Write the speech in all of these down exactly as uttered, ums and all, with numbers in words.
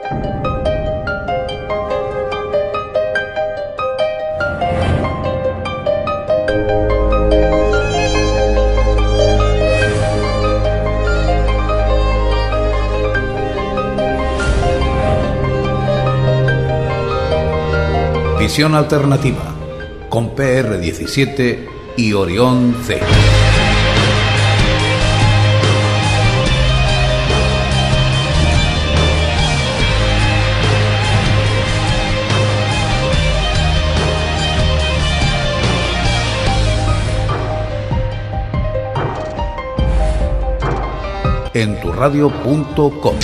Visión alternativa, con P R diecisiete y Orión C. en tu radio punto com.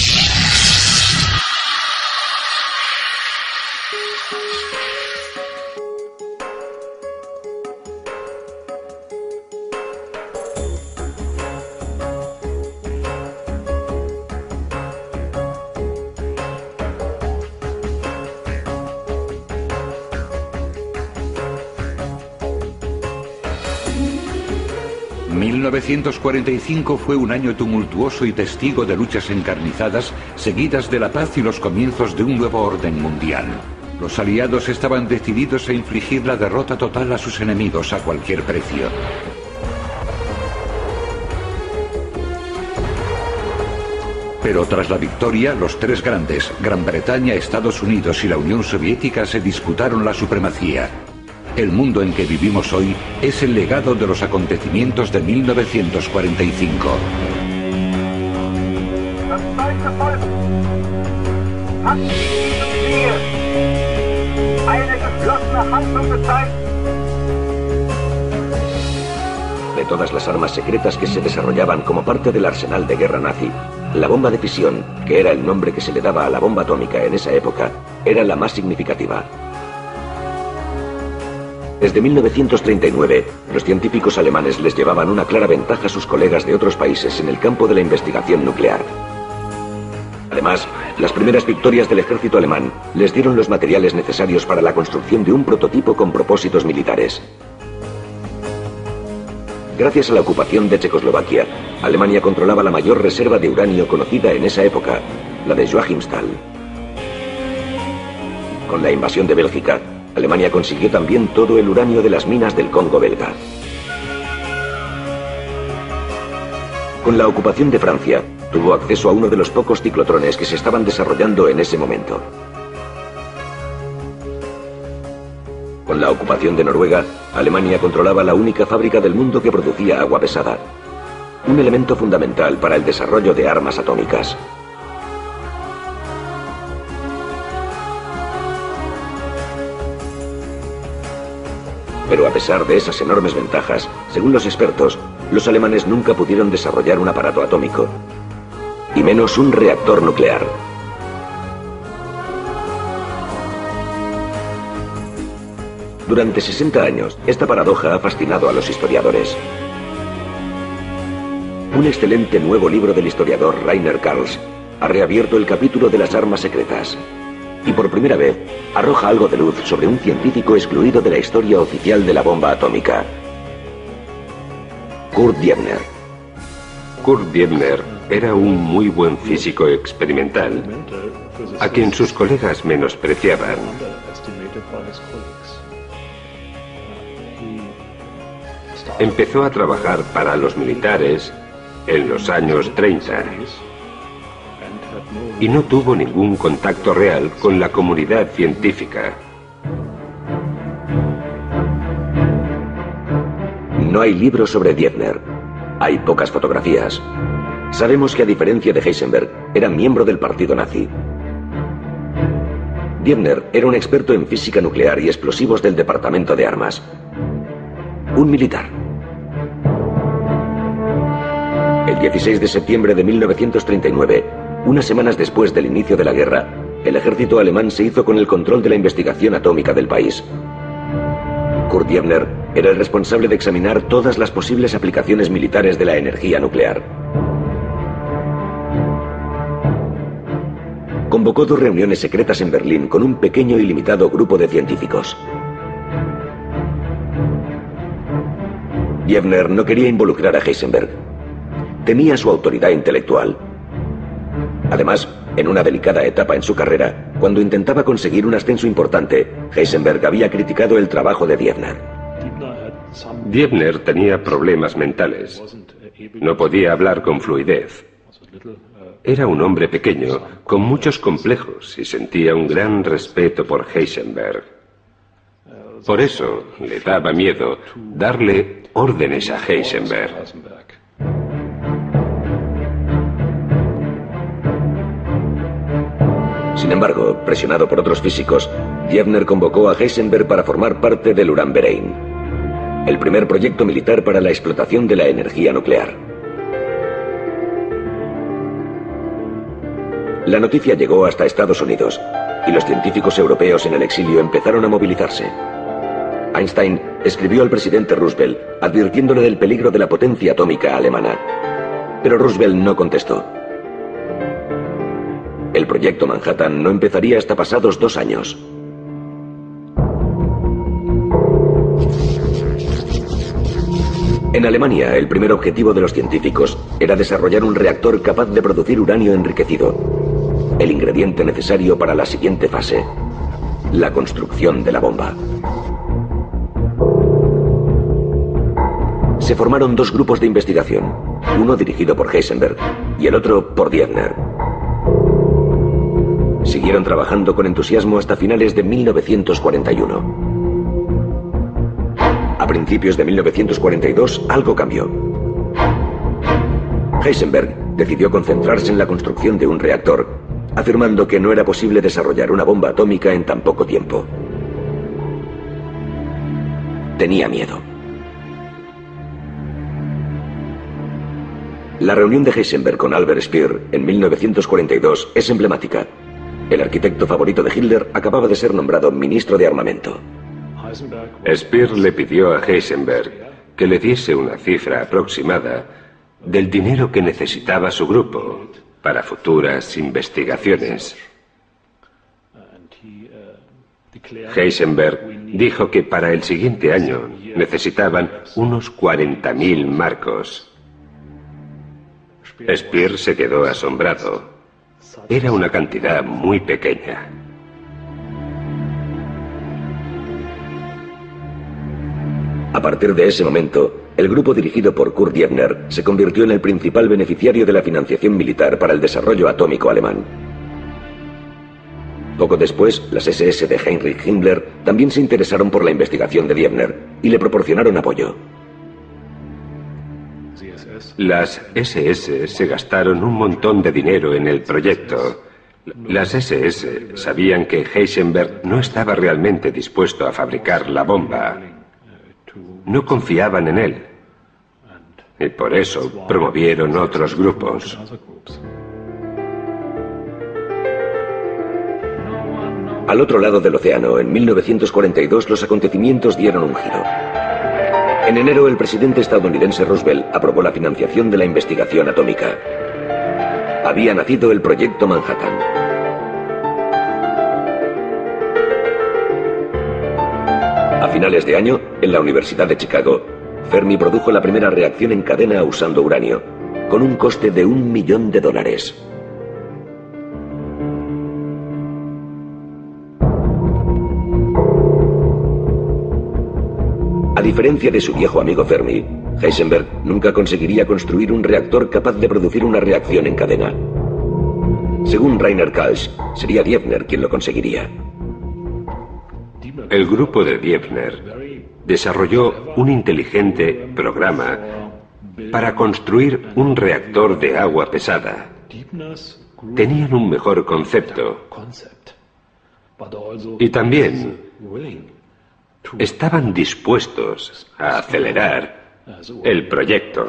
mil novecientos cuarenta y cinco fue un año tumultuoso y testigo de luchas encarnizadas, seguidas de la paz y los comienzos de un nuevo orden mundial. Los aliados estaban decididos a infligir la derrota total a sus enemigos a cualquier precio. Pero tras la victoria, los tres grandes, Gran Bretaña, Estados Unidos y la Unión Soviética, se disputaron la supremacía. El mundo en que vivimos hoy es el legado de los acontecimientos de mil novecientos cuarenta y cinco. De todas las armas secretas que se desarrollaban como parte del arsenal de guerra nazi, la bomba de fisión, que era el nombre que se le daba a la bomba atómica en esa época, era la más significativa. Desde mil novecientos treinta y nueve, los científicos alemanes les llevaban una clara ventaja a sus colegas de otros países en el campo de la investigación nuclear. Además, las primeras victorias del ejército alemán les dieron los materiales necesarios para la construcción de un prototipo con propósitos militares. Gracias a la ocupación de Checoslovaquia, Alemania controlaba la mayor reserva de uranio conocida en esa época, la de Joachimsthal. Con la invasión de Bélgica, Alemania consiguió también todo el uranio de las minas del Congo belga. Con la ocupación de Francia, tuvo acceso a uno de los pocos ciclotrones que se estaban desarrollando en ese momento. Con la ocupación de Noruega, Alemania controlaba la única fábrica del mundo que producía agua pesada, un elemento fundamental para el desarrollo de armas atómicas. Pero a pesar de esas enormes ventajas, según los expertos, los alemanes nunca pudieron desarrollar un aparato atómico, y menos un reactor nuclear. Durante sesenta años, esta paradoja ha fascinado a los historiadores. Un excelente nuevo libro del historiador Rainer Karls ha reabierto el capítulo de las armas secretas. Y por primera vez, arroja algo de luz sobre un científico excluido de la historia oficial de la bomba atómica. Kurt Diebner. Kurt Diebner era un muy buen físico experimental, a quien sus colegas menospreciaban. Empezó a trabajar para los militares en los años treinta. Y no tuvo ningún contacto real con la comunidad científica. No hay libros sobre Diebner. Hay pocas fotografías. Sabemos que, a diferencia de Heisenberg, era miembro del partido nazi. Diebner era un experto en física nuclear y explosivos del Departamento de Armas. Un militar. El dieciséis de septiembre de mil novecientos treinta y nueve, unas semanas después del inicio de la guerra, el ejército alemán se hizo con el control de la investigación atómica del país. Kurt Diebner era el responsable de examinar todas las posibles aplicaciones militares de la energía nuclear. Convocó dos reuniones secretas en Berlín con un pequeño y limitado grupo de científicos. Diebner no quería involucrar a Heisenberg. Temía su autoridad intelectual. Además, En una delicada etapa en su carrera, cuando intentaba conseguir un ascenso importante, Heisenberg había criticado el trabajo de Diebner. Diebner tenía problemas mentales. No podía hablar con fluidez. Era un hombre pequeño, con muchos complejos, y sentía un gran respeto por Heisenberg. Por eso le daba miedo darle órdenes a Heisenberg. Sin embargo, presionado por otros físicos, Diebner convocó a Heisenberg para formar parte del Uran-Verein, el primer proyecto militar para la explotación de la energía nuclear. La noticia llegó hasta Estados Unidos, y los científicos europeos en el exilio empezaron a movilizarse. Einstein escribió al presidente Roosevelt advirtiéndole del peligro de la potencia atómica alemana, pero Roosevelt no contestó. El proyecto Manhattan no empezaría hasta pasados dos años. En Alemania, el primer objetivo de los científicos era desarrollar un reactor capaz de producir uranio enriquecido, el ingrediente necesario para la siguiente fase, la construcción de la bomba. Se formaron dos grupos de investigación, uno dirigido por Heisenberg y el otro por Diebner. Siguieron trabajando con entusiasmo hasta finales de mil novecientos cuarenta y uno. A principios de mil novecientos cuarenta y dos, algo cambió. Heisenberg decidió concentrarse en la construcción de un reactor, afirmando que no era posible desarrollar una bomba atómica en tan poco tiempo. Tenía miedo. La reunión de Heisenberg con Albert Speer en mil novecientos cuarenta y dos es emblemática. El arquitecto favorito de Hitler acababa de ser nombrado ministro de armamento. Speer le pidió a Heisenberg que le diese una cifra aproximada del dinero que necesitaba su grupo para futuras investigaciones. Heisenberg dijo que para el siguiente año necesitaban unos cuarenta mil marcos. Speer se quedó asombrado. Era una cantidad muy pequeña. A partir de ese momento, el grupo dirigido por Kurt Diebner se convirtió en el principal beneficiario de la financiación militar para el desarrollo atómico alemán. Poco después, las ese ese de Heinrich Himmler también se interesaron por la investigación de Diebner y le proporcionaron apoyo. Las ese ese se gastaron un montón de dinero en el proyecto. Las ese ese sabían que Heisenberg no estaba realmente dispuesto a fabricar la bomba. No confiaban en él. Y por eso promovieron otros grupos. Al otro lado del océano, en mil novecientos cuarenta y dos, los acontecimientos dieron un giro. En enero, el presidente estadounidense Roosevelt aprobó la financiación de la investigación atómica. Había nacido el proyecto Manhattan. A finales de año, en la Universidad de Chicago, Fermi produjo la primera reacción en cadena usando uranio, con un coste de un millón de dólares. A diferencia de su viejo amigo Fermi, Heisenberg nunca conseguiría construir un reactor capaz de producir una reacción en cadena. Según Rainer Kalsch, sería Diebner quien lo conseguiría. El grupo de Diebner desarrolló un inteligente programa para construir un reactor de agua pesada. Tenían un mejor concepto y también estaban dispuestos a acelerar el proyecto.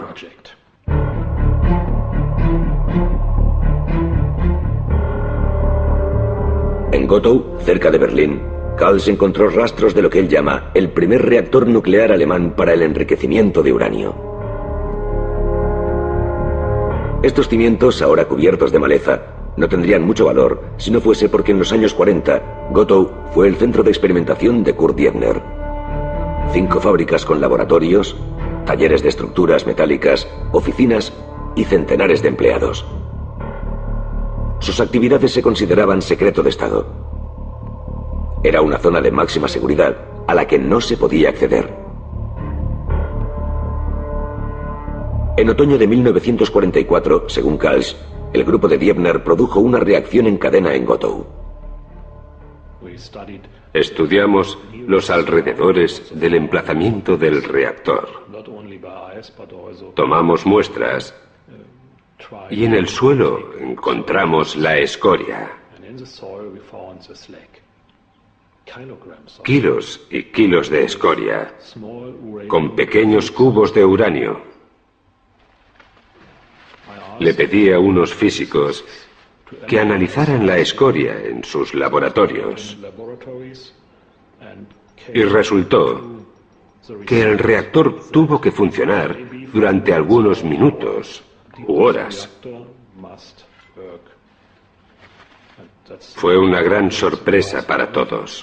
En Gottow, cerca de Berlín, Kalsch encontró rastros de lo que él llama el primer reactor nuclear alemán para el enriquecimiento de uranio. Estos cimientos, ahora cubiertos de maleza, no tendrían mucho valor si no fuese porque en los años cuarenta, Gottow fue el centro de experimentación de Kurt Diebner. Cinco fábricas con laboratorios, talleres de estructuras metálicas, oficinas y centenares de empleados. Sus actividades se consideraban secreto de Estado. Era una zona de máxima seguridad a la que no se podía acceder. En otoño de mil novecientos cuarenta y cuatro, según Kals, el grupo de Diebner produjo una reacción en cadena en Gottow. Estudiamos los alrededores del emplazamiento del reactor. Tomamos muestras y en el suelo encontramos la escoria. Kilos y kilos de escoria con pequeños cubos de uranio. Le pedí a unos físicos que analizaran la escoria en sus laboratorios. Y resultó que el reactor tuvo que funcionar durante algunos minutos u horas. Fue una gran sorpresa para todos.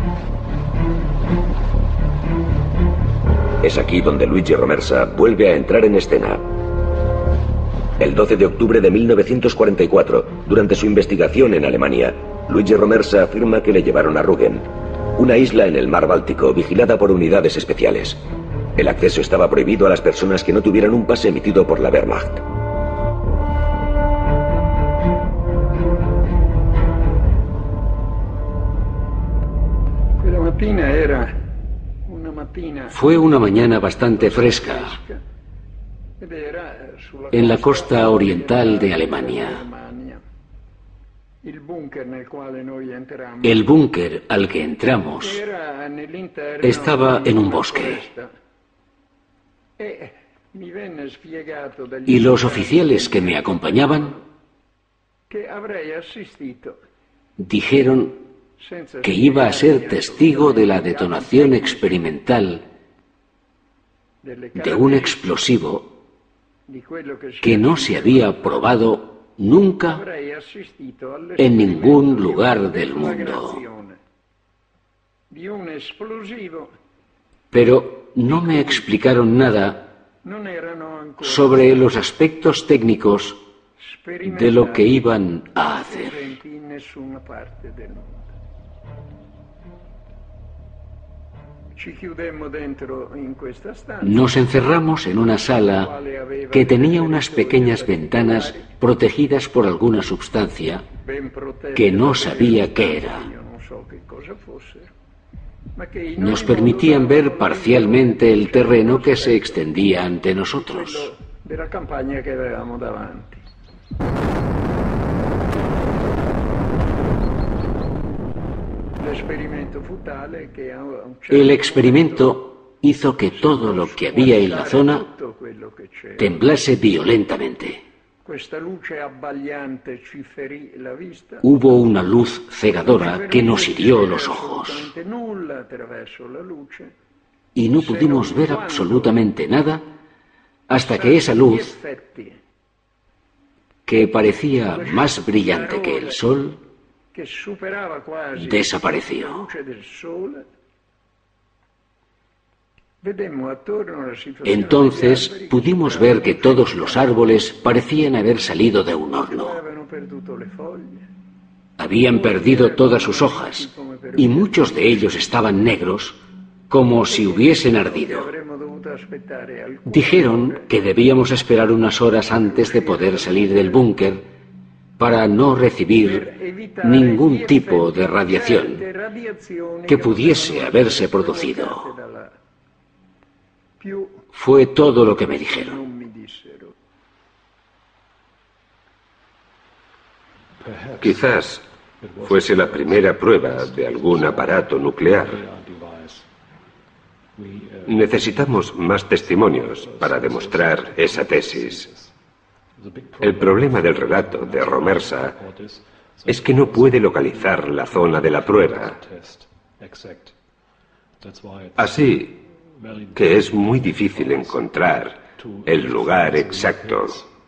Es aquí donde Luigi Romersa vuelve a entrar en escena. El doce de octubre de mil novecientos cuarenta y cuatro, durante su investigación en Alemania, Luigi Romersa afirma que le llevaron a Rügen, una isla en el mar Báltico vigilada por unidades especiales. El acceso estaba prohibido a las personas que no tuvieran un pase emitido por la Wehrmacht. Fue una mañana bastante fresca en la costa oriental de Alemania. El búnker al que entramos estaba en un bosque. Y los oficiales que me acompañaban dijeron que iba a ser testigo de la detonación experimental de un explosivo que no se había probado nunca en ningún lugar del mundo. Pero no me explicaron nada sobre los aspectos técnicos de lo que iban a hacer. Nos encerramos en una sala que tenía unas pequeñas ventanas protegidas por alguna sustancia que no sabía qué era. Nos permitían ver parcialmente el terreno que se extendía ante nosotros. El experimento hizo que todo lo que había en la zona temblase violentamente. Hubo una luz cegadora que nos hirió los ojos. Y no pudimos ver absolutamente nada hasta que esa luz, que parecía más brillante que el sol, desapareció. Entonces pudimos ver que todos los árboles parecían haber salido de un horno. Habían perdido todas sus hojas y muchos de ellos estaban negros, como si hubiesen ardido. Dijeron que debíamos esperar unas horas antes de poder salir del búnker para no recibir ningún tipo de radiación que pudiese haberse producido. Fue todo lo que me dijeron. Quizás fuese la primera prueba de algún aparato nuclear. Necesitamos más testimonios para demostrar esa tesis. El problema del relato de Romersa es que no puede localizar la zona de la prueba. Así que es muy difícil encontrar el lugar exacto.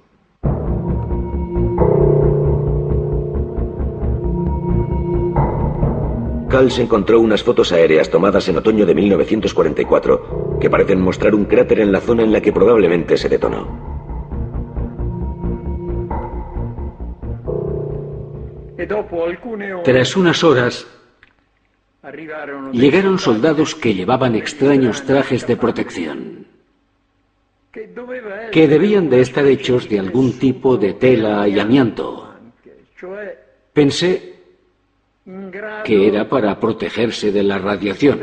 Kals encontró unas fotos aéreas tomadas en otoño de mil novecientos cuarenta y cuatro que parecen mostrar un cráter en la zona en la que probablemente se detonó. Tras unas horas, llegaron soldados que llevaban extraños trajes de protección, que debían de estar hechos de algún tipo de tela y amianto. Pensé que era para protegerse de la radiación.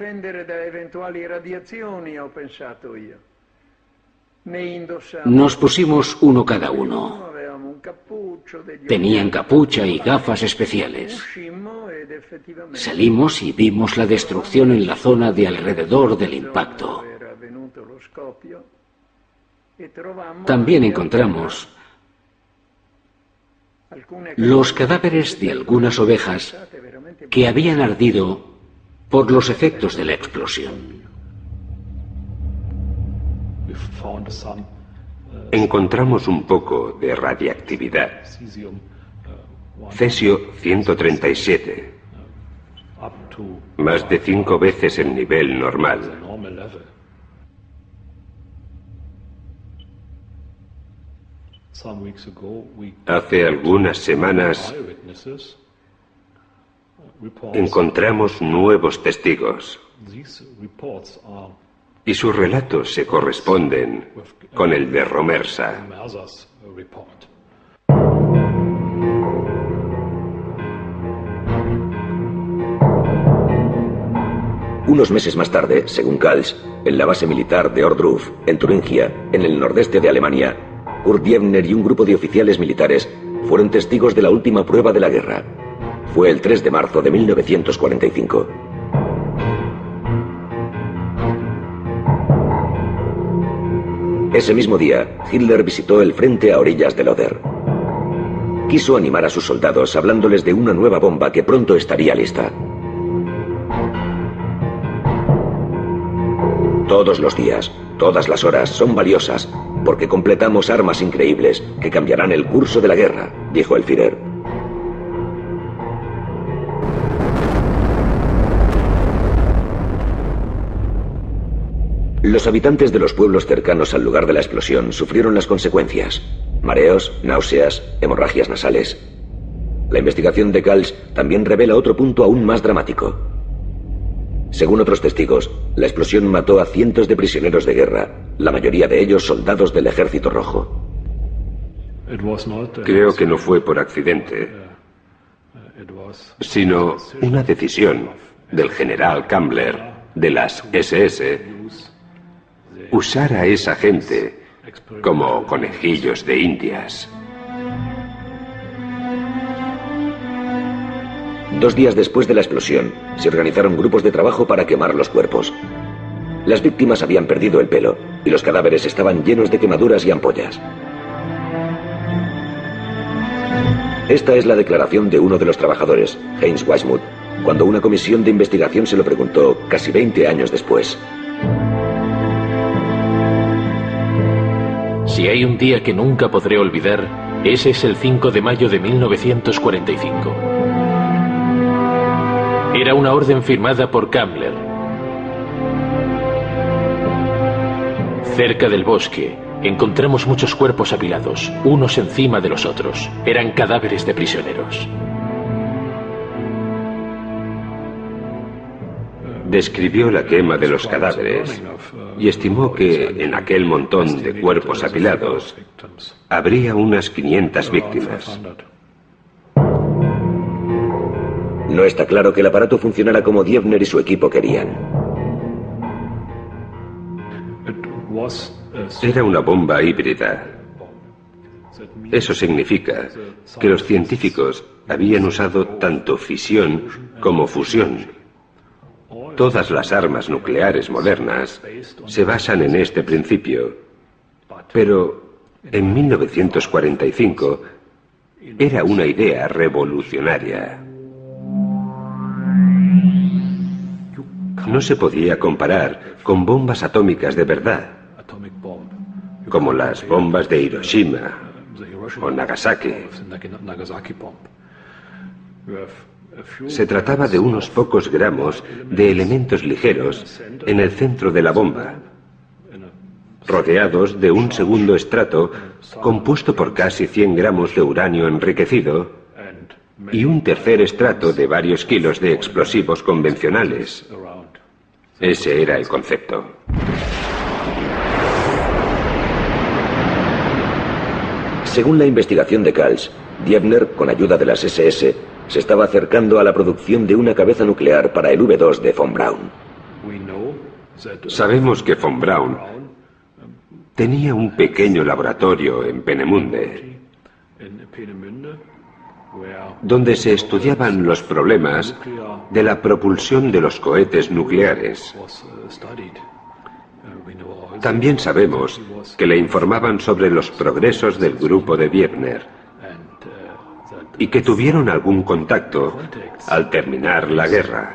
Nos pusimos uno cada uno. Tenían capucha y gafas especiales. Salimos y vimos la destrucción en la zona de alrededor del impacto. También encontramos los cadáveres de algunas ovejas que habían ardido por los efectos de la explosión. Encontramos un poco de radiactividad. Cesio ciento treinta y siete, más de cinco veces el nivel normal. Hace algunas semanas encontramos nuevos testigos y sus relatos se corresponden con el de Romersa. Unos meses más tarde, según Kals, en la base militar de Ohrdruf, en Turingia, en el nordeste de Alemania, Kurt Diebner y un grupo de oficiales militares fueron testigos de la última prueba de la guerra. Fue el tres de marzo de mil novecientos cuarenta y cinco. Ese mismo día, Hitler visitó el frente a orillas del Oder. Quiso animar a sus soldados hablándoles de una nueva bomba que pronto estaría lista. Todos los días, todas las horas son valiosas porque completamos armas increíbles que cambiarán el curso de la guerra, dijo el Führer. Los habitantes de los pueblos cercanos al lugar de la explosión sufrieron las consecuencias: mareos, náuseas, hemorragias nasales. La investigación de Kals también revela otro punto aún más dramático. Según otros testigos, la explosión mató a cientos de prisioneros de guerra, la mayoría de ellos soldados del Ejército Rojo. Creo que no fue por accidente, sino una decisión del general Kammler de las ese ese usar a esa gente como conejillos de indias. Dos días después de la explosión, se organizaron grupos de trabajo para quemar los cuerpos. Las víctimas habían perdido el pelo y los cadáveres estaban llenos de quemaduras y ampollas. Esta es la declaración de uno de los trabajadores, Heinz Weismuth, cuando una comisión de investigación se lo preguntó casi veinte años después. Si hay un día que nunca podré olvidar, ese es el cinco de mayo de mil novecientos cuarenta y cinco. Era una orden firmada por Kammler. Cerca del bosque encontramos muchos cuerpos apilados, unos encima de los otros. Eran cadáveres de prisioneros. Describió la quema de los cadáveres y estimó que en aquel montón de cuerpos apilados habría unas quinientas víctimas. No está claro que el aparato funcionara como Diebner y su equipo querían. Era una bomba híbrida. Eso significa que los científicos habían usado tanto fisión como fusión. Todas las armas nucleares modernas se basan en este principio, pero en mil novecientos cuarenta y cinco era una idea revolucionaria. No se podía comparar con bombas atómicas de verdad, como las bombas de Hiroshima o Nagasaki. Se trataba de unos pocos gramos de elementos ligeros en el centro de la bomba, rodeados de un segundo estrato compuesto por casi cien gramos de uranio enriquecido y un tercer estrato de varios kilos de explosivos convencionales. Ese era el concepto. Según la investigación de Kals, Diebner, con ayuda de las ese ese, se estaba acercando a la producción de una cabeza nuclear para el V dos de von Braun. Sabemos que von Braun tenía un pequeño laboratorio en Peenemünde, donde se estudiaban los problemas de la propulsión de los cohetes nucleares. También sabemos que le informaban sobre los progresos del grupo de Diebner y que tuvieron algún contacto al terminar la guerra.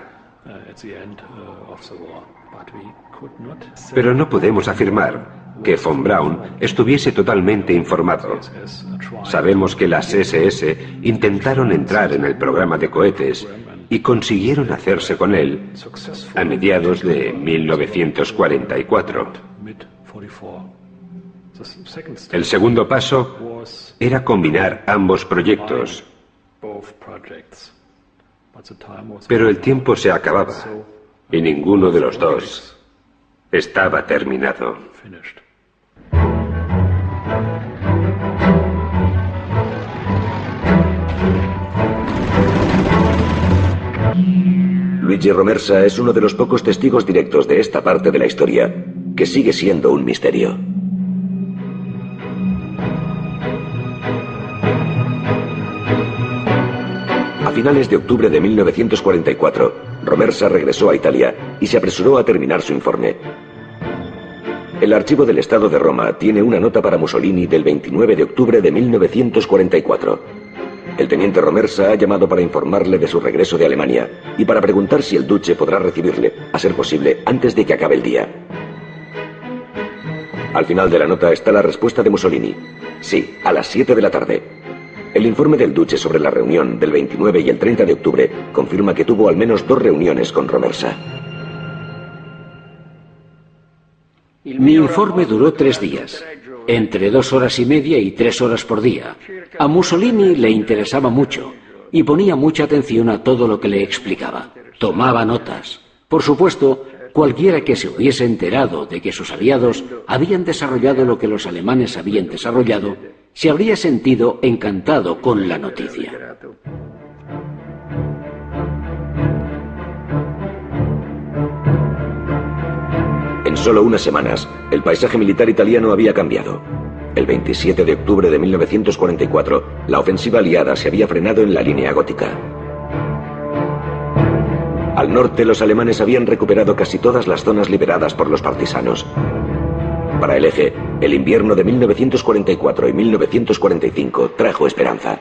Pero no podemos afirmar que von Braun estuviese totalmente informado. Sabemos que las ese ese intentaron entrar en el programa de cohetes y consiguieron hacerse con él a mediados de mil novecientos cuarenta y cuatro. El segundo paso era combinar ambos proyectos, pero el tiempo se acababa y ninguno de los dos estaba terminado. Luigi Romersa es uno de los pocos testigos directos de esta parte de la historia, que sigue siendo un misterio. A finales de octubre de mil novecientos cuarenta y cuatro, Romersa regresó a Italia y se apresuró a terminar su informe. El archivo del Estado de Roma tiene una nota para Mussolini del veintinueve de octubre de mil novecientos cuarenta y cuatro. El teniente Romersa ha llamado para informarle de su regreso de Alemania y para preguntar si el duce podrá recibirle, a ser posible, antes de que acabe el día. Al final de la nota está la respuesta de Mussolini. Sí, a las siete de la tarde. El informe del duce sobre la reunión del veintinueve y el treinta de octubre confirma que tuvo al menos dos reuniones con Romersa. Mi informe duró tres días, entre dos horas y media y tres horas por día. A Mussolini le interesaba mucho y ponía mucha atención a todo lo que le explicaba. Tomaba notas. Por supuesto, cualquiera que se hubiese enterado de que sus aliados habían desarrollado lo que los alemanes habían desarrollado, se habría sentido encantado con la noticia. En solo unas semanas, el paisaje militar italiano había cambiado. El veintisiete de octubre de mil novecientos cuarenta y cuatro, la ofensiva aliada se había frenado en la línea gótica. Al norte, los alemanes habían recuperado casi todas las zonas liberadas por los partisanos. Para el eje, el invierno de mil novecientos cuarenta y cuatro y mil novecientos cuarenta y cinco trajo esperanza.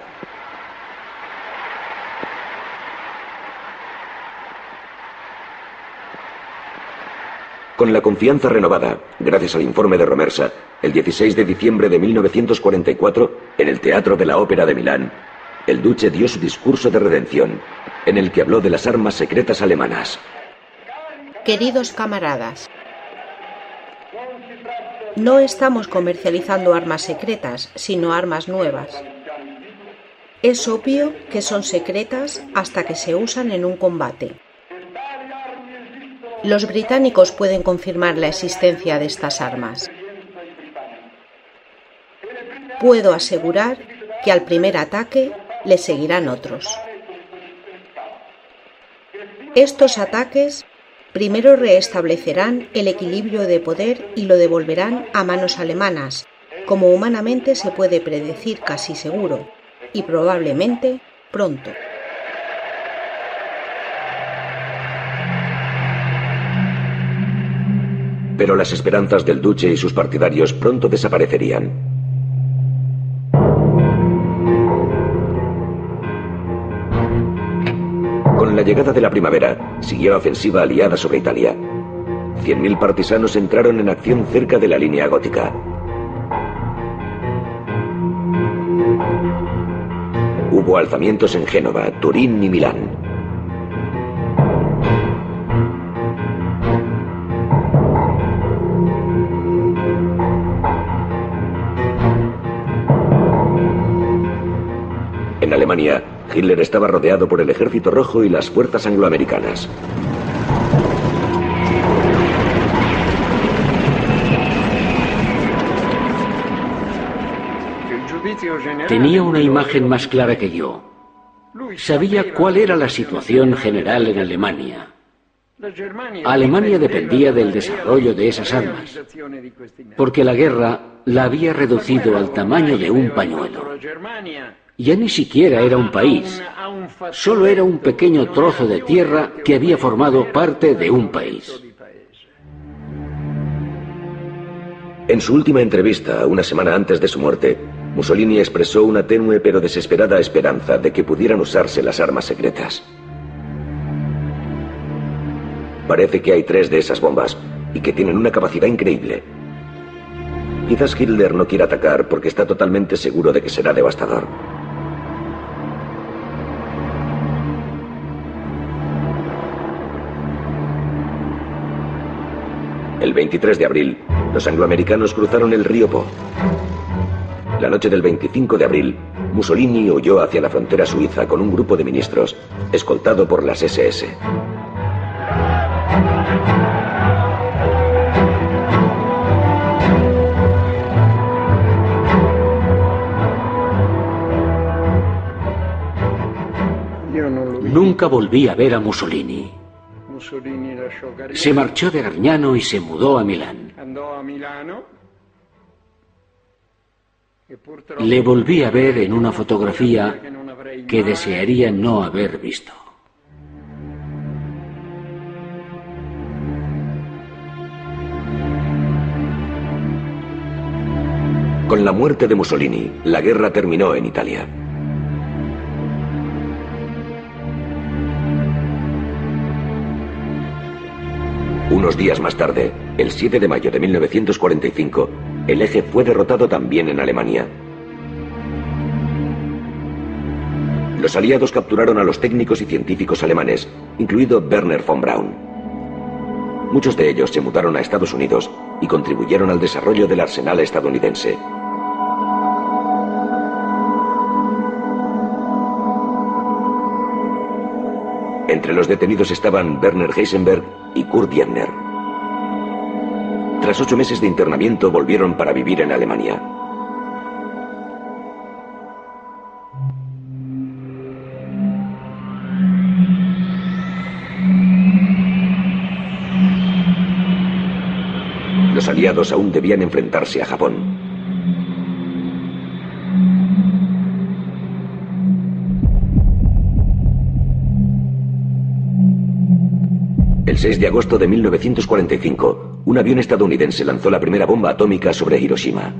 Con la confianza renovada, gracias al informe de Romersa, el dieciséis de diciembre de mil novecientos cuarenta y cuatro, en el Teatro de la Ópera de Milán, el duce dio su discurso de redención, en el que habló de las armas secretas alemanas. Queridos camaradas, no estamos comercializando armas secretas, sino armas nuevas. Es obvio que son secretas hasta que se usan en un combate. Los británicos pueden confirmar la existencia de estas armas. Puedo asegurar que al primer ataque le seguirán otros. Estos ataques primero restablecerán el equilibrio de poder y lo devolverán a manos alemanas, como humanamente se puede predecir casi seguro, y probablemente pronto. Pero las esperanzas del duce y sus partidarios pronto desaparecerían. Con la llegada de la primavera, siguió la ofensiva aliada sobre Italia. Cien mil partisanos entraron en acción cerca de la línea gótica. Hubo alzamientos en Génova, Turín y Milán. En Alemania, Hitler estaba rodeado por el Ejército Rojo y las fuerzas angloamericanas. Tenía una imagen más clara que yo. Sabía cuál era la situación general en Alemania. Alemania dependía del desarrollo de esas armas, porque la guerra la había reducido al tamaño de un pañuelo. Ya ni siquiera era un país, solo era un pequeño trozo de tierra que había formado parte de un país. En su última entrevista, una semana antes de su muerte, Mussolini expresó una tenue pero desesperada esperanza de que pudieran usarse las armas secretas. Parece que hay tres de esas bombas y que tienen una capacidad increíble. Quizás Hitler no quiera atacar porque está totalmente seguro de que será devastador. El veintitrés de abril, los angloamericanos cruzaron el río Po. La noche del veinticinco de abril, Mussolini huyó hacia la frontera suiza con un grupo de ministros, escoltado por las ese ese. Nunca volví a ver a Mussolini. Se marchó de Gargnano y se mudó a Milán. Le volví a ver en una fotografía que desearía no haber visto. Con la muerte de Mussolini, la guerra terminó en Italia. Unos días más tarde, el siete de mayo de mil novecientos cuarenta y cinco, el Eje fue derrotado también en Alemania. Los aliados capturaron a los técnicos y científicos alemanes, incluido Werner von Braun. Muchos de ellos se mudaron a Estados Unidos y contribuyeron al desarrollo del arsenal estadounidense. Entre los detenidos estaban Werner Heisenberg y Kurt Diebner. Tras ocho meses de internamiento volvieron para vivir en Alemania. Los aliados aún debían enfrentarse a Japón. El seis de agosto de mil novecientos cuarenta y cinco, un avión estadounidense lanzó la primera bomba atómica sobre Hiroshima.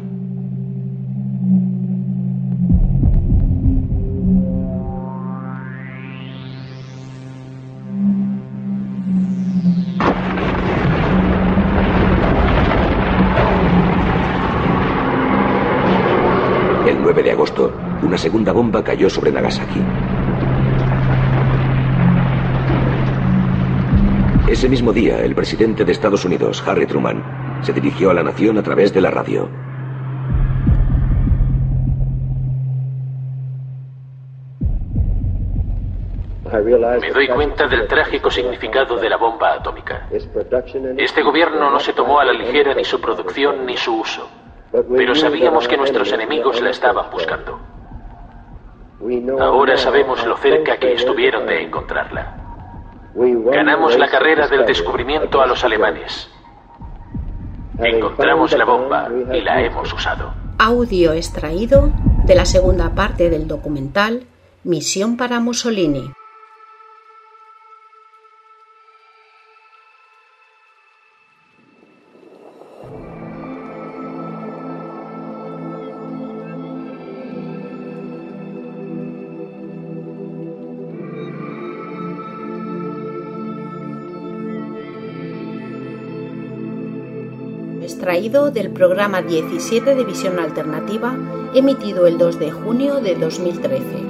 El nueve de agosto, una segunda bomba cayó sobre Nagasaki. Ese mismo día, el presidente de Estados Unidos, Harry Truman, se dirigió a la nación a través de la radio. Me doy cuenta del trágico significado de la bomba atómica. Este gobierno no se tomó a la ligera ni su producción ni su uso, pero sabíamos que nuestros enemigos la estaban buscando. Ahora sabemos lo cerca que estuvieron de encontrarla. Ganamos la carrera del descubrimiento a los alemanes. Encontramos la bomba y la hemos usado. Audio extraído de la segunda parte del documental Misión para Mussolini. Extraído del programa diecisiete de Visión Alternativa, emitido el dos de junio de dos mil trece.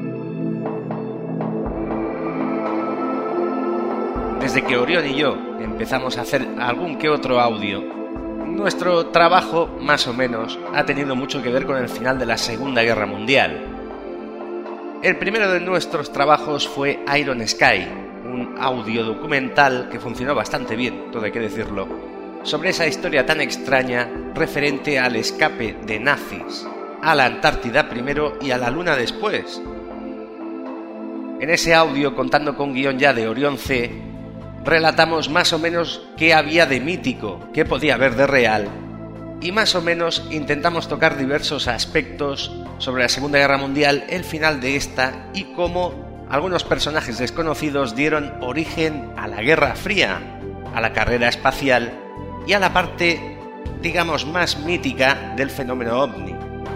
Desde que Orión y yo empezamos a hacer algún que otro audio. Nuestro trabajo, más o menos, ha tenido mucho que ver con el final de la Segunda Guerra Mundial. El primero de nuestros trabajos fue Iron Sky, un audio documental que funcionó bastante bien, todo hay que decirlo, sobre esa historia tan extraña referente al escape de nazis a la Antártida primero y a la Luna después. En ese audio, contando con guión ya de Orión C, relatamos más o menos qué había de mítico, qué podía haber de real, y más o menos intentamos tocar diversos aspectos sobre la Segunda Guerra Mundial, el final de esta y cómo algunos personajes desconocidos dieron origen a la Guerra Fría, a la carrera espacial y a la parte, digamos, más mítica del fenómeno ovni.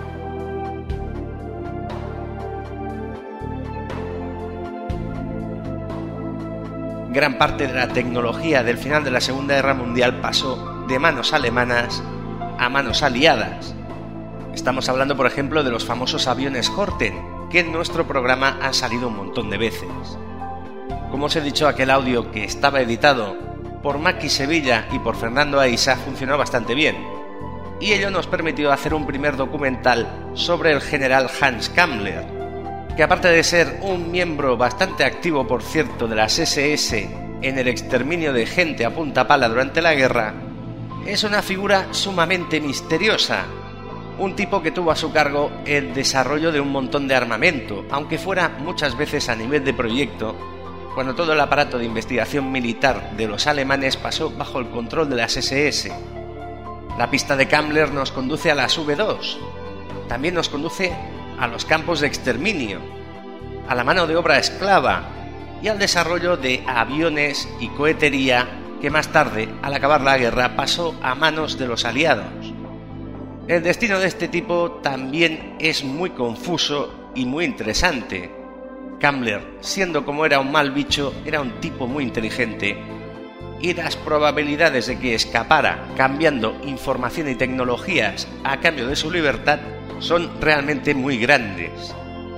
Gran parte de la tecnología del final de la Segunda Guerra Mundial pasó de manos alemanas a manos aliadas. Estamos hablando, por ejemplo, de los famosos aviones Horten, que en nuestro programa han salido un montón de veces. Como os he dicho, aquel audio que estaba editado por Maki Sevilla y por Fernando Aisa funcionó bastante bien, y ello nos permitió hacer un primer documental sobre el general Hans Kammler, que aparte de ser un miembro bastante activo, por cierto, de las ese ese en el exterminio de gente a punta pala durante la guerra, es una figura sumamente misteriosa, un tipo que tuvo a su cargo el desarrollo de un montón de armamento, aunque fuera muchas veces a nivel de proyecto, cuando todo el aparato de investigación militar de los alemanes pasó bajo el control de las ese ese. La pista de Kammler nos conduce a las uve dos, también nos conduce a los campos de exterminio, a la mano de obra esclava y al desarrollo de aviones y cohetería que más tarde, al acabar la guerra, pasó a manos de los aliados. El destino de este tipo también es muy confuso y muy interesante. Kammler, siendo como era un mal bicho, era un tipo muy inteligente, y las probabilidades de que escapara cambiando información y tecnologías a cambio de su libertad son realmente muy grandes.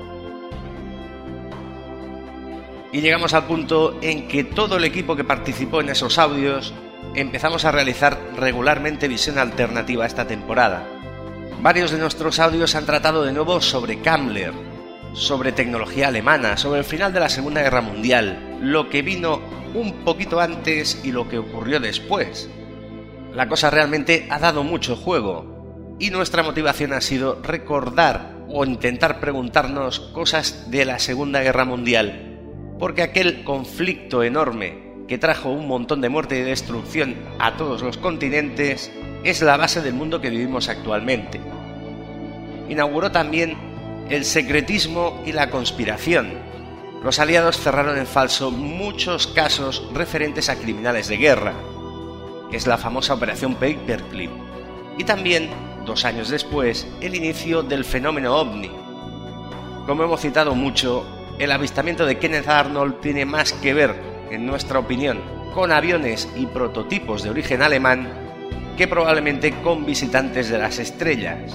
Y llegamos al punto en que todo el equipo que participó en esos audios empezamos a realizar regularmente visión alternativa esta temporada. Varios de nuestros audios han tratado de nuevo sobre Kammler, sobre tecnología alemana, sobre el final de la Segunda Guerra Mundial, lo que vino un poquito antes y lo que ocurrió después. La cosa realmente ha dado mucho juego, y nuestra motivación ha sido recordar o intentar preguntarnos cosas de la Segunda Guerra Mundial, porque aquel conflicto enorme que trajo un montón de muerte y destrucción a todos los continentes es la base del mundo que vivimos actualmente. Inauguró también el secretismo y la conspiración. Los aliados cerraron en falso muchos casos referentes a criminales de guerra. Es la famosa Operación Paperclip. Y también, dos años después, el inicio del fenómeno ovni. Como hemos citado mucho, el avistamiento de Kenneth Arnold tiene más que ver, en nuestra opinión, con aviones y prototipos de origen alemán que probablemente con visitantes de las estrellas.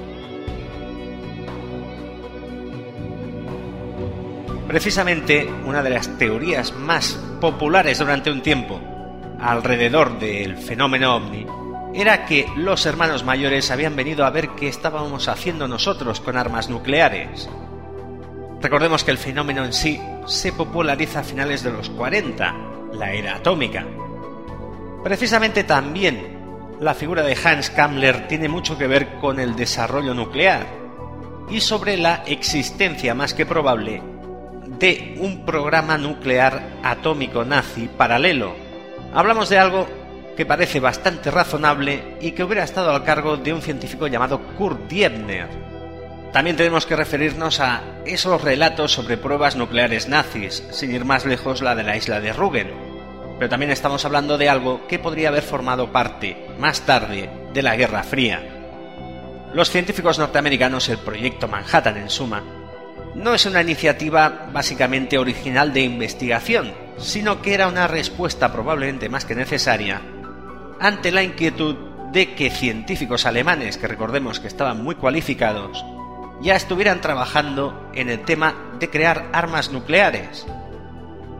Precisamente, una de las teorías más populares durante un tiempo alrededor del fenómeno ovni era que los hermanos mayores habían venido a ver qué estábamos haciendo nosotros con armas nucleares. Recordemos que el fenómeno en sí se populariza a finales de los cuarenta, la era atómica. Precisamente también la figura de Hans Kammler tiene mucho que ver con el desarrollo nuclear y sobre la existencia más que probable de un programa nuclear atómico nazi paralelo. Hablamos de algo que parece bastante razonable y que hubiera estado al cargo de un científico llamado Kurt Diebner. También tenemos que referirnos a esos relatos sobre pruebas nucleares nazis, sin ir más lejos la de la isla de Rügen. Pero también estamos hablando de algo que podría haber formado parte, más tarde, de la Guerra Fría. Los científicos norteamericanos, el Proyecto Manhattan en suma, no es una iniciativa básicamente original de investigación, sino que era una respuesta probablemente más que necesaria ante la inquietud de que científicos alemanes, que recordemos que estaban muy cualificados, ya estuvieran trabajando en el tema de crear armas nucleares.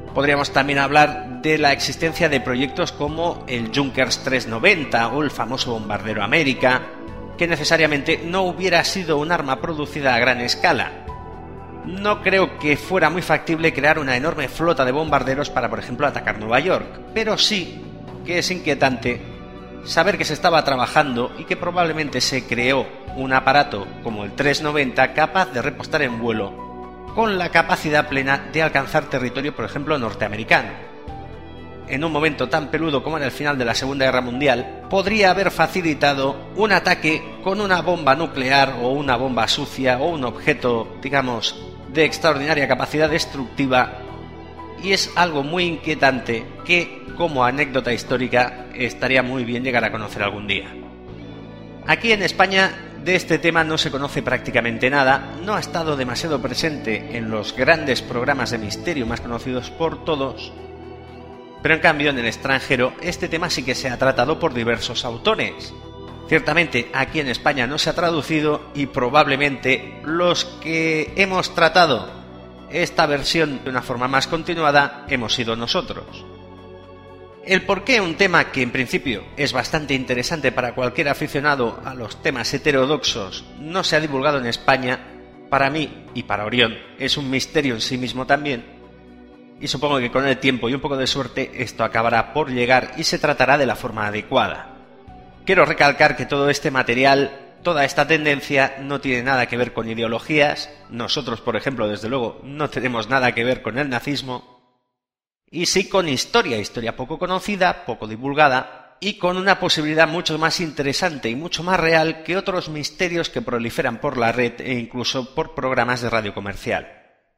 Podríamos también hablar de la existencia de proyectos como el Junkers trescientos noventa o el famoso bombardero América, que necesariamente no hubiera sido un arma producida a gran escala. No creo que fuera muy factible crear una enorme flota de bombarderos para, por ejemplo, atacar Nueva York, pero sí que es inquietante saber que se estaba trabajando y que probablemente se creó un aparato como el trescientos noventa capaz de repostar en vuelo con la capacidad plena de alcanzar territorio, por ejemplo, norteamericano. En un momento tan peludo como en el final de la Segunda Guerra Mundial, podría haber facilitado un ataque con una bomba nuclear o una bomba sucia o un objeto, digamos, de extraordinaria capacidad destructiva, y es algo muy inquietante que, como anécdota histórica, estaría muy bien llegar a conocer algún día. Aquí en España de este tema no se conoce prácticamente nada, no ha estado demasiado presente en los grandes programas de misterio más conocidos por todos, pero en cambio en el extranjero este tema sí que se ha tratado por diversos autores. Ciertamente aquí en España no se ha traducido y probablemente los que hemos tratado esta versión de una forma más continuada hemos sido nosotros. El por qué un tema que en principio es bastante interesante para cualquier aficionado a los temas heterodoxos no se ha divulgado en España, para mí y para Orión es un misterio en sí mismo también, y supongo que con el tiempo y un poco de suerte esto acabará por llegar y se tratará de la forma adecuada. Quiero recalcar que todo este material, toda esta tendencia no tiene nada que ver con ideologías. Nosotros, por ejemplo, desde luego, no tenemos nada que ver con el nazismo, y sí con historia, historia poco conocida, poco divulgada, y con una posibilidad mucho más interesante y mucho más real que otros misterios que proliferan por la red e incluso por programas de radio comercial.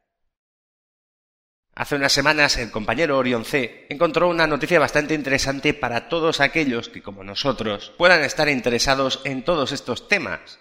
Hace unas semanas el compañero Orión C encontró una noticia bastante interesante para todos aquellos que, como nosotros, puedan estar interesados en todos estos temas.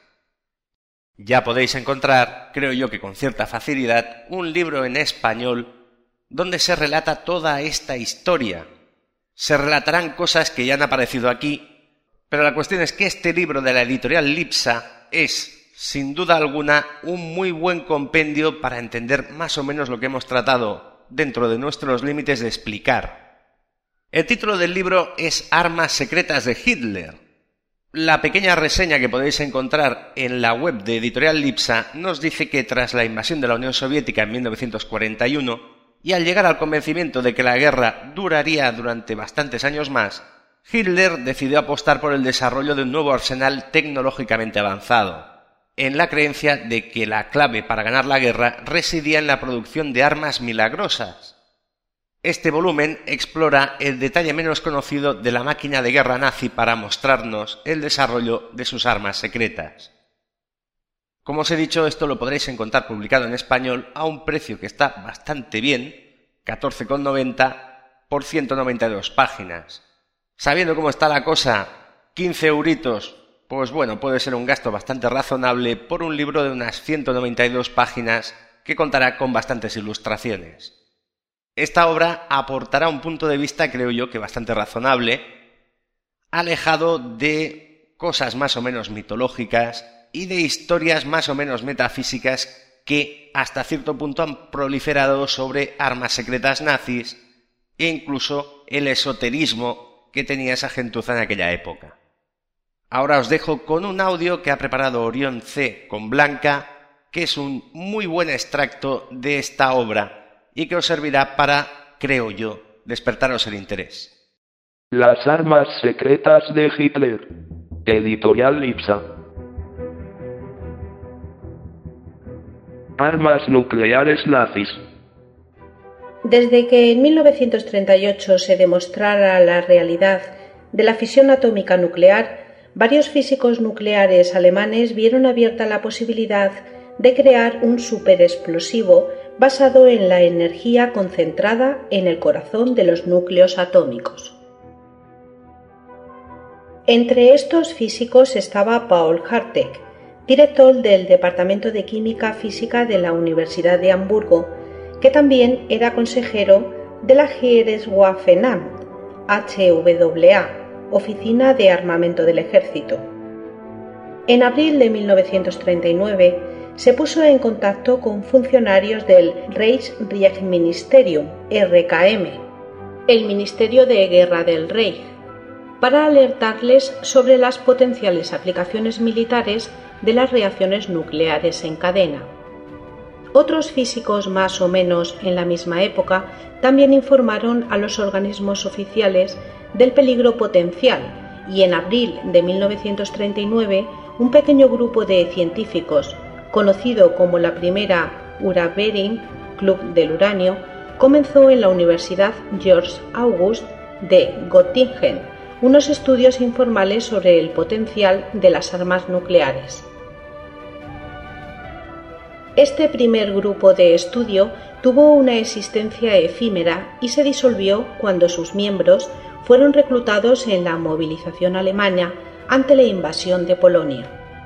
Ya podéis encontrar, creo yo que con cierta facilidad, un libro en español donde se relata toda esta historia. Se relatarán cosas que ya han aparecido aquí, pero la cuestión es que este libro de la editorial Lipsa es, sin duda alguna, un muy buen compendio para entender más o menos lo que hemos tratado dentro de nuestros límites de explicar. El título del libro es Armas secretas de Hitler. La pequeña reseña que podéis encontrar en la web de Editorial Lipsa nos dice que tras la invasión de la Unión Soviética en mil novecientos cuarenta y uno, y al llegar al convencimiento de que la guerra duraría durante bastantes años más, Hitler decidió apostar por el desarrollo de un nuevo arsenal tecnológicamente avanzado, en la creencia de que la clave para ganar la guerra residía en la producción de armas milagrosas. Este volumen explora el detalle menos conocido de la máquina de guerra nazi para mostrarnos el desarrollo de sus armas secretas. Como os he dicho, esto lo podréis encontrar publicado en español a un precio que está bastante bien, catorce con noventa por ciento noventa y dos páginas. Sabiendo cómo está la cosa, quince euritos, pues bueno, puede ser un gasto bastante razonable por un libro de unas ciento noventa y dos páginas que contará con bastantes ilustraciones. Esta obra aportará un punto de vista, creo yo, que bastante razonable, alejado de cosas más o menos mitológicas y de historias más o menos metafísicas que hasta cierto punto han proliferado sobre armas secretas nazis e incluso el esoterismo que tenía esa gentuza en aquella época. Ahora os dejo con un audio que ha preparado Orión C con Blanca, que es un muy buen extracto de esta obra y que os servirá para, creo yo, despertaros el interés. Las armas secretas de Hitler. Editorial Lipsa. Armas nucleares nazis. Desde que en mil novecientos treinta y ocho se demostrara la realidad de la fisión atómica nuclear, varios físicos nucleares alemanes vieron abierta la posibilidad de crear un superexplosivo basado en la energía concentrada en el corazón de los núcleos atómicos. Entre estos físicos estaba Paul Harteg, director del Departamento de Química Física de la Universidad de Hamburgo, que también era consejero de la Heereswaffenamt, H W A, Oficina de Armamento del Ejército. En abril de mil novecientos treinta y nueve se puso en contacto con funcionarios del Reichskriegsministerium, R K M, el Ministerio de Guerra del Reich, para alertarles sobre las potenciales aplicaciones militares de las reacciones nucleares en cadena. Otros físicos más o menos en la misma época también informaron a los organismos oficiales del peligro potencial y en abril de mil novecientos treinta y nueve un pequeño grupo de científicos, conocido como la primera Uraverein Club del Uranio, comenzó en la Universidad Georg August de Göttingen unos estudios informales sobre el potencial de las armas nucleares. Este primer grupo de estudio tuvo una existencia efímera y se disolvió cuando sus miembros fueron reclutados en la movilización alemana ante la invasión de Polonia.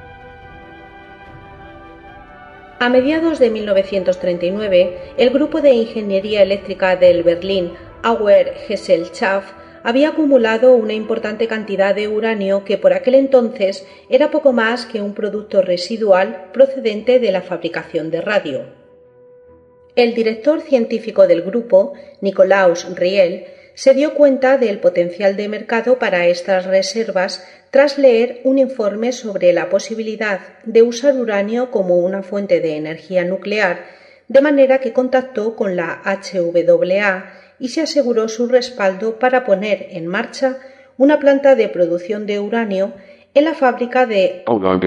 A mediados de mil novecientos treinta y nueve, el grupo de ingeniería eléctrica del Berlin Auer Gesellschaft había acumulado una importante cantidad de uranio que por aquel entonces era poco más que un producto residual procedente de la fabricación de radio. El director científico del grupo, Nikolaus Riel, se dio cuenta del potencial de mercado para estas reservas tras leer un informe sobre la posibilidad de usar uranio como una fuente de energía nuclear, de manera que contactó con la H W A y se aseguró su respaldo para poner en marcha una planta de producción de uranio en la fábrica de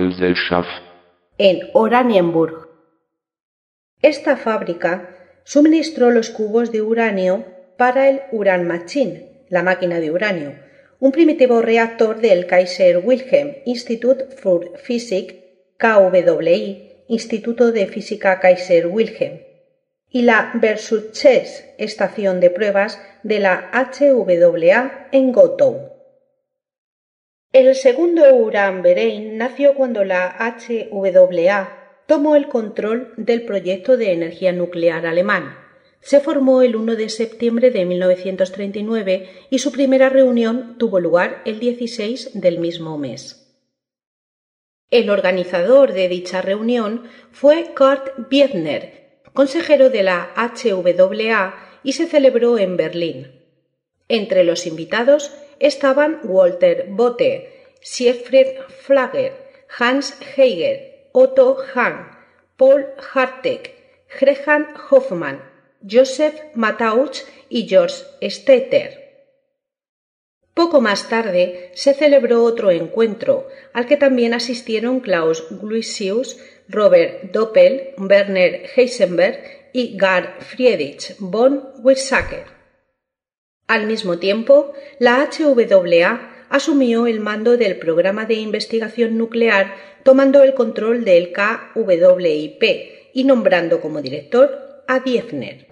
en Oranienburg. Esta fábrica suministró los cubos de uranio para el Uran Machine, la máquina de uranio, un primitivo reactor del Kaiser Wilhelm Institut für Physik, K W I, Instituto de Física Kaiser Wilhelm, y la Versuchess, estación de pruebas de la H W A en Gottow. El segundo Uran-Verein nació cuando la H W A tomó el control del proyecto de energía nuclear alemán. Se formó el primero de septiembre de mil novecientos treinta y nueve y su primera reunión tuvo lugar el dieciséis del mismo mes. El organizador de dicha reunión fue Kurt Biedner, consejero de la H W A, y se celebró en Berlín. Entre los invitados estaban Walter Bothe, Siegfried Flagger, Hans Heiger, Otto Hahn, Paul Hartek, Gretchen Hoffmann, Joseph Mattausch y George Stetter. Poco más tarde se celebró otro encuentro, al que también asistieron Klaus Glucius, Robert Doppel, Werner Heisenberg y Carl Friedrich von Weizsäcker. Al mismo tiempo, la H W A asumió el mando del programa de investigación nuclear, tomando el control del K W I P y nombrando como director a Biedner.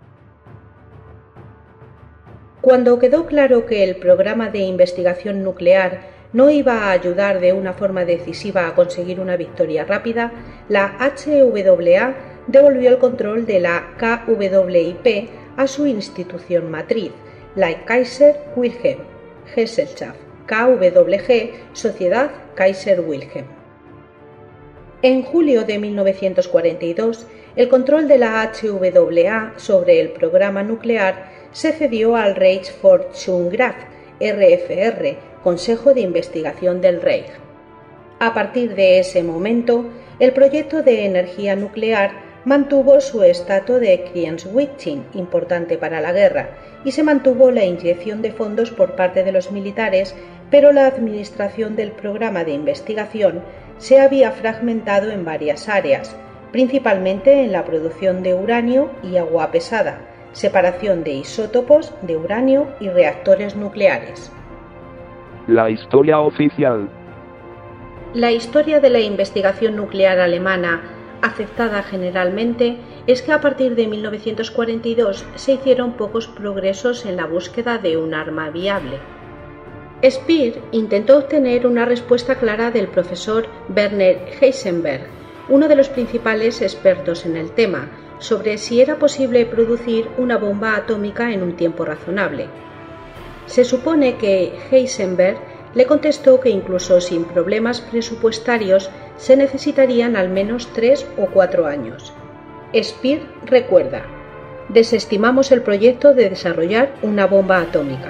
Cuando quedó claro que el programa de investigación nuclear no iba a ayudar de una forma decisiva a conseguir una victoria rápida, la H W A devolvió el control de la K W I P a su institución matriz, la Kaiser Wilhelm Gesellschaft, K W G, Sociedad Kaiser Wilhelm. En julio de mil novecientos cuarenta y dos, el control de la H W A sobre el programa nuclear se cedió al Reichsforschungsrat, R F R, Consejo de Investigación del Reich. A partir de ese momento, el proyecto de energía nuclear mantuvo su estatus de Kriegswichting, importante para la guerra, y se mantuvo la inyección de fondos por parte de los militares, pero la administración del programa de investigación se había fragmentado en varias áreas, principalmente en la producción de uranio y agua pesada, separación de isótopos de uranio y reactores nucleares. La historia oficial. La historia de la investigación nuclear alemana, aceptada generalmente, es que a partir de mil novecientos cuarenta y dos se hicieron pocos progresos en la búsqueda de un arma viable. Speer intentó obtener una respuesta clara del profesor Werner Heisenberg, uno de los principales expertos en el tema, sobre si era posible producir una bomba atómica en un tiempo razonable. Se supone que Heisenberg le contestó que incluso sin problemas presupuestarios se necesitarían al menos tres o cuatro años. Speer recuerda: desestimamos el proyecto de desarrollar una bomba atómica.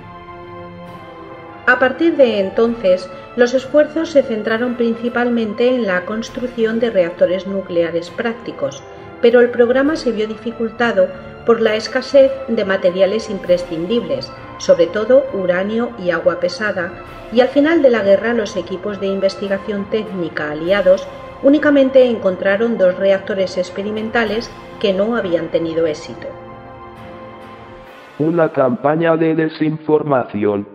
A partir de entonces, los esfuerzos se centraron principalmente en la construcción de reactores nucleares prácticos, pero el programa se vio dificultado por la escasez de materiales imprescindibles, sobre todo uranio y agua pesada, y al final de la guerra los equipos de investigación técnica aliados únicamente encontraron dos reactores experimentales que no habían tenido éxito. Una campaña de desinformación.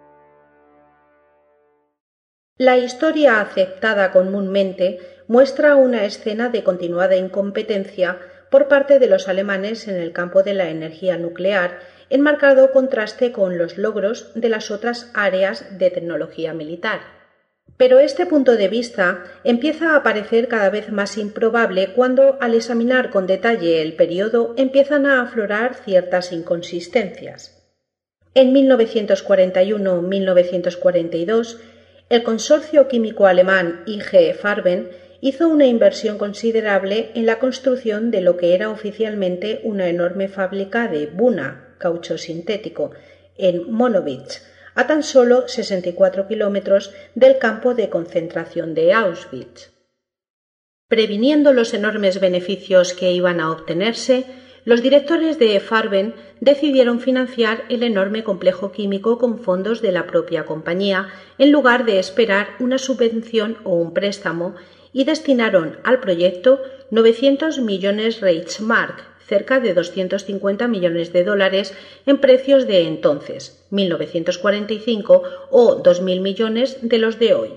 La historia aceptada comúnmente muestra una escena de continuada incompetencia por parte de los alemanes en el campo de la energía nuclear, en marcado contraste con los logros de las otras áreas de tecnología militar. Pero este punto de vista empieza a parecer cada vez más improbable cuando, al examinar con detalle el periodo, empiezan a aflorar ciertas inconsistencias. En mil novecientos cuarenta y uno a mil novecientos cuarenta y dos, el consorcio químico alemán I G Farben hizo una inversión considerable en la construcción de lo que era oficialmente una enorme fábrica de Buna, caucho sintético, en Monowitz, a tan solo sesenta y cuatro kilómetros del campo de concentración de Auschwitz. Previniendo los enormes beneficios que iban a obtenerse, los directores de Farben decidieron financiar el enorme complejo químico con fondos de la propia compañía, en lugar de esperar una subvención o un préstamo, y destinaron al proyecto novecientos millones Reichsmark, cerca de doscientos cincuenta millones de dólares en precios de entonces, mil novecientos cuarenta y cinco, o dos mil millones de los de hoy.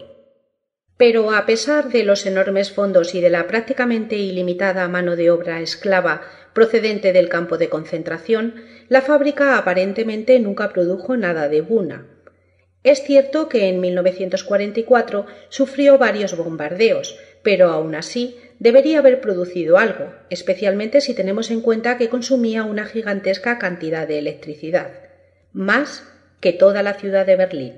Pero a pesar de los enormes fondos y de la prácticamente ilimitada mano de obra esclava procedente del campo de concentración, la fábrica aparentemente nunca produjo nada de Buna. Es cierto que en mil novecientos cuarenta y cuatro sufrió varios bombardeos, pero aún así debería haber producido algo, especialmente si tenemos en cuenta que consumía una gigantesca cantidad de electricidad, más que toda la ciudad de Berlín.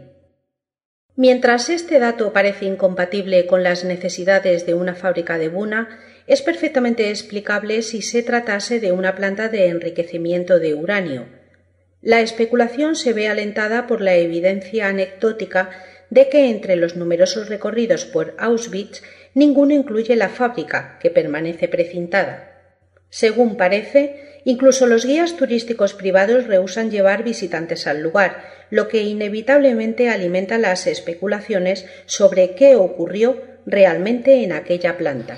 Mientras este dato parece incompatible con las necesidades de una fábrica de Buna, es perfectamente explicable si se tratase de una planta de enriquecimiento de uranio. La especulación se ve alentada por la evidencia anecdótica de que entre los numerosos recorridos por Auschwitz ninguno incluye la fábrica, que permanece precintada. Según parece, incluso los guías turísticos privados rehúsan llevar visitantes al lugar, lo que inevitablemente alimenta las especulaciones sobre qué ocurrió realmente en aquella planta.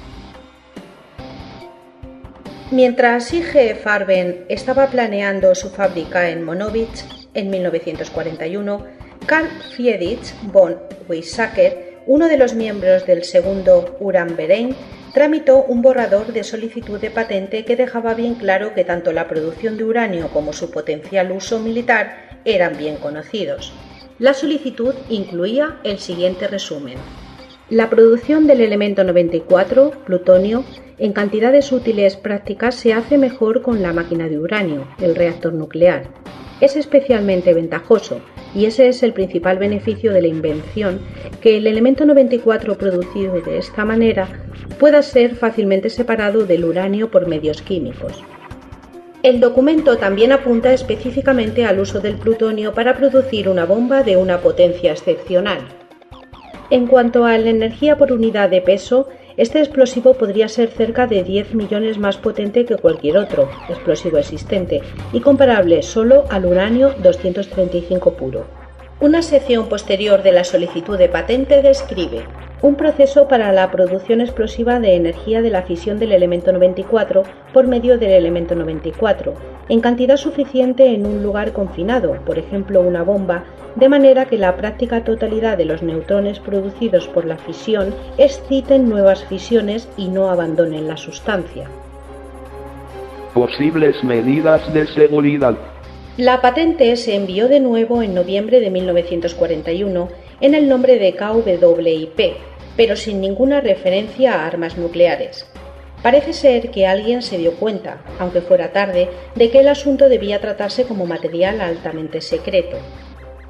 Mientras I G Farben estaba planeando su fábrica en Monowitz en mil novecientos cuarenta y uno, Karl Friedrich von Weizsäcker, uno de los miembros del segundo Uranverein, tramitó un borrador de solicitud de patente que dejaba bien claro que tanto la producción de uranio como su potencial uso militar eran bien conocidos. La solicitud incluía el siguiente resumen: la producción del elemento noventa y cuatro, plutonio, en cantidades útiles prácticas se hace mejor con la máquina de uranio, el reactor nuclear. Es especialmente ventajoso, y ese es el principal beneficio de la invención, que el elemento noventa y cuatro producido de esta manera pueda ser fácilmente separado del uranio por medios químicos. El documento también apunta específicamente al uso del plutonio para producir una bomba de una potencia excepcional. En cuanto a la energía por unidad de peso, este explosivo podría ser cerca de diez millones más potente que cualquier otro explosivo existente y comparable solo al uranio doscientos treinta y cinco puro. Una sección posterior de la solicitud de patente describe un proceso para la producción explosiva de energía de la fisión del elemento noventa y cuatro por medio del elemento noventa y cuatro, en cantidad suficiente en un lugar confinado, por ejemplo una bomba, de manera que la práctica totalidad de los neutrones producidos por la fisión exciten nuevas fisiones y no abandonen la sustancia. Posibles medidas de seguridad. La patente se envió de nuevo en noviembre de mil novecientos cuarenta y uno en el nombre de K W I P, pero sin ninguna referencia a armas nucleares. Parece ser que alguien se dio cuenta, aunque fuera tarde, de que el asunto debía tratarse como material altamente secreto.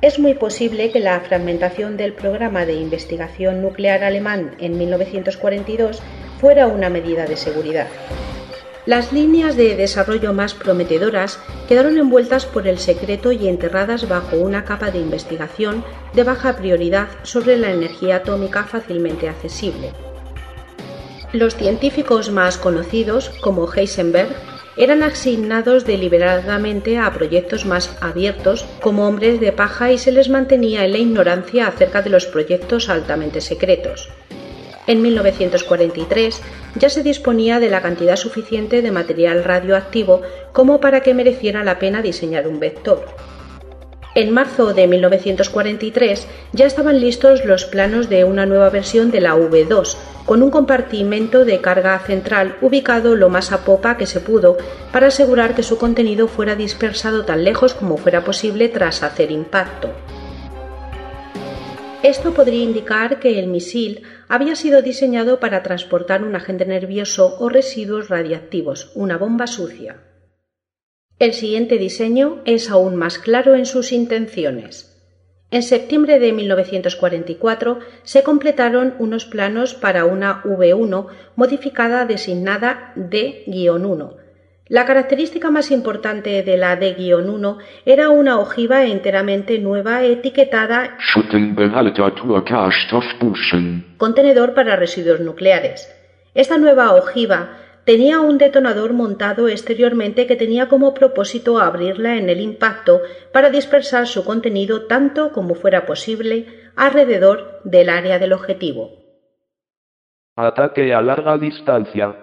es muy posible que la fragmentación del programa de investigación nuclear alemán en mil novecientos cuarenta y dos fuera una medida de seguridad. Las líneas de desarrollo más prometedoras quedaron envueltas por el secreto y enterradas bajo una capa de investigación de baja prioridad sobre la energía atómica fácilmente accesible. Los científicos más conocidos, como Heisenberg, eran asignados deliberadamente a proyectos más abiertos como hombres de paja y se les mantenía en la ignorancia acerca de los proyectos altamente secretos. En mil novecientos cuarenta y tres ya se disponía de la cantidad suficiente de material radioactivo como para que mereciera la pena diseñar un vector. En marzo de mil novecientos cuarenta y tres ya estaban listos los planos de una nueva versión de la V dos, con un compartimento de carga central ubicado lo más a popa que se pudo para asegurar que su contenido fuera dispersado tan lejos como fuera posible tras hacer impacto. Esto podría indicar que el misil había sido diseñado para transportar un agente nervioso o residuos radiactivos, una bomba sucia. El siguiente diseño es aún más claro en sus intenciones. En septiembre de mil novecientos cuarenta y cuatro se completaron unos planos para una V uno modificada designada D uno. La característica más importante de la D uno era una ojiva enteramente nueva etiquetada contenedor para residuos nucleares. Esta nueva ojiva tenía un detonador montado exteriormente que tenía como propósito abrirla en el impacto para dispersar su contenido tanto como fuera posible alrededor del área del objetivo. Ataque a larga distancia.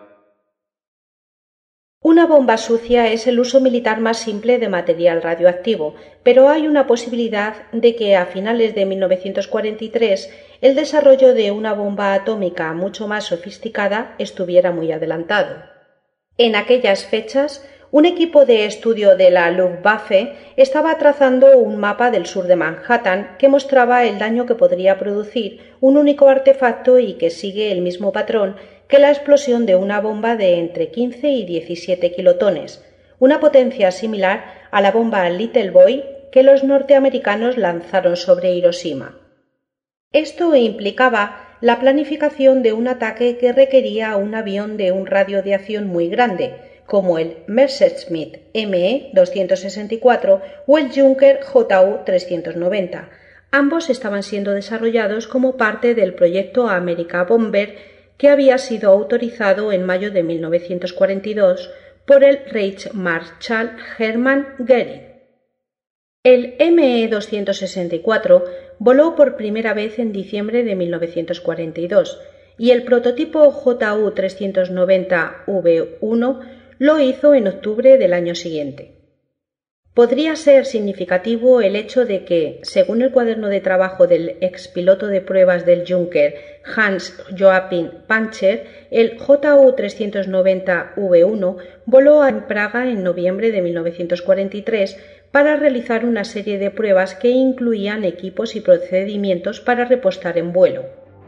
Una bomba sucia es el uso militar más simple de material radioactivo, pero hay una posibilidad de que a finales de mil novecientos cuarenta y tres el desarrollo de una bomba atómica mucho más sofisticada estuviera muy adelantado. En aquellas fechas, un equipo de estudio de la Luftwaffe estaba trazando un mapa del sur de Manhattan que mostraba el daño que podría producir un único artefacto y que sigue el mismo patrón que la explosión de una bomba de entre quince y diecisiete kilotones, una potencia similar a la bomba Little Boy que los norteamericanos lanzaron sobre Hiroshima. Esto implicaba la planificación de un ataque que requería un avión de un radio de acción muy grande, como el Messerschmitt M E doscientos sesenta y cuatro o el Junker J U trescientos noventa. Ambos estaban siendo desarrollados como parte del proyecto America Bomber, que había sido autorizado en mayo de mil novecientos cuarenta y dos por el Reichsmarschall Hermann Göring. El M E doscientos sesenta y cuatro voló por primera vez en diciembre de mil novecientos cuarenta y dos y el prototipo J U trescientos noventa V uno lo hizo en octubre del año siguiente. Podría ser significativo el hecho de que, según el cuaderno de trabajo del expiloto de pruebas del Junker Hans Joachim Pancher, el J U trescientos noventa V uno voló a Praga en noviembre de mil novecientos cuarenta y tres para realizar una serie de pruebas que incluían equipos y procedimientos para repostar en vuelo.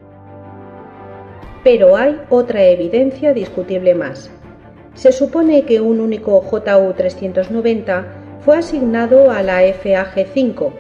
Pero hay otra evidencia discutible más. Se supone que un único J U trescientos noventa fue asignado a la F A G cinco,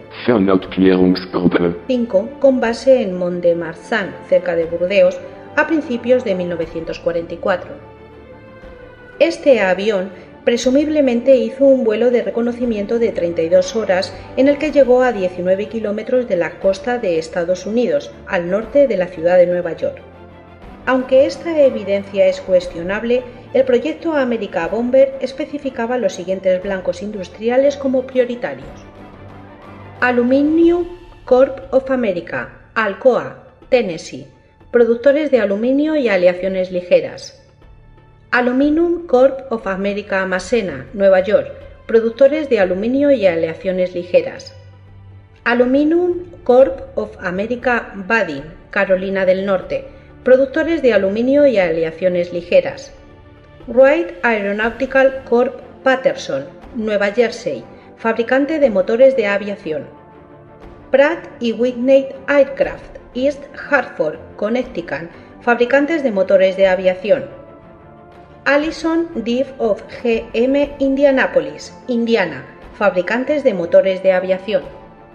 cinco con base en Mont-de-Marsan, cerca de Burdeos, a principios de mil novecientos cuarenta y cuatro. Este avión presumiblemente hizo un vuelo de reconocimiento de treinta y dos horas en el que llegó a diecinueve kilómetros de la costa de Estados Unidos, al norte de la ciudad de Nueva York. Aunque esta evidencia es cuestionable, el proyecto America Bomber especificaba los siguientes blancos industriales como prioritarios: Aluminium Corp of America, Alcoa, Tennessee, productores de aluminio y aleaciones ligeras; Aluminium Corp of America Massena, Nueva York, productores de aluminio y aleaciones ligeras; Aluminium Corp of America Badin, Carolina del Norte, productores de aluminio y aleaciones ligeras; Wright Aeronautical Corp Patterson, Nueva Jersey, fabricante de motores de aviación; Pratt y Whitney Aircraft, East Hartford, Connecticut, fabricantes de motores de aviación; Allison Div of G M Indianapolis, Indiana, fabricantes de motores de aviación;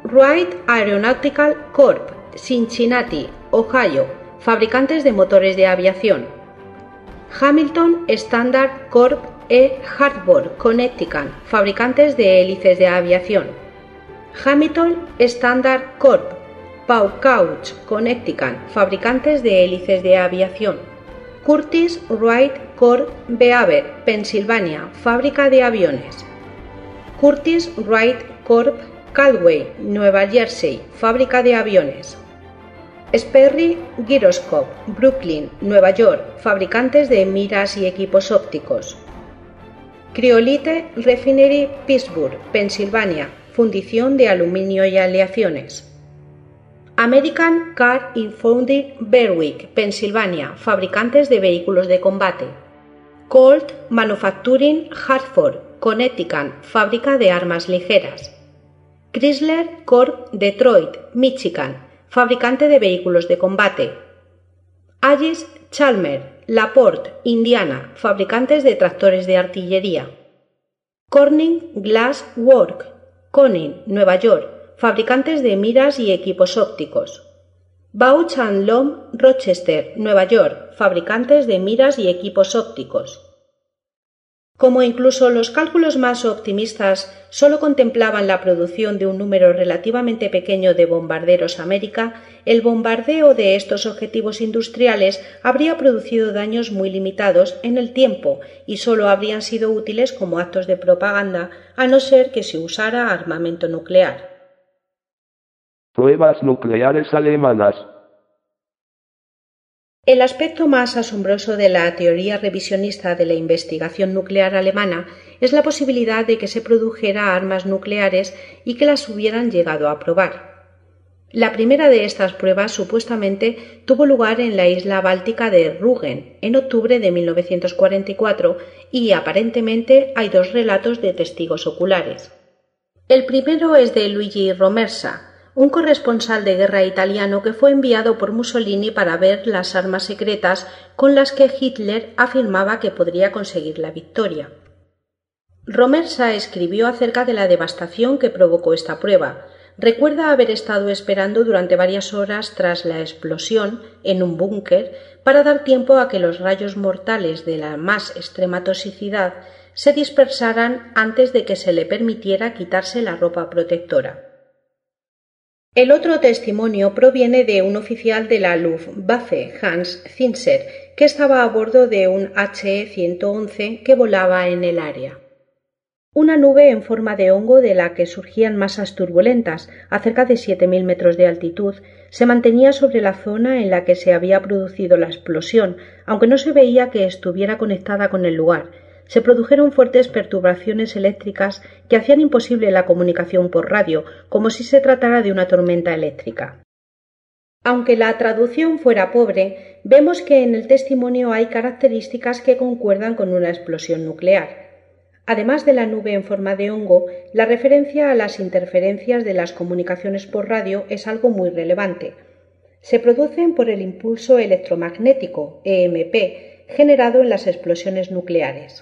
Wright Aeronautical Corp, Cincinnati, Ohio, fabricantes de motores de aviación. Hamilton Standard Corp e Hartford, Connecticut, fabricantes de hélices de aviación. Hamilton Standard Corp, Paucauch, Connecticut, fabricantes de hélices de aviación. Curtiss Wright Corp Beaver, Pensilvania, fábrica de aviones. Curtiss Wright Corp Caldwell, Nueva Jersey, fábrica de aviones. Sperry Gyroscope, Brooklyn, Nueva York, fabricantes de miras y equipos ópticos. Cryolite Refinery, Pittsburgh, Pensilvania, fundición de aluminio y aleaciones. American Car and Foundry, Berwick, Pensilvania, fabricantes de vehículos de combate. Colt Manufacturing, Hartford, Connecticut, fábrica de armas ligeras. Chrysler Corp, Detroit, Michigan, fabricante de vehículos de combate. Aegis Chalmers, LaPorte, Indiana, fabricantes de tractores de artillería. Corning Glass Works, Conning, Nueva York, fabricantes de miras y equipos ópticos. Bausch and Lomb, Rochester, Nueva York, fabricantes de miras y equipos ópticos. Como incluso los cálculos más optimistas solo contemplaban la producción de un número relativamente pequeño de bombarderos América, el bombardeo de estos objetivos industriales habría producido daños muy limitados en el tiempo y solo habrían sido útiles como actos de propaganda, a no ser que se usara armamento nuclear. Pruebas nucleares alemanas. El aspecto más asombroso de la teoría revisionista de la investigación nuclear alemana es la posibilidad de que se produjera armas nucleares y que las hubieran llegado a probar. La primera de estas pruebas supuestamente tuvo lugar en la isla báltica de Rügen en octubre de mil novecientos cuarenta y cuatro y aparentemente hay dos relatos de testigos oculares. El primero es de Luigi Romersa, un corresponsal de guerra italiano que fue enviado por Mussolini para ver las armas secretas con las que Hitler afirmaba que podría conseguir la victoria. Romersa escribió acerca de la devastación que provocó esta prueba. Recuerda haber estado esperando durante varias horas tras la explosión en un búnker para dar tiempo a que los rayos mortales de la más extrema toxicidad se dispersaran antes de que se le permitiera quitarse la ropa protectora. El otro testimonio proviene de un oficial de la Luftwaffe, Hans Zinser, que estaba a bordo de un H E ciento once que volaba en el área. Una nube en forma de hongo de la que surgían masas turbulentas, a cerca de siete mil metros de altitud, se mantenía sobre la zona en la que se había producido la explosión, aunque no se veía que estuviera conectada con el lugar. Se produjeron fuertes perturbaciones eléctricas que hacían imposible la comunicación por radio, como si se tratara de una tormenta eléctrica. Aunque la traducción fuera pobre, vemos que en el testimonio hay características que concuerdan con una explosión nuclear. Además de la nube en forma de hongo, la referencia a las interferencias de las comunicaciones por radio es algo muy relevante. Se producen por el impulso electromagnético, E M P, generado en las explosiones nucleares.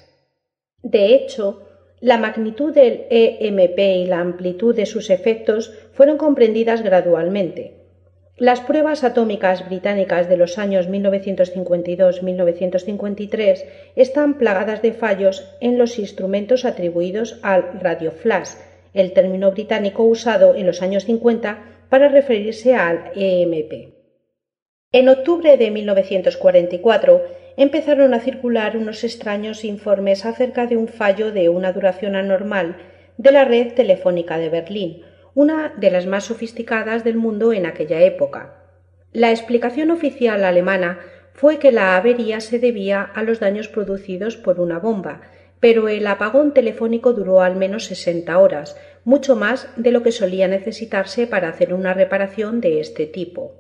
De hecho, la magnitud del E M P y la amplitud de sus efectos fueron comprendidas gradualmente. Las pruebas atómicas británicas de los años mil novecientos cincuenta y dos a mil novecientos cincuenta y tres están plagadas de fallos en los instrumentos atribuidos al radioflash, el término británico usado en los años cincuenta para referirse al E M P. En octubre de mil novecientos cuarenta y cuatro empezaron a circular unos extraños informes acerca de un fallo de una duración anormal de la red telefónica de Berlín, una de las más sofisticadas del mundo en aquella época. La explicación oficial alemana fue que la avería se debía a los daños producidos por una bomba, pero el apagón telefónico duró al menos sesenta horas, mucho más de lo que solía necesitarse para hacer una reparación de este tipo.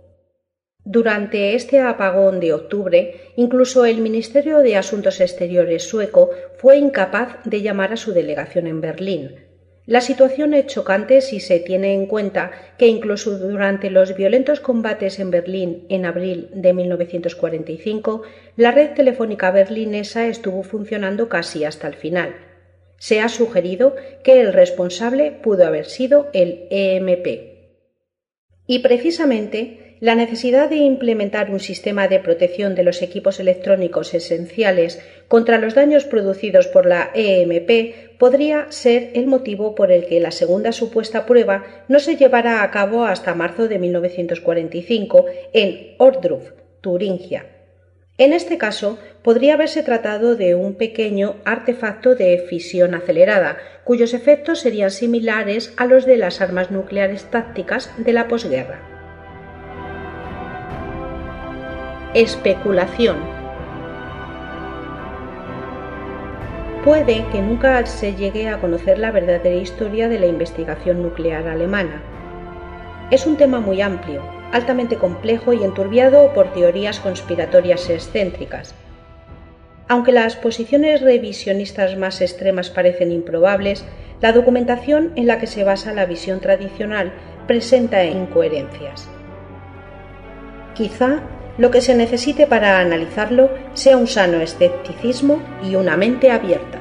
Durante este apagón de octubre, incluso el Ministerio de Asuntos Exteriores sueco fue incapaz de llamar a su delegación en Berlín. La situación es chocante si se tiene en cuenta que incluso durante los violentos combates en Berlín en abril de mil novecientos cuarenta y cinco, la red telefónica berlinesa estuvo funcionando casi hasta el final. Se ha sugerido que el responsable pudo haber sido el E M P. Y precisamente la necesidad de implementar un sistema de protección de los equipos electrónicos esenciales contra los daños producidos por la E M P podría ser el motivo por el que la segunda supuesta prueba no se llevara a cabo hasta marzo de mil novecientos cuarenta y cinco en Ohrdruf, Turingia. En este caso, podría haberse tratado de un pequeño artefacto de fisión acelerada, cuyos efectos serían similares a los de las armas nucleares tácticas de la posguerra. Especulación. Puede que nunca se llegue a conocer la verdadera historia de la investigación nuclear alemana. Es un tema muy amplio, altamente complejo y enturbiado por teorías conspiratorias excéntricas. Aunque las posiciones revisionistas más extremas parecen improbables, la documentación en la que se basa la visión tradicional presenta incoherencias. Quizá lo que se necesite para analizarlo sea un sano escepticismo y una mente abierta.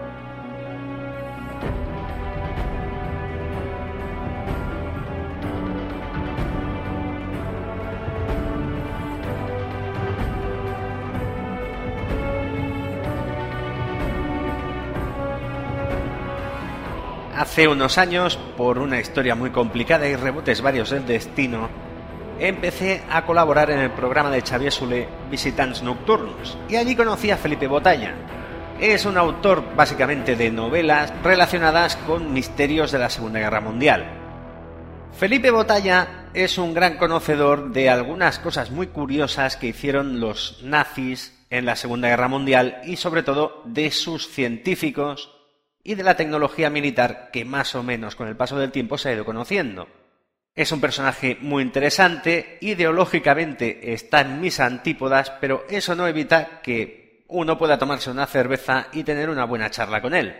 Hace unos años, por una historia muy complicada y rebotes varios del destino, empecé a colaborar en el programa de Xavier Soler, Visitants Nocturnos, y allí conocí a Felipe Botalla. Es un autor básicamente de novelas relacionadas con misterios de la Segunda Guerra Mundial. Felipe Botalla es un gran conocedor de algunas cosas muy curiosas que hicieron los nazis en la Segunda Guerra Mundial y sobre todo de sus científicos y de la tecnología militar que más o menos con el paso del tiempo se ha ido conociendo. Es un personaje muy interesante, ideológicamente está en mis antípodas, pero eso no evita que uno pueda tomarse una cerveza y tener una buena charla con él.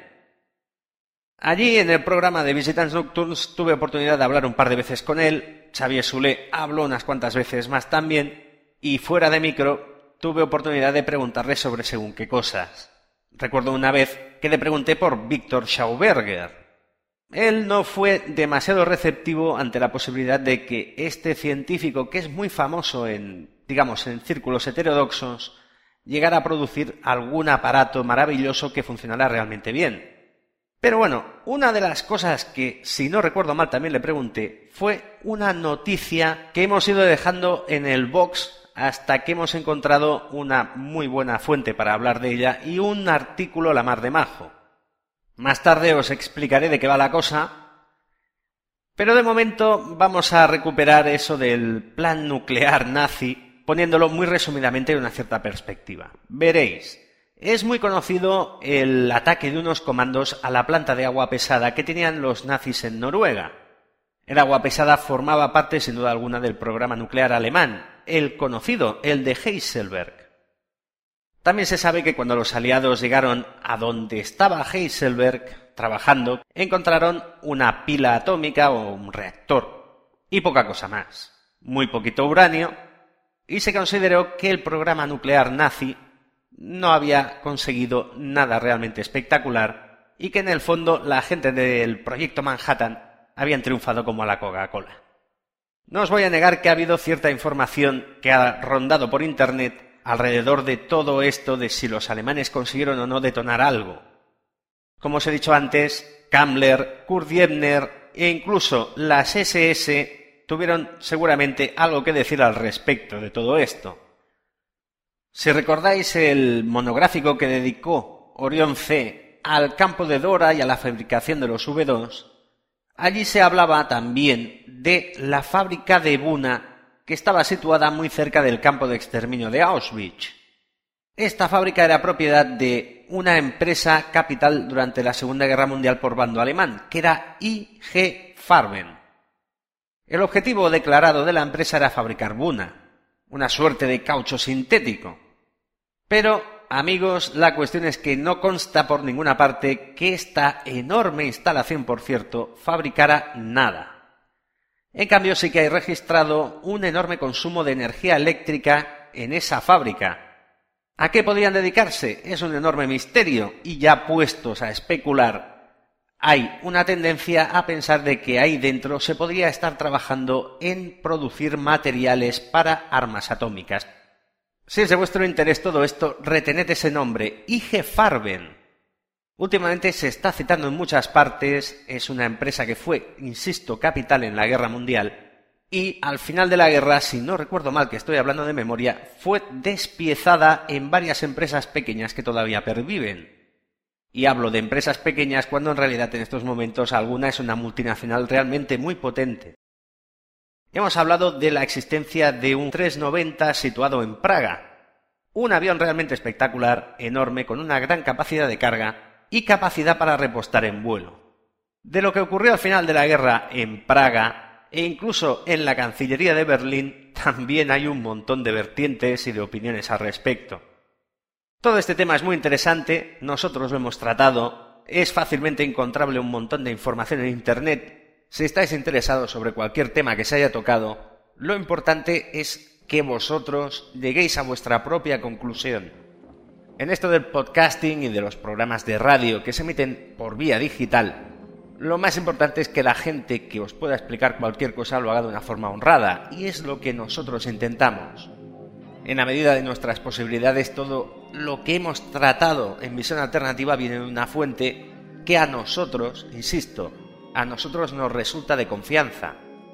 Allí en el programa de Visitants Nocturnes tuve oportunidad de hablar un par de veces con él, Xavier Soler habló unas cuantas veces más también, y fuera de micro tuve oportunidad de preguntarle sobre según qué cosas. Recuerdo una vez que le pregunté por Victor Schauberger. Él no fue demasiado receptivo ante la posibilidad de que este científico, que es muy famoso en, digamos, en círculos heterodoxos, llegara a producir algún aparato maravilloso que funcionara realmente bien. Pero bueno, una de las cosas que, si no recuerdo mal, también le pregunté, fue una noticia que hemos ido dejando en el box hasta que hemos encontrado una muy buena fuente para hablar de ella y un artículo la mar de majo. Más tarde os explicaré de qué va la cosa, pero de momento vamos a recuperar eso del plan nuclear nazi, poniéndolo muy resumidamente en una cierta perspectiva. Veréis, es muy conocido el ataque de unos comandos a la planta de agua pesada que tenían los nazis en Noruega. El agua pesada formaba parte, sin duda alguna, del programa nuclear alemán, el conocido, el de Heisenberg. También se sabe que cuando los aliados llegaron a donde estaba Heisenberg trabajando, encontraron una pila atómica o un reactor, y poca cosa más. Muy poquito uranio, y se consideró que el programa nuclear nazi no había conseguido nada realmente espectacular, y que en el fondo la gente del proyecto Manhattan habían triunfado como a la Coca-Cola. No os voy a negar que ha habido cierta información que ha rondado por internet alrededor de todo esto de si los alemanes consiguieron o no detonar algo. Como os he dicho antes, Kammler, Kurt Diebner e incluso las ese ese tuvieron seguramente algo que decir al respecto de todo esto. Si recordáis el monográfico que dedicó Orión C al campo de Dora y a la fabricación de los V dos, allí se hablaba también de la fábrica de Buna que estaba situada muy cerca del campo de exterminio de Auschwitz. Esta fábrica era propiedad de una empresa capital durante la Segunda Guerra Mundial por bando alemán, que era I G Farben. El objetivo declarado de la empresa era fabricar Buna, una suerte de caucho sintético. Pero, amigos, la cuestión es que no consta por ninguna parte que esta enorme instalación, por cierto, fabricara nada. En cambio, sí que hay registrado un enorme consumo de energía eléctrica en esa fábrica. ¿A qué podrían dedicarse? Es un enorme misterio, y ya puestos a especular, hay una tendencia a pensar de que ahí dentro se podría estar trabajando en producir materiales para armas atómicas. Si es de vuestro interés todo esto, retened ese nombre, I G Farben. Últimamente se está citando en muchas partes, es una empresa que fue, insisto, capital en la Guerra Mundial, y al final de la guerra, si no recuerdo mal que estoy hablando de memoria, fue despiezada en varias empresas pequeñas que todavía perviven. Y hablo de empresas pequeñas cuando en realidad en estos momentos alguna es una multinacional realmente muy potente. Hemos hablado de la existencia de un trescientos noventa situado en Praga, un avión realmente espectacular, enorme, con una gran capacidad de carga y capacidad para repostar en vuelo. De lo que ocurrió al final de la guerra en Praga, e incluso en la Cancillería de Berlín, también hay un montón de vertientes y de opiniones al respecto. Todo este tema es muy interesante, nosotros lo hemos tratado, es fácilmente encontrable un montón de información en Internet. Si estáis interesados sobre cualquier tema que se haya tocado, lo importante es que vosotros lleguéis a vuestra propia conclusión. En esto del podcasting y de los programas de radio que se emiten por vía digital, lo más importante es que la gente que os pueda explicar cualquier cosa lo haga de una forma honrada, y es lo que nosotros intentamos. En la medida de nuestras posibilidades, todo lo que hemos tratado en Visión Alternativa viene de una fuente que a nosotros, insisto, a nosotros nos resulta de confianza.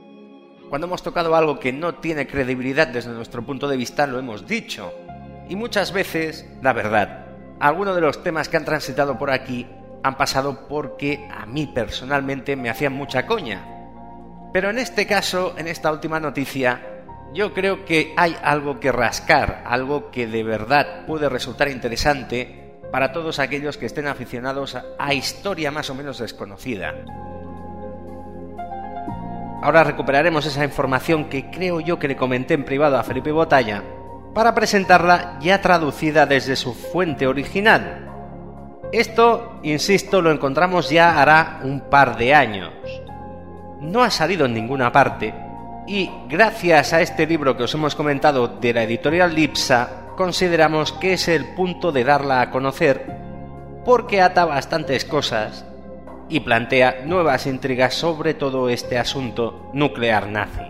Cuando hemos tocado algo que no tiene credibilidad desde nuestro punto de vista, lo hemos dicho. Y muchas veces, la verdad, algunos de los temas que han transitado por aquí han pasado porque a mí personalmente me hacían mucha coña. Pero en este caso, en esta última noticia, yo creo que hay algo que rascar, algo que de verdad puede resultar interesante para todos aquellos que estén aficionados a, a historia más o menos desconocida. Ahora recuperaremos esa información que creo yo que le comenté en privado a Felipe Botalla para presentarla ya traducida desde su fuente original. Esto, insisto, lo encontramos ya hará un par de años. No ha salido en ninguna parte y gracias a este libro que os hemos comentado de la editorial Lipsa, consideramos que es el punto de darla a conocer porque ata bastantes cosas y plantea nuevas intrigas sobre todo este asunto nuclear nazi.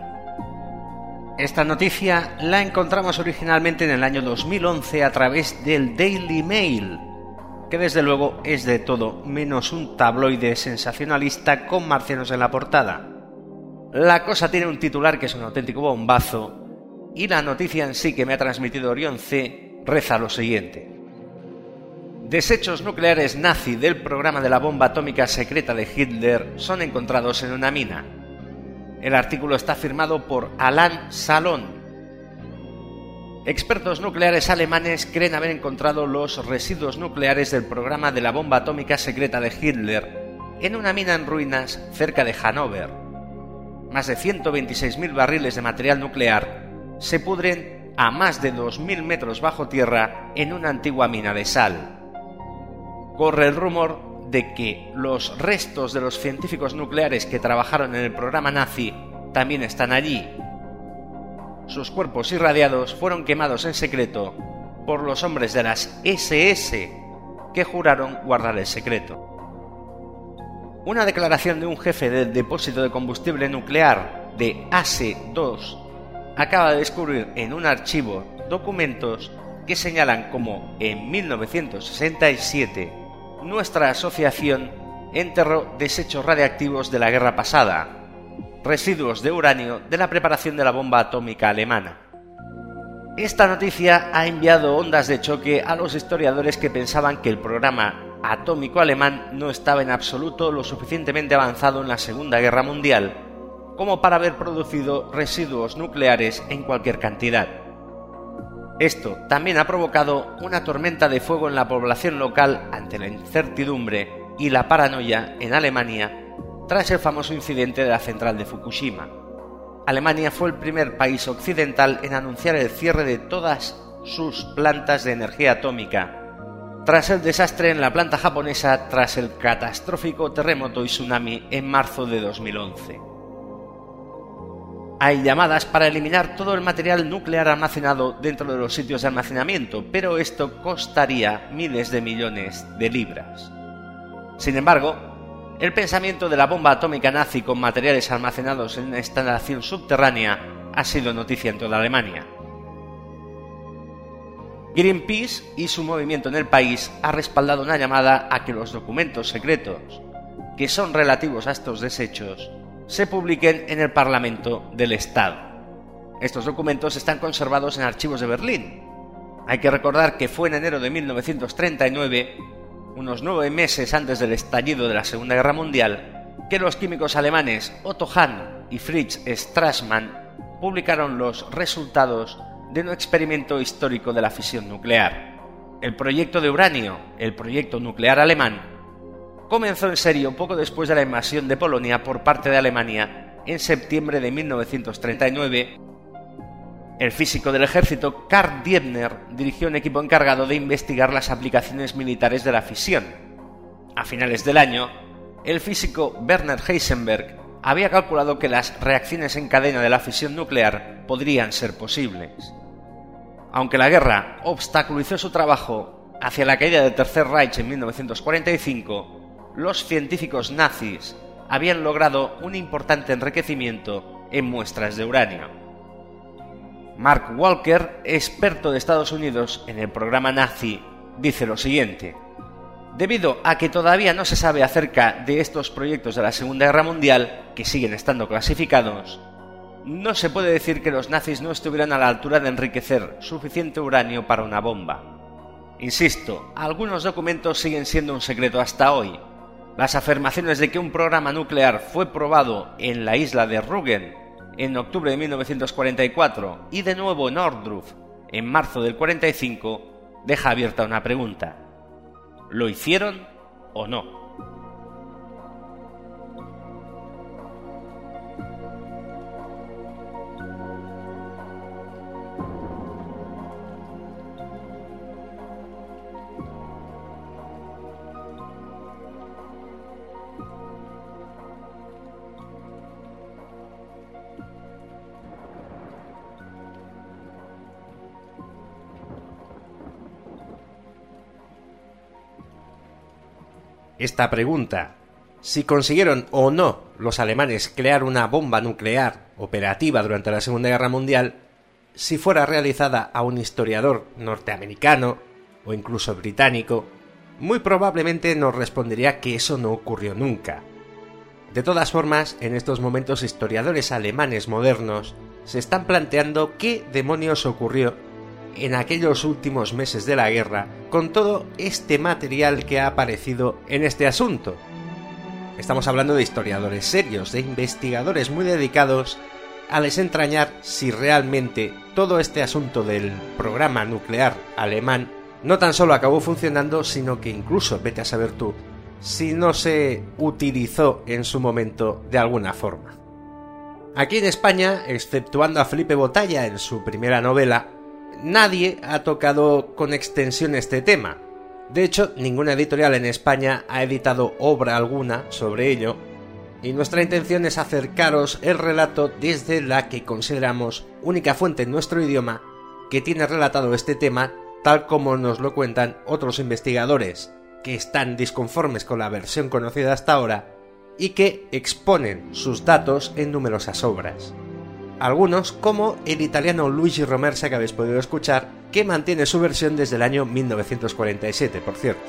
Esta noticia la encontramos originalmente en el año dos mil once a través del Daily Mail, que desde luego es de todo menos un tabloide sensacionalista con marcianos en la portada. La cosa tiene un titular que es un auténtico bombazo, y la noticia en sí que me ha transmitido Orión C reza lo siguiente: desechos nucleares nazi del programa de la bomba atómica secreta de Hitler son encontrados en una mina. El artículo está firmado por Alain Salon. Expertos nucleares alemanes creen haber encontrado los residuos nucleares del programa de la bomba atómica secreta de Hitler en una mina en ruinas cerca de Hannover. Más de ciento veintiséis mil barriles de material nuclear se pudren a más de dos mil metros bajo tierra en una antigua mina de sal. Corre el rumor de que los restos de los científicos nucleares que trabajaron en el programa nazi también están allí. Sus cuerpos irradiados fueron quemados en secreto por los hombres de las ese ese que juraron guardar el secreto. Una declaración de un jefe del depósito de combustible nuclear de A S E dos acaba de descubrir en un archivo documentos que señalan como en mil novecientos sesenta y siete nuestra asociación enterró desechos radiactivos de la guerra pasada, residuos de uranio de la preparación de la bomba atómica alemana. Esta noticia ha enviado ondas de choque a los historiadores que pensaban que el programa atómico alemán no estaba en absoluto lo suficientemente avanzado en la Segunda Guerra Mundial como para haber producido residuos nucleares en cualquier cantidad. Esto también ha provocado una tormenta de fuego en la población local ante la incertidumbre y la paranoia en Alemania tras el famoso incidente de la central de Fukushima. Alemania fue el primer país occidental en anunciar el cierre de todas sus plantas de energía atómica, tras el desastre en la planta japonesa tras el catastrófico terremoto y tsunami en marzo de dos mil once. Hay llamadas para eliminar todo el material nuclear almacenado dentro de los sitios de almacenamiento, pero esto costaría miles de millones de libras. Sin embargo, el pensamiento de la bomba atómica nazi con materiales almacenados en una instalación subterránea ha sido noticia en toda Alemania. Greenpeace y su movimiento en el país ha respaldado una llamada a que los documentos secretos, que son relativos a estos desechos, se publiquen en el Parlamento del Estado. Estos documentos están conservados en archivos de Berlín. Hay que recordar que fue en enero de mil novecientos treinta y nueve, unos nueve meses antes del estallido de la Segunda Guerra Mundial, que los químicos alemanes Otto Hahn y Fritz Strassmann publicaron los resultados de un experimento histórico de la fisión nuclear. El proyecto de uranio, el proyecto nuclear alemán, comenzó en serio poco después de la invasión de Polonia por parte de Alemania en septiembre de mil novecientos treinta y nueve. El físico del ejército Karl Diebner dirigió un equipo encargado de investigar las aplicaciones militares de la fisión. A finales del año, el físico Werner Heisenberg había calculado que las reacciones en cadena de la fisión nuclear podrían ser posibles. Aunque la guerra obstaculizó su trabajo hacia la caída del Tercer Reich en mil novecientos cuarenta y cinco, los científicos nazis habían logrado un importante enriquecimiento en muestras de uranio. Mark Walker, experto de Estados Unidos en el programa nazi, dice lo siguiente: debido a que todavía no se sabe acerca de estos proyectos de la Segunda Guerra Mundial, que siguen estando clasificados, no se puede decir que los nazis no estuvieran a la altura de enriquecer suficiente uranio para una bomba. Insisto, algunos documentos siguen siendo un secreto hasta hoy. Las afirmaciones de que un programa nuclear fue probado en la isla de Rügen en octubre de mil novecientos cuarenta y cuatro y de nuevo en Ohrdruf en marzo del cuarenta y cinco deja abierta una pregunta: ¿lo hicieron o no? Esta pregunta, si consiguieron o no los alemanes crear una bomba nuclear operativa durante la Segunda Guerra Mundial, si fuera realizada a un historiador norteamericano o incluso británico, muy probablemente nos respondería que eso no ocurrió nunca. De todas formas, en estos momentos historiadores alemanes modernos se están planteando qué demonios ocurrió en aquellos últimos meses de la guerra con todo este material que ha aparecido en este asunto. Estamos hablando de historiadores serios, de investigadores muy dedicados a desentrañar si realmente todo este asunto del programa nuclear alemán no tan solo acabó funcionando, sino que incluso, vete a saber tú, si no se utilizó en su momento de alguna forma. Aquí en España, exceptuando a Felipe Botalla en su primera novela, nadie ha tocado con extensión este tema. De hecho, ninguna editorial en España ha editado obra alguna sobre ello, y nuestra intención es acercaros el relato desde la que consideramos única fuente en nuestro idioma que tiene relatado este tema tal como nos lo cuentan otros investigadores que están disconformes con la versión conocida hasta ahora y que exponen sus datos en numerosas obras. Algunos, como el italiano Luigi Romersa que habéis podido escuchar, que mantiene su versión desde el año mil novecientos cuarenta y siete, por cierto.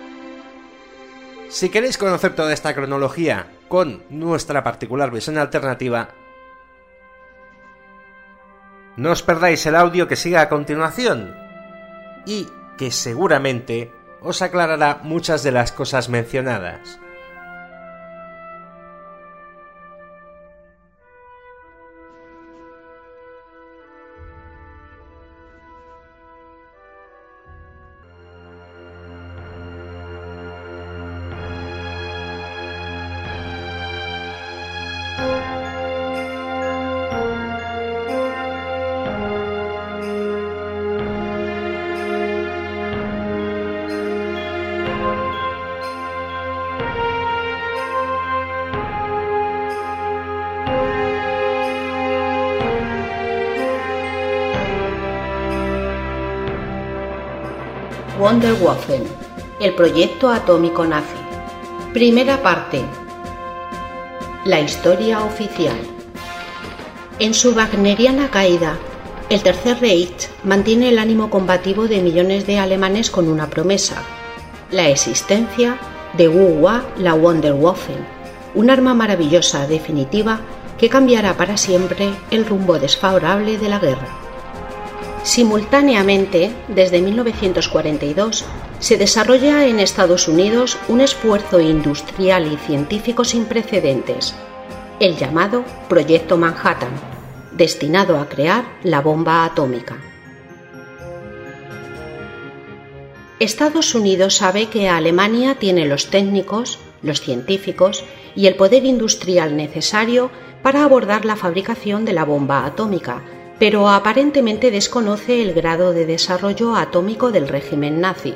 Si queréis conocer toda esta cronología con nuestra particular visión alternativa, no os perdáis el audio que sigue a continuación y que seguramente os aclarará muchas de las cosas mencionadas. Wunderwaffen, el proyecto atómico nazi. Primera parte. La historia oficial. En su wagneriana caída, el Tercer Reich mantiene el ánimo combativo de millones de alemanes con una promesa: la existencia de Wuwa la Wunderwaffe, un arma maravillosa definitiva que cambiará para siempre el rumbo desfavorable de la guerra. Simultáneamente, desde mil novecientos cuarenta y dos, se desarrolla en Estados Unidos un esfuerzo industrial y científico sin precedentes, el llamado Proyecto Manhattan, destinado a crear la bomba atómica. Estados Unidos sabe que Alemania tiene los técnicos, los científicos y el poder industrial necesario para abordar la fabricación de la bomba atómica, pero aparentemente desconoce el grado de desarrollo atómico del régimen nazi.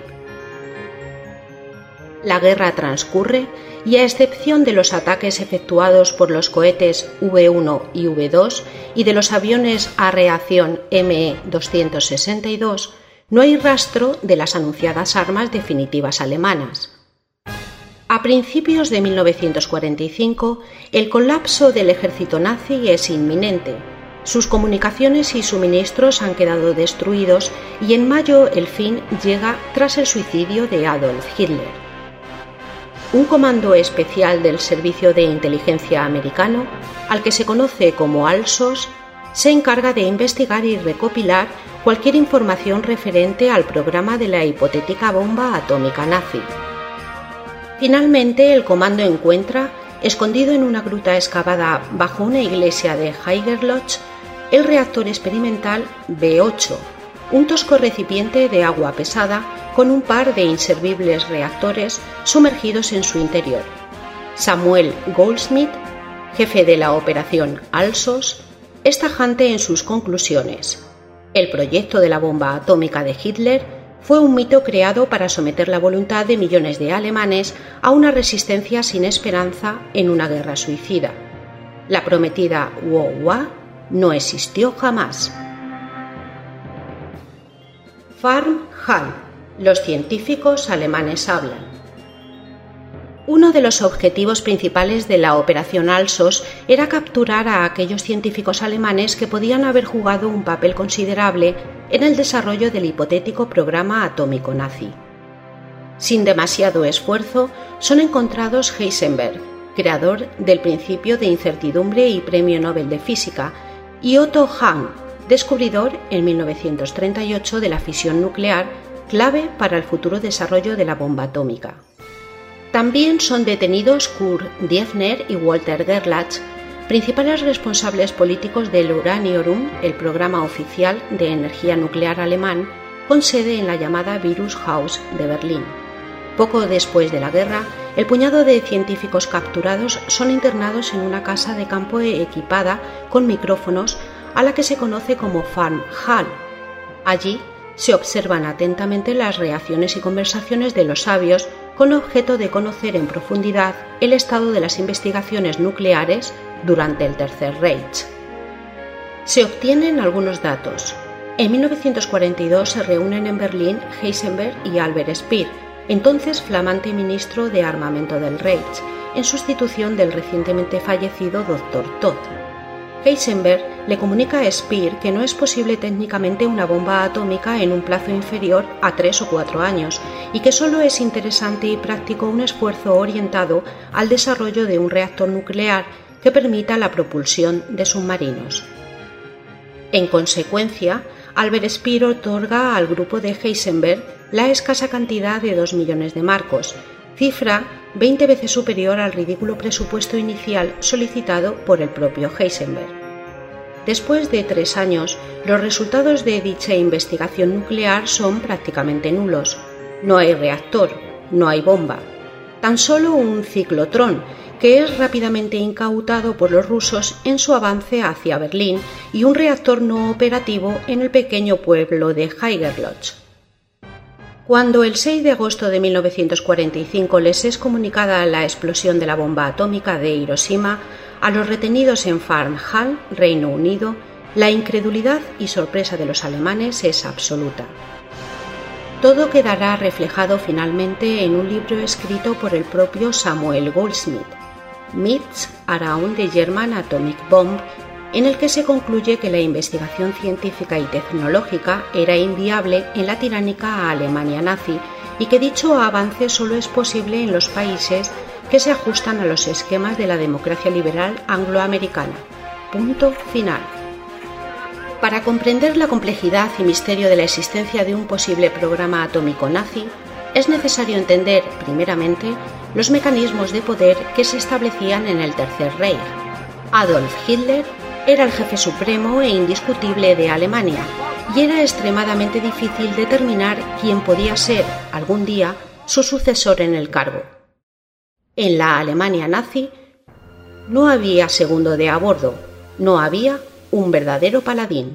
La guerra transcurre y, a excepción de los ataques efectuados por los cohetes V uno y V dos y de los aviones a reacción M E doscientos sesenta y dos, no hay rastro de las anunciadas armas definitivas alemanas. A principios de mil novecientos cuarenta y cinco, el colapso del ejército nazi es inminente. Sus comunicaciones y suministros han quedado destruidos y en mayo el fin llega tras el suicidio de Adolf Hitler. Un comando especial del Servicio de Inteligencia americano, al que se conoce como ALSOS, se encarga de investigar y recopilar cualquier información referente al programa de la hipotética bomba atómica nazi. Finalmente, el comando encuentra, escondido en una gruta excavada bajo una iglesia de Haigerloch, el reactor experimental B ocho, un tosco recipiente de agua pesada con un par de inservibles reactores sumergidos en su interior. Samuel Goldschmidt, jefe de la operación ALSOS, es tajante en sus conclusiones. El proyecto de la bomba atómica de Hitler fue un mito creado para someter la voluntad de millones de alemanes a una resistencia sin esperanza en una guerra suicida. La prometida Wuwa no existió jamás. Farm-Hall. Los científicos alemanes hablan. Uno de los objetivos principales de la operación ALSOS era capturar a aquellos científicos alemanes que podían haber jugado un papel considerable en el desarrollo del hipotético programa atómico nazi. Sin demasiado esfuerzo, son encontrados Heisenberg, creador del principio de incertidumbre y premio Nobel de Física, y Otto Hahn, descubridor en mil novecientos treinta y ocho de la fisión nuclear, clave para el futuro desarrollo de la bomba atómica. También son detenidos Kurt Diefner y Walter Gerlach, principales responsables políticos del Uranium, el programa oficial de energía nuclear alemán, con sede en la llamada Virus-Haus de Berlín. Poco después de la guerra, el puñado de científicos capturados son internados en una casa de campo equipada con micrófonos a la que se conoce como Farm-Hall. Allí se observan atentamente las reacciones y conversaciones de los sabios con objeto de conocer en profundidad el estado de las investigaciones nucleares durante el Tercer Reich. Se obtienen algunos datos. En mil novecientos cuarenta y dos se reúnen en Berlín Heisenberg y Albert Speer, entonces flamante ministro de Armamento del Reich, en sustitución del recientemente fallecido doctor Todt. Heisenberg le comunica a Speer que no es posible técnicamente una bomba atómica en un plazo inferior a tres o cuatro años y que solo es interesante y práctico un esfuerzo orientado al desarrollo de un reactor nuclear que permita la propulsión de submarinos. En consecuencia, Albert Speer otorga al grupo de Heisenberg la escasa cantidad de dos millones de marcos, cifra veinte veces superior al ridículo presupuesto inicial solicitado por el propio Heisenberg. Después de tres años, los resultados de dicha investigación nuclear son prácticamente nulos. No hay reactor, no hay bomba. Tan solo un ciclotrón, que es rápidamente incautado por los rusos en su avance hacia Berlín, y un reactor no operativo en el pequeño pueblo de Haigerloch. Cuando el seis de agosto de mil novecientos cuarenta y cinco les es comunicada la explosión de la bomba atómica de Hiroshima, a los retenidos en Farm-Hall, Reino Unido, la incredulidad y sorpresa de los alemanes es absoluta. Todo quedará reflejado finalmente en un libro escrito por el propio Samuel Goldschmidt, Myths Around the German Atomic Bomb, en el que se concluye que la investigación científica y tecnológica era inviable en la tiránica Alemania nazi y que dicho avance solo es posible en los países que se ajustan a los esquemas de la democracia liberal angloamericana. Punto final. Para comprender la complejidad y misterio de la existencia de un posible programa atómico nazi, es necesario entender, primeramente, los mecanismos de poder que se establecían en el Tercer Reich. Adolf Hitler era el jefe supremo e indiscutible de Alemania, y era extremadamente difícil determinar quién podía ser, algún día, su sucesor en el cargo. En la Alemania nazi no había segundo de a bordo, no había un verdadero paladín.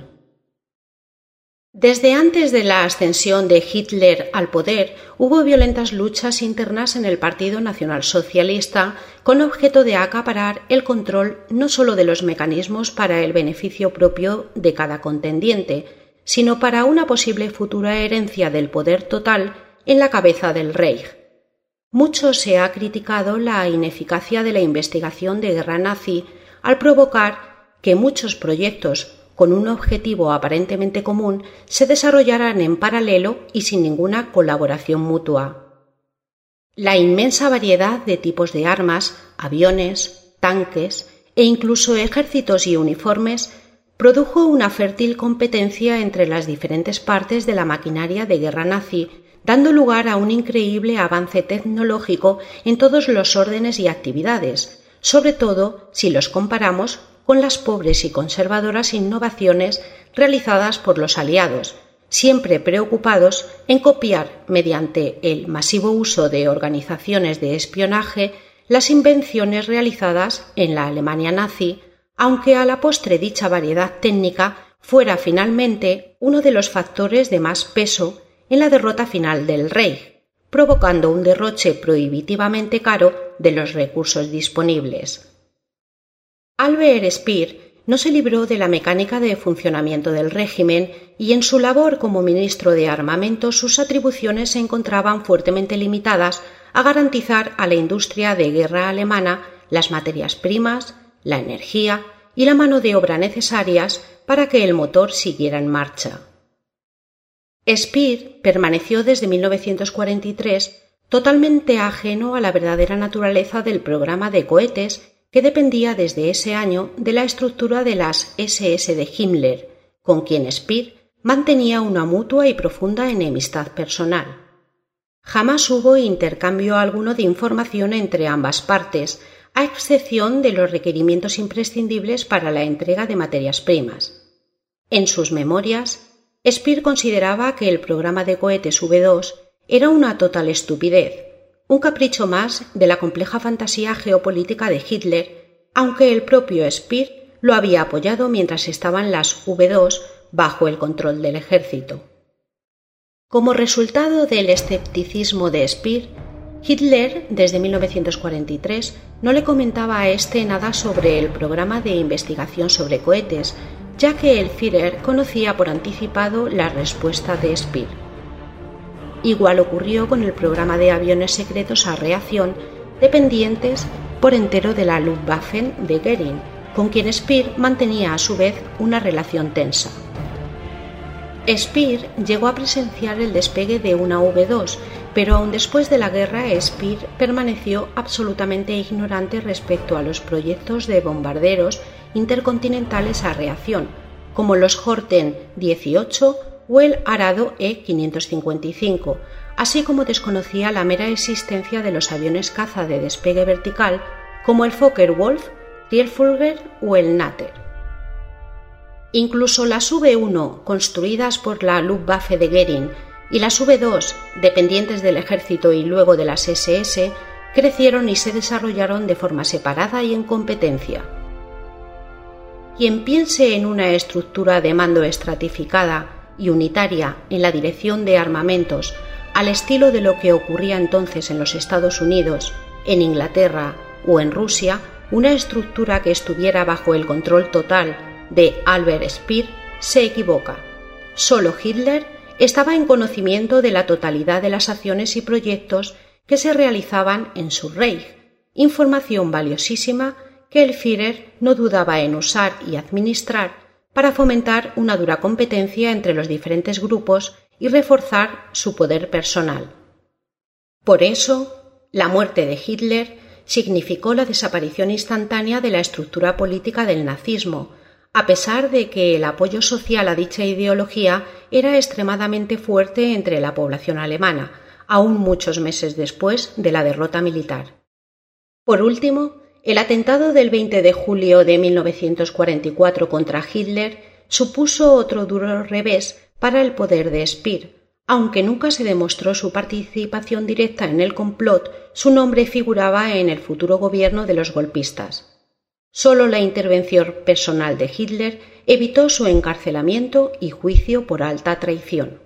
Desde antes de la ascensión de Hitler al poder, hubo violentas luchas internas en el Partido Nacionalsocialista con objeto de acaparar el control no solo de los mecanismos para el beneficio propio de cada contendiente, sino para una posible futura herencia del poder total en la cabeza del Reich. Mucho se ha criticado la ineficacia de la investigación de guerra nazi al provocar que muchos proyectos con un objetivo aparentemente común se desarrollaran en paralelo y sin ninguna colaboración mutua. La inmensa variedad de tipos de armas, aviones, tanques e incluso ejércitos y uniformes produjo una fértil competencia entre las diferentes partes de la maquinaria de guerra nazi, dando lugar a un increíble avance tecnológico en todos los órdenes y actividades, sobre todo si los comparamos con las pobres y conservadoras innovaciones realizadas por los aliados, siempre preocupados en copiar, mediante el masivo uso de organizaciones de espionaje, las invenciones realizadas en la Alemania nazi, aunque a la postre dicha variedad técnica fuera finalmente uno de los factores de más peso en la derrota final del Reich, provocando un derroche prohibitivamente caro de los recursos disponibles. Albert Speer no se libró de la mecánica de funcionamiento del régimen y en su labor como ministro de Armamento sus atribuciones se encontraban fuertemente limitadas a garantizar a la industria de guerra alemana las materias primas, la energía y la mano de obra necesarias para que el motor siguiera en marcha. Speer permaneció desde mil novecientos cuarenta y tres totalmente ajeno a la verdadera naturaleza del programa de cohetes que dependía desde ese año de la estructura de las ese ese de Himmler, con quien Speer mantenía una mutua y profunda enemistad personal. Jamás hubo intercambio alguno de información entre ambas partes, a excepción de los requerimientos imprescindibles para la entrega de materias primas. En sus memorias, Speer consideraba que el programa de cohetes V dos era una total estupidez, un capricho más de la compleja fantasía geopolítica de Hitler, aunque el propio Speer lo había apoyado mientras estaban las V dos bajo el control del ejército. Como resultado del escepticismo de Speer, Hitler, desde mil novecientos cuarenta y tres, no le comentaba a este nada sobre el programa de investigación sobre cohetes, ya que el Führer conocía por anticipado la respuesta de Speer. Igual ocurrió con el programa de aviones secretos a reacción, dependientes por entero de la Luftwaffe de Göring, con quien Speer mantenía a su vez una relación tensa. Speer llegó a presenciar el despegue de una V dos, pero aun después de la guerra Speer permaneció absolutamente ignorante respecto a los proyectos de bombarderos intercontinentales a reacción, como los Horten dieciocho o el Arado E quinientos cincuenta y cinco, así como desconocía la mera existencia de los aviones caza de despegue vertical como el Focke-Wulf, Tieflüger o el Natter. Incluso las V uno, construidas por la Luftwaffe de Göring, y las V dos, dependientes del ejército y luego de las ese ese, crecieron y se desarrollaron de forma separada y en competencia. Quien piense en una estructura de mando estratificada y unitaria en la dirección de armamentos, al estilo de lo que ocurría entonces en los Estados Unidos, en Inglaterra o en Rusia, una estructura que estuviera bajo el control total de Albert Speer, se equivoca. Solo Hitler estaba en conocimiento de la totalidad de las acciones y proyectos que se realizaban en su Reich, información valiosísima que el Führer no dudaba en usar y administrar para fomentar una dura competencia entre los diferentes grupos y reforzar su poder personal. Por eso, la muerte de Hitler significó la desaparición instantánea de la estructura política del nazismo, a pesar de que el apoyo social a dicha ideología era extremadamente fuerte entre la población alemana, aún muchos meses después de la derrota militar. Por último, el atentado del veinte de julio de mil novecientos cuarenta y cuatro contra Hitler supuso otro duro revés para el poder de Speer. Aunque nunca se demostró su participación directa en el complot, su nombre figuraba en el futuro gobierno de los golpistas. Solo la intervención personal de Hitler evitó su encarcelamiento y juicio por alta traición.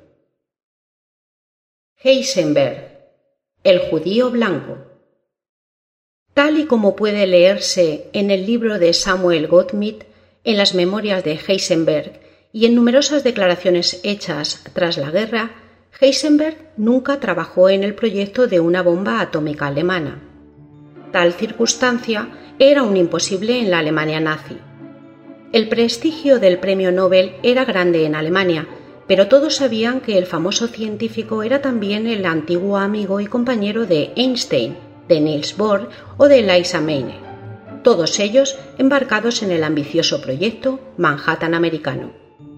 Heisenberg, el judío blanco. Tal y como puede leerse en el libro de Samuel Goldschmidt, en las memorias de Heisenberg y en numerosas declaraciones hechas tras la guerra, Heisenberg nunca trabajó en el proyecto de una bomba atómica alemana. Tal circunstancia era un imposible en la Alemania nazi. El prestigio del premio Nobel era grande en Alemania, pero todos sabían que el famoso científico era también el antiguo amigo y compañero de Einstein, de Niels Bohr o de Eliza Meitner, todos ellos embarcados en el ambicioso proyecto Manhattan americano.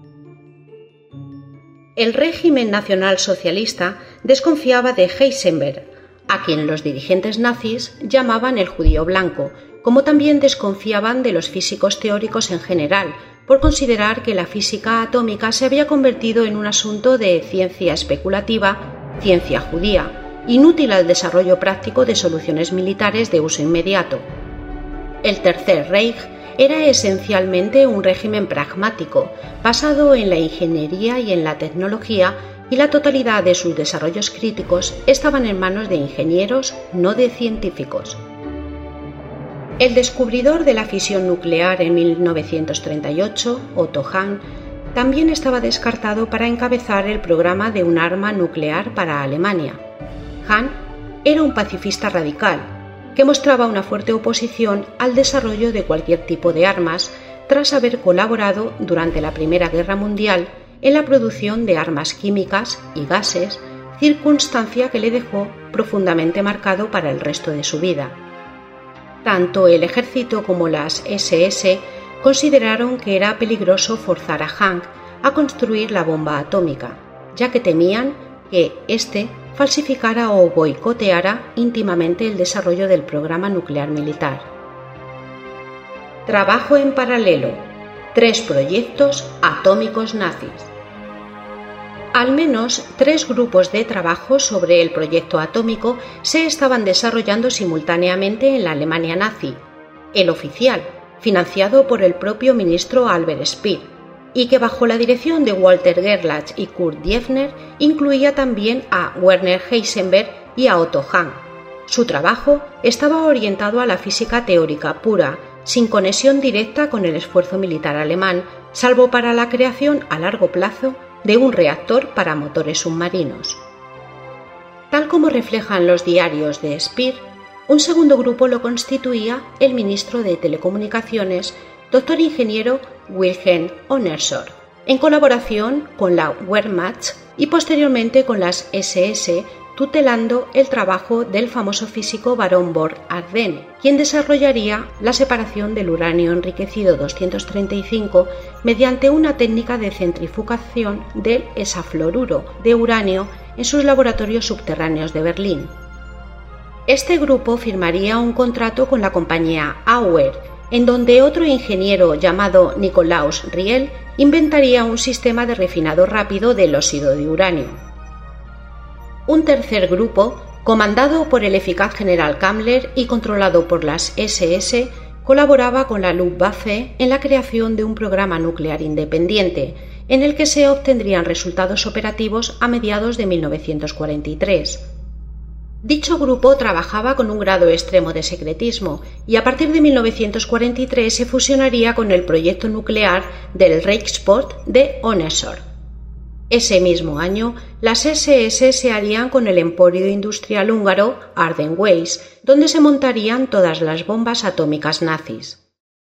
El régimen nacionalsocialista desconfiaba de Heisenberg, a quien los dirigentes nazis llamaban el judío blanco, como también desconfiaban de los físicos teóricos en general, por considerar que la física atómica se había convertido en un asunto de ciencia especulativa, ciencia judía, inútil al desarrollo práctico de soluciones militares de uso inmediato. El Tercer Reich era esencialmente un régimen pragmático, basado en la ingeniería y en la tecnología, y la totalidad de sus desarrollos críticos estaban en manos de ingenieros, no de científicos. El descubridor de la fisión nuclear en mil novecientos treinta y ocho, Otto Hahn, también estaba descartado para encabezar el programa de un arma nuclear para Alemania. Hahn era un pacifista radical, que mostraba una fuerte oposición al desarrollo de cualquier tipo de armas tras haber colaborado durante la Primera Guerra Mundial en la producción de armas químicas y gases, circunstancia que le dejó profundamente marcado para el resto de su vida. Tanto el ejército como las ese ese consideraron que era peligroso forzar a Hahn a construir la bomba atómica, ya que temían que éste falsificara o boicoteara íntimamente el desarrollo del programa nuclear militar. Trabajo en paralelo. Tres proyectos atómicos nazis. Al menos tres grupos de trabajo sobre el proyecto atómico se estaban desarrollando simultáneamente en la Alemania nazi. El oficial, financiado por el propio ministro Albert Speer, y que bajo la dirección de Walter Gerlach y Kurt Diefner incluía también a Werner Heisenberg y a Otto Hahn. Su trabajo estaba orientado a la física teórica pura, sin conexión directa con el esfuerzo militar alemán, salvo para la creación a largo plazo de un reactor para motores submarinos. Tal como reflejan los diarios de Speer, un segundo grupo lo constituía el ministro de Telecomunicaciones, doctor ingeniero Wilhelm Honersor, en colaboración con la Wehrmacht y posteriormente con las ese ese, tutelando el trabajo del famoso físico barón von Ardenne, quien desarrollaría la separación del uranio enriquecido doscientos treinta y cinco mediante una técnica de centrifugación del hexafluoruro de uranio en sus laboratorios subterráneos de Berlín. Este grupo firmaría un contrato con la compañía Auer, en donde otro ingeniero llamado Nikolaus Riel inventaría un sistema de refinado rápido del óxido de uranio. Un tercer grupo, comandado por el eficaz general Kammler y controlado por las ese ese, colaboraba con la Luftwaffe en la creación de un programa nuclear independiente, en el que se obtendrían resultados operativos a mediados de mil novecientos cuarenta y tres. Dicho grupo trabajaba con un grado extremo de secretismo y a partir de mil novecientos cuarenta y tres se fusionaría con el proyecto nuclear del Reichsport de Honersor. Ese mismo año, las ese ese se harían con el emporio industrial húngaro Ardennweis, donde se montarían todas las bombas atómicas nazis.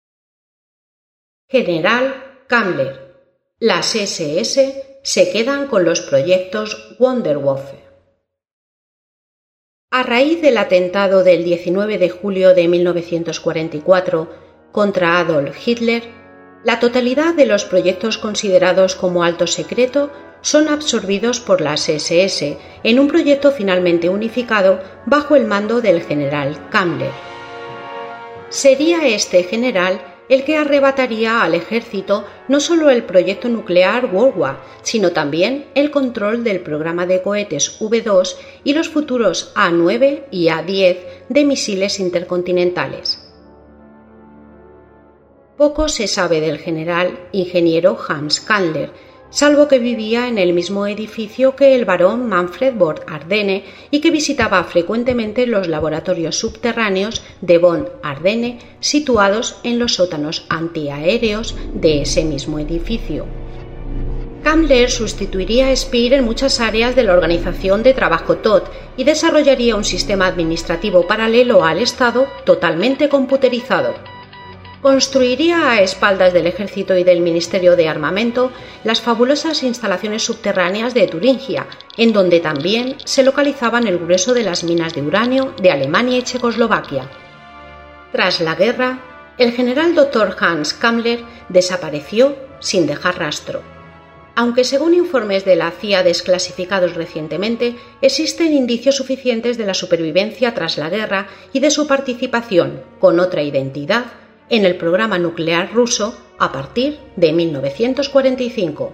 General Kammler. Las ese ese se quedan con los proyectos Wunderwaffe. A raíz del atentado del diecinueve de julio de mil novecientos cuarenta y cuatro contra Adolf Hitler, la totalidad de los proyectos considerados como alto secreto son absorbidos por las ese ese en un proyecto finalmente unificado bajo el mando del general Kammler. Sería este general el que arrebataría al ejército no solo el proyecto nuclear Warwa, sino también el control del programa de cohetes V dos y los futuros A nueve y A diez de misiles intercontinentales. Poco se sabe del general ingeniero Hans Kammler, salvo que vivía en el mismo edificio que el barón Manfred von Ardenne y que visitaba frecuentemente los laboratorios subterráneos de von Ardenne situados en los sótanos antiaéreos de ese mismo edificio. Kammler sustituiría a Speer en muchas áreas de la organización de trabajo Todt y desarrollaría un sistema administrativo paralelo al Estado totalmente computerizado. Construiría a espaldas del ejército y del Ministerio de Armamento las fabulosas instalaciones subterráneas de Turingia, en donde también se localizaban el grueso de las minas de uranio de Alemania y Checoslovaquia. Tras la guerra, el general doctor Hans Kammler desapareció sin dejar rastro. Aunque según informes de la C I A desclasificados recientemente, existen indicios suficientes de la supervivencia tras la guerra y de su participación, con otra identidad, en el programa nuclear ruso a partir de mil novecientos cuarenta y cinco.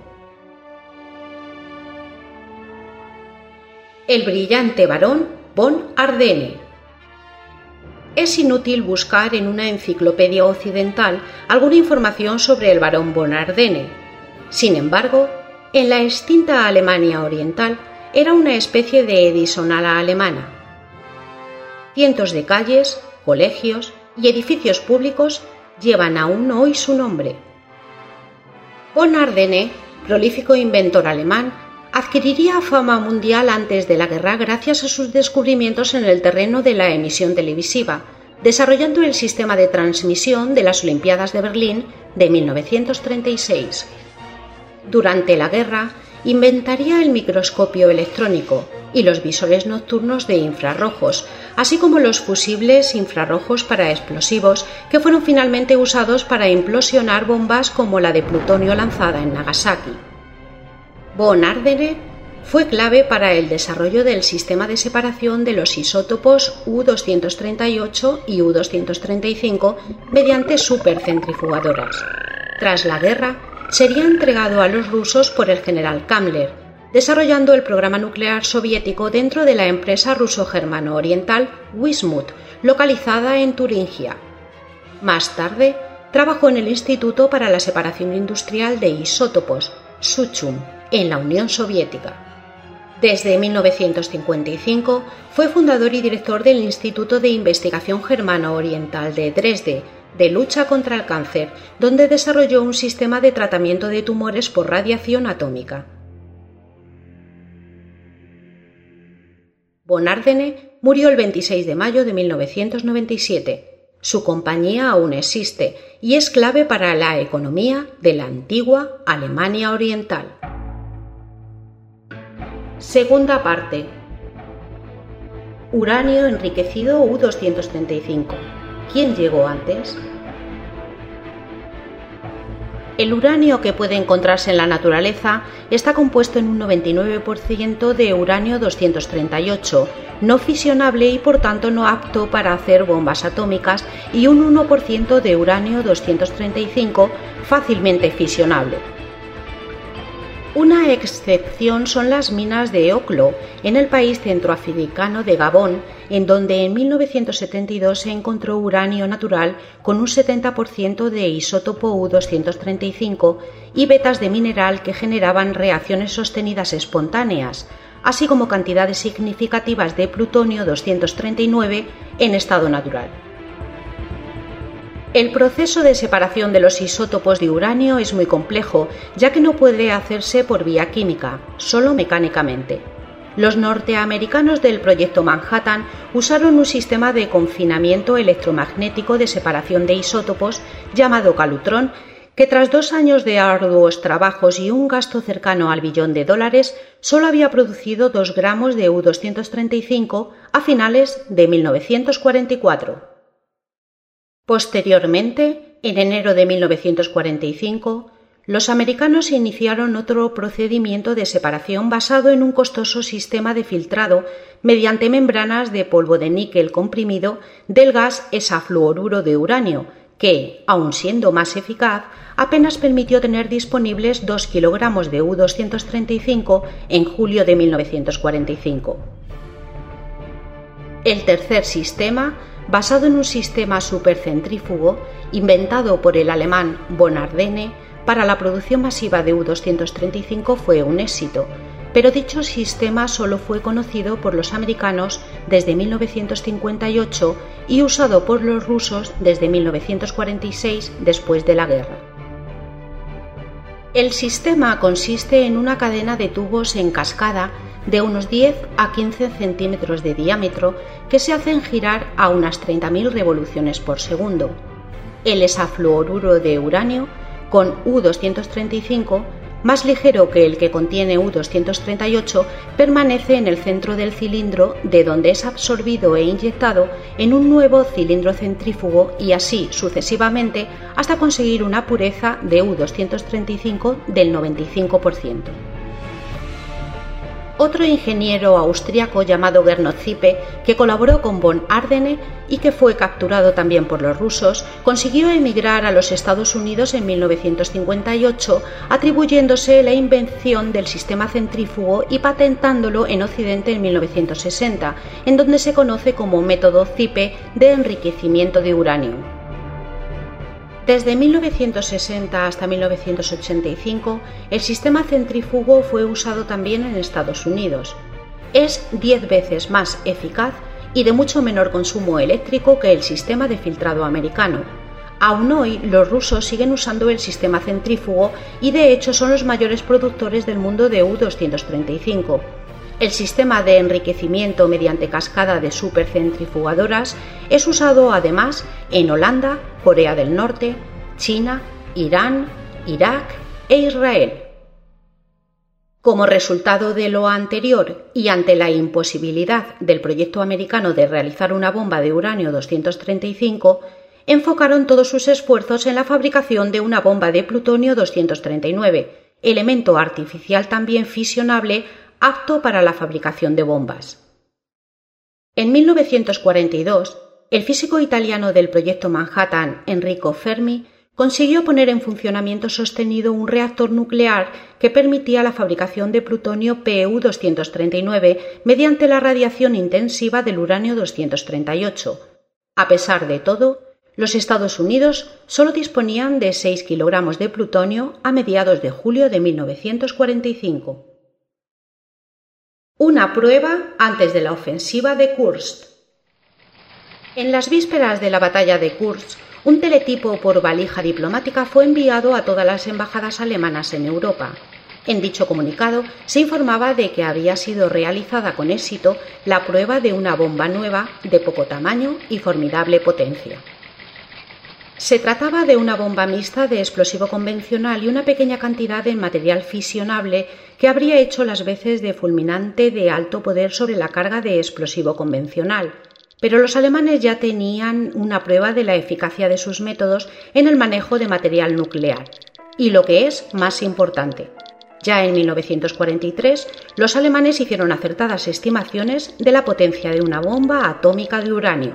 El brillante barón von Ardenne. Es inútil buscar en una enciclopedia occidental alguna información sobre el barón von Ardenne. Sin embargo, en la extinta Alemania Oriental era una especie de Edison a la alemana. Cientos de calles, colegios y edificios públicos llevan aún hoy su nombre. Von Ardenne, prolífico inventor alemán, adquiriría fama mundial antes de la guerra gracias a sus descubrimientos en el terreno de la emisión televisiva, desarrollando el sistema de transmisión de las Olimpiadas de Berlín de mil novecientos treinta y seis. Durante la guerra, inventaría el microscopio electrónico y los visores nocturnos de infrarrojos, así como los fusibles infrarrojos para explosivos que fueron finalmente usados para implosionar bombas como la de plutonio lanzada en Nagasaki. Von Ardenne fue clave para el desarrollo del sistema de separación de los isótopos U doscientos treinta y ocho y U doscientos treinta y cinco mediante supercentrifugadoras. Tras la guerra, sería entregado a los rusos por el general Kammler, desarrollando el programa nuclear soviético dentro de la empresa ruso-germano-oriental Wismut, localizada en Turingia. Más tarde, trabajó en el Instituto para la Separación Industrial de Isótopos, Suchum, en la Unión Soviética. Desde mil novecientos cincuenta y cinco fue fundador y director del Instituto de Investigación Germano-Oriental de Dresde, de lucha contra el cáncer, donde desarrolló un sistema de tratamiento de tumores por radiación atómica. Von Ardenne murió el veintiséis de mayo de mil novecientos noventa y siete. Su compañía aún existe y es clave para la economía de la antigua Alemania Oriental. Segunda parte. Uranio enriquecido U doscientos treinta y cinco. ¿Quién llegó antes? El uranio que puede encontrarse en la naturaleza está compuesto en un noventa y nueve por ciento de uranio doscientos treinta y ocho, no fisionable y por tanto no apto para hacer bombas atómicas, y un uno por ciento de uranio doscientos treinta y cinco, fácilmente fisionable. Una excepción son las minas de Oklo, en el país centroafricano de Gabón, en donde en mil novecientos setenta y dos se encontró uranio natural con un setenta por ciento de isótopo U doscientos treinta y cinco y vetas de mineral que generaban reacciones sostenidas espontáneas, así como cantidades significativas de plutonio doscientos treinta y nueve en estado natural. El proceso de separación de los isótopos de uranio es muy complejo, ya que no puede hacerse por vía química, solo mecánicamente. Los norteamericanos del proyecto Manhattan usaron un sistema de confinamiento electromagnético de separación de isótopos llamado Calutrón, que tras dos años de arduos trabajos y un gasto cercano al billón de dólares, solo había producido dos gramos de U doscientos treinta y cinco a finales de mil novecientos cuarenta y cuatro. Posteriormente, en enero de mil novecientos cuarenta y cinco, los americanos iniciaron otro procedimiento de separación basado en un costoso sistema de filtrado mediante membranas de polvo de níquel comprimido del gas hesafluoruro de uranio, que, aun siendo más eficaz, apenas permitió tener disponibles dos kilogramos de U doscientos treinta y cinco en julio de mil novecientos cuarenta y cinco. El tercer sistema, basado en un sistema supercentrífugo inventado por el alemán von Ardenne para la producción masiva de U doscientos treinta y cinco, fue un éxito, pero dicho sistema solo fue conocido por los americanos desde mil novecientos cincuenta y ocho y usado por los rusos desde mil novecientos cuarenta y seis, después de la guerra. El sistema consiste en una cadena de tubos en cascada de unos diez a quince centímetros de diámetro que se hacen girar a unas treinta mil revoluciones por segundo. El hesafluoruro de uranio con U doscientos treinta y cinco, más ligero que el que contiene U doscientos treinta y ocho, permanece en el centro del cilindro, de donde es absorbido e inyectado en un nuevo cilindro centrífugo y así sucesivamente hasta conseguir una pureza de U doscientos treinta y cinco del noventa y cinco por ciento. Otro ingeniero austríaco llamado Gernot Zippe, que colaboró con von Ardenne y que fue capturado también por los rusos, consiguió emigrar a los Estados Unidos en mil novecientos cincuenta y ocho, atribuyéndose la invención del sistema centrífugo y patentándolo en Occidente en mil novecientos sesenta, en donde se conoce como método Zippe de enriquecimiento de uranio. Desde mil novecientos sesenta hasta mil novecientos ochenta y cinco, el sistema centrífugo fue usado también en Estados Unidos. Es diez veces más eficaz y de mucho menor consumo eléctrico que el sistema de filtrado americano. Aún hoy, los rusos siguen usando el sistema centrífugo y de hecho son los mayores productores del mundo de U doscientos treinta y cinco. El sistema de enriquecimiento mediante cascada de supercentrifugadoras es usado además en Holanda, Corea del Norte, China, Irán, Irak e Israel. Como resultado de lo anterior y ante la imposibilidad del proyecto americano de realizar una bomba de uranio doscientos treinta y cinco, enfocaron todos sus esfuerzos en la fabricación de una bomba de plutonio doscientos treinta y nueve, elemento artificial también fisionable apto para la fabricación de bombas. En mil novecientos cuarenta y dos, el físico italiano del proyecto Manhattan, Enrico Fermi, consiguió poner en funcionamiento sostenido un reactor nuclear que permitía la fabricación de plutonio P U doscientos treinta y nueve mediante la radiación intensiva del uranio doscientos treinta y ocho. A pesar de todo, los Estados Unidos solo disponían de seis kilogramos de plutonio a mediados de julio de mil novecientos cuarenta y cinco. Una prueba antes de la ofensiva de Kursk. En las vísperas de la batalla de Kursk, un teletipo por valija diplomática fue enviado a todas las embajadas alemanas en Europa. En dicho comunicado se informaba de que había sido realizada con éxito la prueba de una bomba nueva de poco tamaño y formidable potencia. Se trataba de una bomba mixta de explosivo convencional y una pequeña cantidad de material fisionable que habría hecho las veces de fulminante de alto poder sobre la carga de explosivo convencional. Pero los alemanes ya tenían una prueba de la eficacia de sus métodos en el manejo de material nuclear. Y lo que es más importante, ya en mil novecientos cuarenta y tres, los alemanes hicieron acertadas estimaciones de la potencia de una bomba atómica de uranio.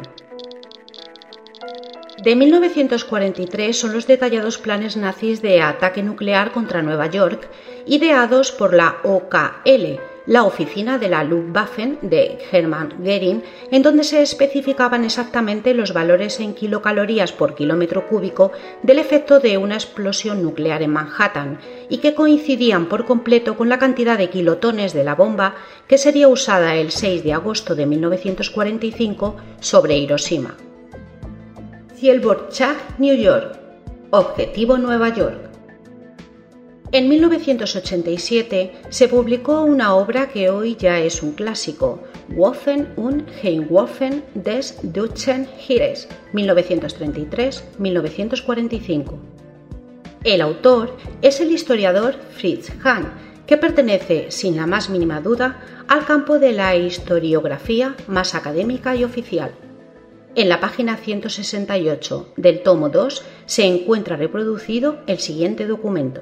De mil novecientos cuarenta y tres son los detallados planes nazis de ataque nuclear contra Nueva York, ideados por la O K L, la oficina de la Luftwaffe de Hermann Göring, en donde se especificaban exactamente los valores en kilocalorías por kilómetro cúbico del efecto de una explosión nuclear en Manhattan, y que coincidían por completo con la cantidad de kilotones de la bomba que sería usada el seis de agosto de mil novecientos cuarenta y cinco sobre Hiroshima. Zielborchak, New York. Objetivo Nueva York. En mil novecientos ochenta y siete se publicó una obra que hoy ya es un clásico, Waffen und Heimwaffen des Deutschen Heeres, mil novecientos treinta y tres a mil novecientos cuarenta y cinco. El autor es el historiador Fritz Hahn, que pertenece, sin la más mínima duda, al campo de la historiografía más académica y oficial. En la página ciento sesenta y ocho del tomo dos se encuentra reproducido el siguiente documento: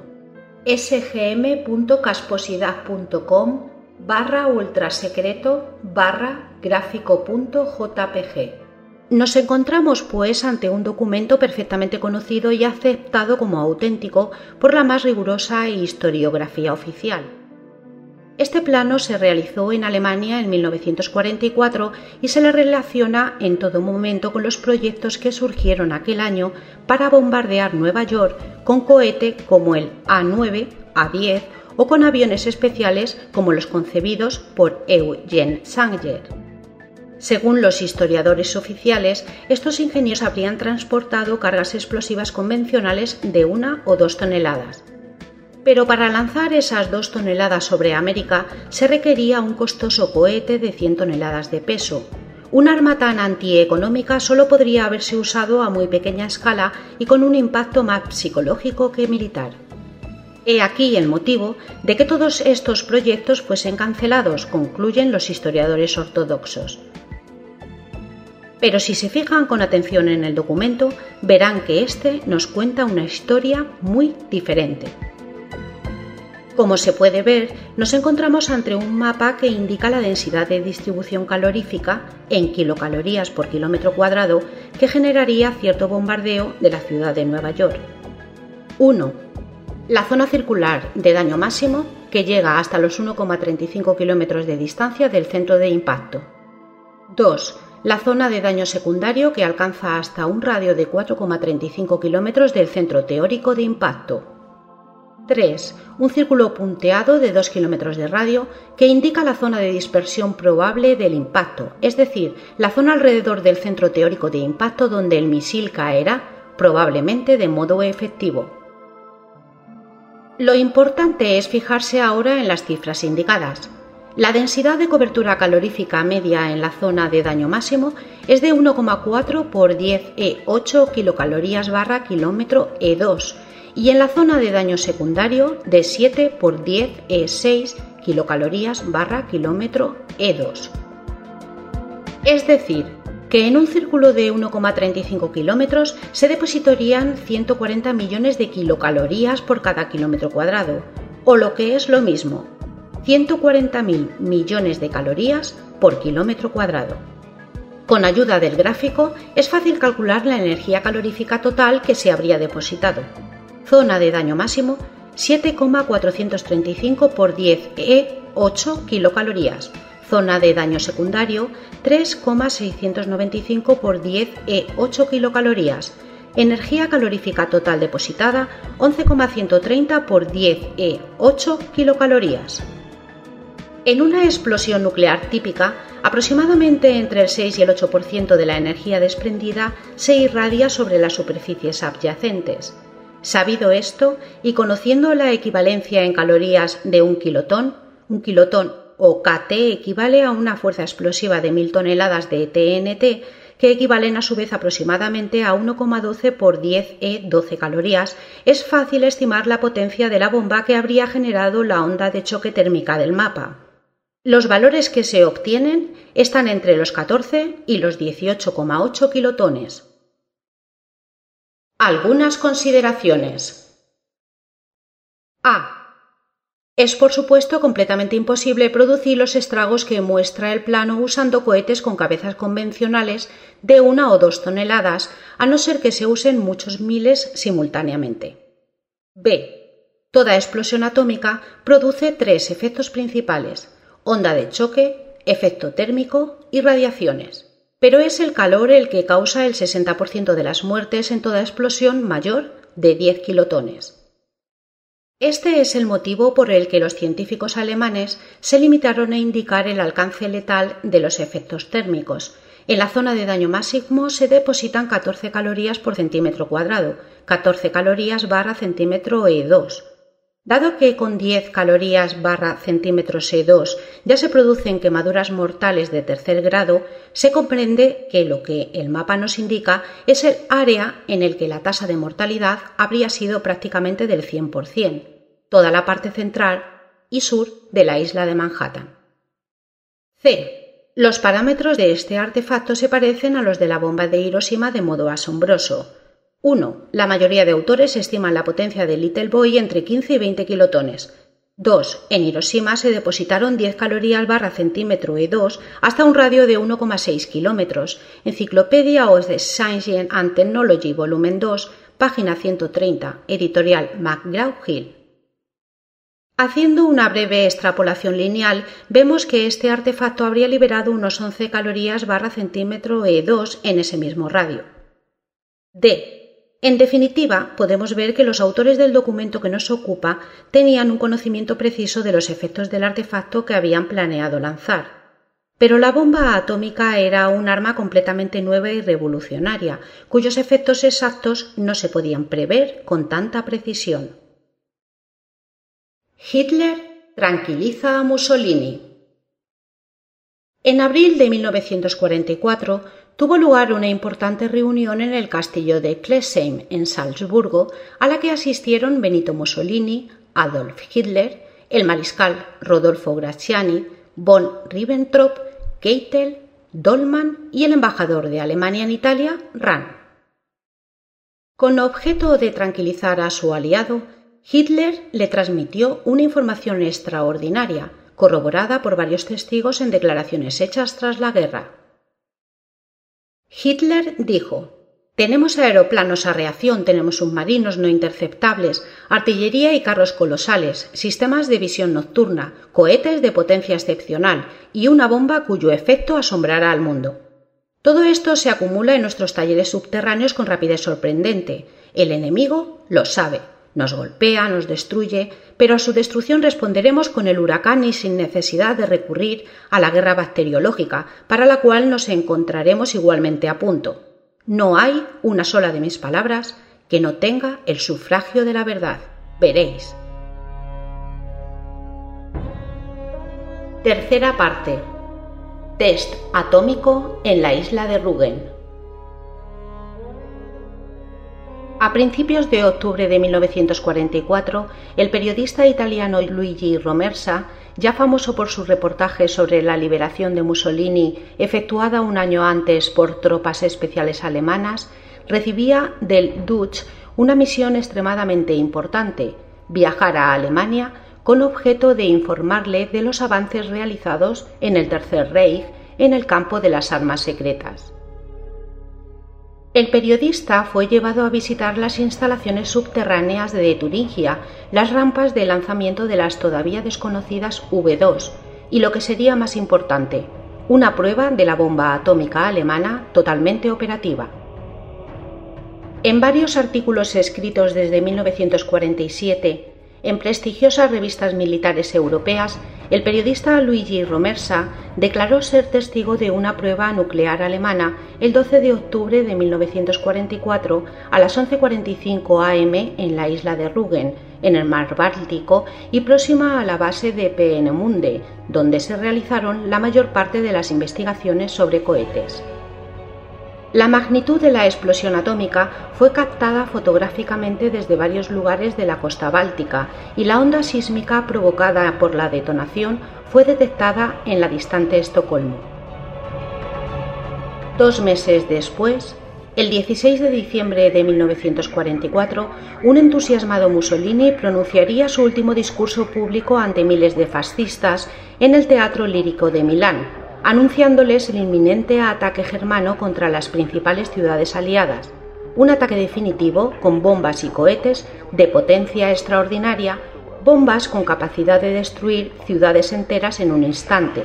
sgm.casposidad.com barra ultrasecreto barra gráfico.jpg. Nos encontramos, pues, ante un documento perfectamente conocido y aceptado como auténtico por la más rigurosa historiografía oficial. Este plano se realizó en Alemania en mil novecientos cuarenta y cuatro y se le relaciona en todo momento con los proyectos que surgieron aquel año para bombardear Nueva York con cohete como el A nueve, A diez o con aviones especiales como los concebidos por Eugen Sanger. Según los historiadores oficiales, estos ingenieros habrían transportado cargas explosivas convencionales de una o dos toneladas. Pero para lanzar esas dos toneladas sobre América se requería un costoso cohete de cien toneladas de peso. Un arma tan antieconómica solo podría haberse usado a muy pequeña escala y con un impacto más psicológico que militar. He aquí el motivo de que todos estos proyectos fuesen cancelados, concluyen los historiadores ortodoxos. Pero si se fijan con atención en el documento, verán que este nos cuenta una historia muy diferente. Como se puede ver, nos encontramos ante un mapa que indica la densidad de distribución calorífica en kilocalorías por kilómetro cuadrado que generaría cierto bombardeo de la ciudad de Nueva York. uno. La zona circular de daño máximo, que llega hasta los uno coma treinta y cinco kilómetros de distancia del centro de impacto. dos. La zona de daño secundario, que alcanza hasta un radio de cuatro coma treinta y cinco kilómetros del centro teórico de impacto. tres. Un círculo punteado de dos kilómetros de radio que indica la zona de dispersión probable del impacto, es decir, la zona alrededor del centro teórico de impacto donde el misil caerá, probablemente de modo efectivo. Lo importante es fijarse ahora en las cifras indicadas. La densidad de cobertura calorífica media en la zona de daño máximo es de uno coma cuatro por diez E ocho kilocalorías barra kilómetro E dos, y en la zona de daño secundario de siete por diez E seis kilocalorías barra kilómetro E dos. Es decir, que en un círculo de uno coma treinta y cinco kilómetros se depositarían ciento cuarenta millones de kilocalorías por cada kilómetro cuadrado, o lo que es lo mismo, ciento cuarenta mil millones de calorías por kilómetro cuadrado. Con ayuda del gráfico es fácil calcular la energía calorífica total que se habría depositado. Zona de daño máximo, siete coma cuatrocientos treinta y cinco por diez E ocho kilocalorías. Zona de daño secundario, tres coma seiscientos noventa y cinco por diez E ocho kilocalorías. Energía calorífica total depositada, once coma ciento treinta por diez E ocho kilocalorías. En una explosión nuclear típica, aproximadamente entre el seis y el ocho por ciento de la energía desprendida se irradia sobre las superficies adyacentes. Sabido esto, y conociendo la equivalencia en calorías de un kilotón, un kilotón o K T equivale a una fuerza explosiva de mil toneladas de T N T, que equivalen a su vez aproximadamente a uno coma doce por diez E doce calorías, es fácil estimar la potencia de la bomba que habría generado la onda de choque térmica del mapa. Los valores que se obtienen están entre los catorce y los dieciocho coma ocho kilotones. Algunas consideraciones. A. Es por supuesto completamente imposible producir los estragos que muestra el plano usando cohetes con cabezas convencionales de una o dos toneladas, a no ser que se usen muchos miles simultáneamente. B. Toda explosión atómica produce tres efectos principales: onda de choque, efecto térmico y radiaciones. Pero es el calor el que causa el sesenta por ciento de las muertes en toda explosión mayor de diez kilotones. Este es el motivo por el que los científicos alemanes se limitaron a indicar el alcance letal de los efectos térmicos, En la zona de daño máximo se depositan catorce calorías por centímetro cuadrado, catorce calorías barra centímetro E dos. Dado que con diez calorías barra centímetros E dos ya se producen quemaduras mortales de tercer grado, se comprende que lo que el mapa nos indica es el área en el que la tasa de mortalidad habría sido prácticamente del cien por ciento, toda la parte central y sur de la isla de Manhattan. C. Los parámetros de este artefacto se parecen a los de la bomba de Hiroshima de modo asombroso. uno. La mayoría de autores estiman la potencia del Little Boy entre quince y veinte kilotones. dos. En Hiroshima se depositaron diez calorías barra centímetro E dos hasta un radio de uno coma seis kilómetros. Enciclopedia of the Science and Technology, volumen dos, página ciento treinta, editorial McGraw-Hill. Haciendo una breve extrapolación lineal, vemos que este artefacto habría liberado unos once calorías barra centímetro E dos en ese mismo radio. D. En definitiva, podemos ver que los autores del documento que nos ocupa tenían un conocimiento preciso de los efectos del artefacto que habían planeado lanzar. Pero la bomba atómica era un arma completamente nueva y revolucionaria, cuyos efectos exactos no se podían prever con tanta precisión. Hitler tranquiliza a Mussolini. En abril de mil novecientos cuarenta y cuatro tuvo lugar una importante reunión en el castillo de Klesheim, en Salzburgo, a la que asistieron Benito Mussolini, Adolf Hitler, el mariscal Rodolfo Graziani, von Ribbentrop, Keitel, Dollmann y el embajador de Alemania en Italia, Rahn. Con objeto de tranquilizar a su aliado, Hitler le transmitió una información extraordinaria, corroborada por varios testigos en declaraciones hechas tras la guerra. Hitler dijo: «Tenemos aeroplanos a reacción, tenemos submarinos no interceptables, artillería y carros colosales, sistemas de visión nocturna, cohetes de potencia excepcional y una bomba cuyo efecto asombrará al mundo. Todo esto se acumula en nuestros talleres subterráneos con rapidez sorprendente. El enemigo lo sabe. Nos golpea, nos destruye, pero a su destrucción responderemos con el huracán y sin necesidad de recurrir a la guerra bacteriológica, para la cual nos encontraremos igualmente a punto. No hay una sola de mis palabras que no tenga el sufragio de la verdad. Veréis». Tercera parte. Test atómico en la isla de Rügen. A principios de octubre de mil novecientos cuarenta y cuatro, el periodista italiano Luigi Romersa, ya famoso por sus reportajes sobre la liberación de Mussolini efectuada un año antes por tropas especiales alemanas, recibía del Dutch una misión extremadamente importante: viajar a Alemania con objeto de informarle de los avances realizados en el Tercer Reich en el campo de las armas secretas. El periodista fue llevado a visitar las instalaciones subterráneas de Turingia, las rampas de lanzamiento de las todavía desconocidas V dos y, lo que sería más importante, una prueba de la bomba atómica alemana totalmente operativa. En varios artículos escritos desde mil novecientos cuarenta y siete en prestigiosas revistas militares europeas, el periodista Luigi Romersa declaró ser testigo de una prueba nuclear alemana el doce de octubre de mil novecientos cuarenta y cuatro a las once cuarenta y cinco a eme en la isla de Rügen, en el mar Báltico y próxima a la base de Peenemünde, donde se realizaron la mayor parte de las investigaciones sobre cohetes. La magnitud de la explosión atómica fue captada fotográficamente desde varios lugares de la costa báltica y la onda sísmica provocada por la detonación fue detectada en la distante Estocolmo. Dos meses después, el dieciséis de diciembre de mil novecientos cuarenta y cuatro, un entusiasmado Mussolini pronunciaría su último discurso público ante miles de fascistas en el Teatro Lírico de Milán, anunciándoles el inminente ataque germano contra las principales ciudades aliadas, un ataque definitivo con bombas y cohetes de potencia extraordinaria, bombas con capacidad de destruir ciudades enteras en un instante.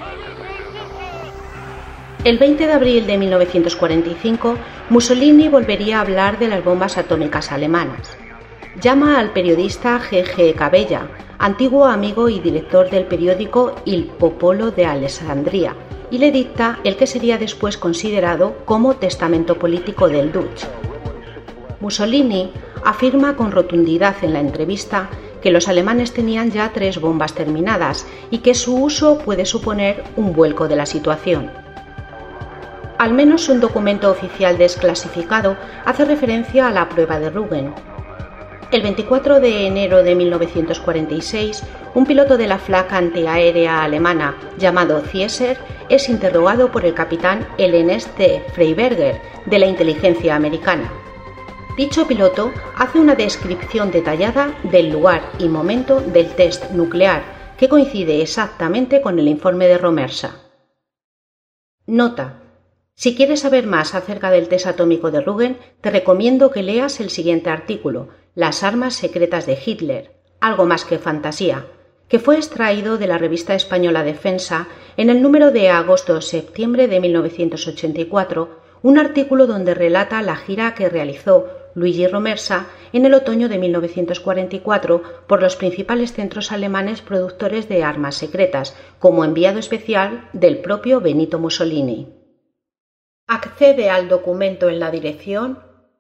El veinte de abril de mil novecientos cuarenta y cinco, Mussolini volvería a hablar de las bombas atómicas alemanas. Llama al periodista G G Cabella, antiguo amigo y director del periódico Il Popolo de Alessandria, y le dicta el que sería después considerado como testamento político del Duce. Mussolini afirma con rotundidad en la entrevista que los alemanes tenían ya tres bombas terminadas y que su uso puede suponer un vuelco de la situación. Al menos un documento oficial desclasificado hace referencia a la prueba de Rügen. El veinticuatro de enero de mil novecientos cuarenta y seis, un piloto de la flak antiaérea alemana llamado Zieser es interrogado por el capitán Ernst Freiberger de la inteligencia americana. Dicho piloto hace una descripción detallada del lugar y momento del test nuclear, que coincide exactamente con el informe de Romersa. Nota: si quieres saber más acerca del test atómico de Rügen, te recomiendo que leas el siguiente artículo, Las armas secretas de Hitler, algo más que fantasía, que fue extraído de la revista española Defensa en el número de agosto-septiembre de mil novecientos ochenta y cuatro, un artículo donde relata la gira que realizó Luigi Romersa en el otoño de mil novecientos cuarenta y cuatro por los principales centros alemanes productores de armas secretas, como enviado especial del propio Benito Mussolini. Accede al documento en la dirección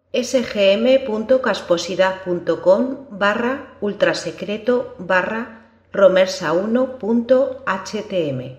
sgm.casposidad.com barra ultrasecreto barra romersa uno punto htm.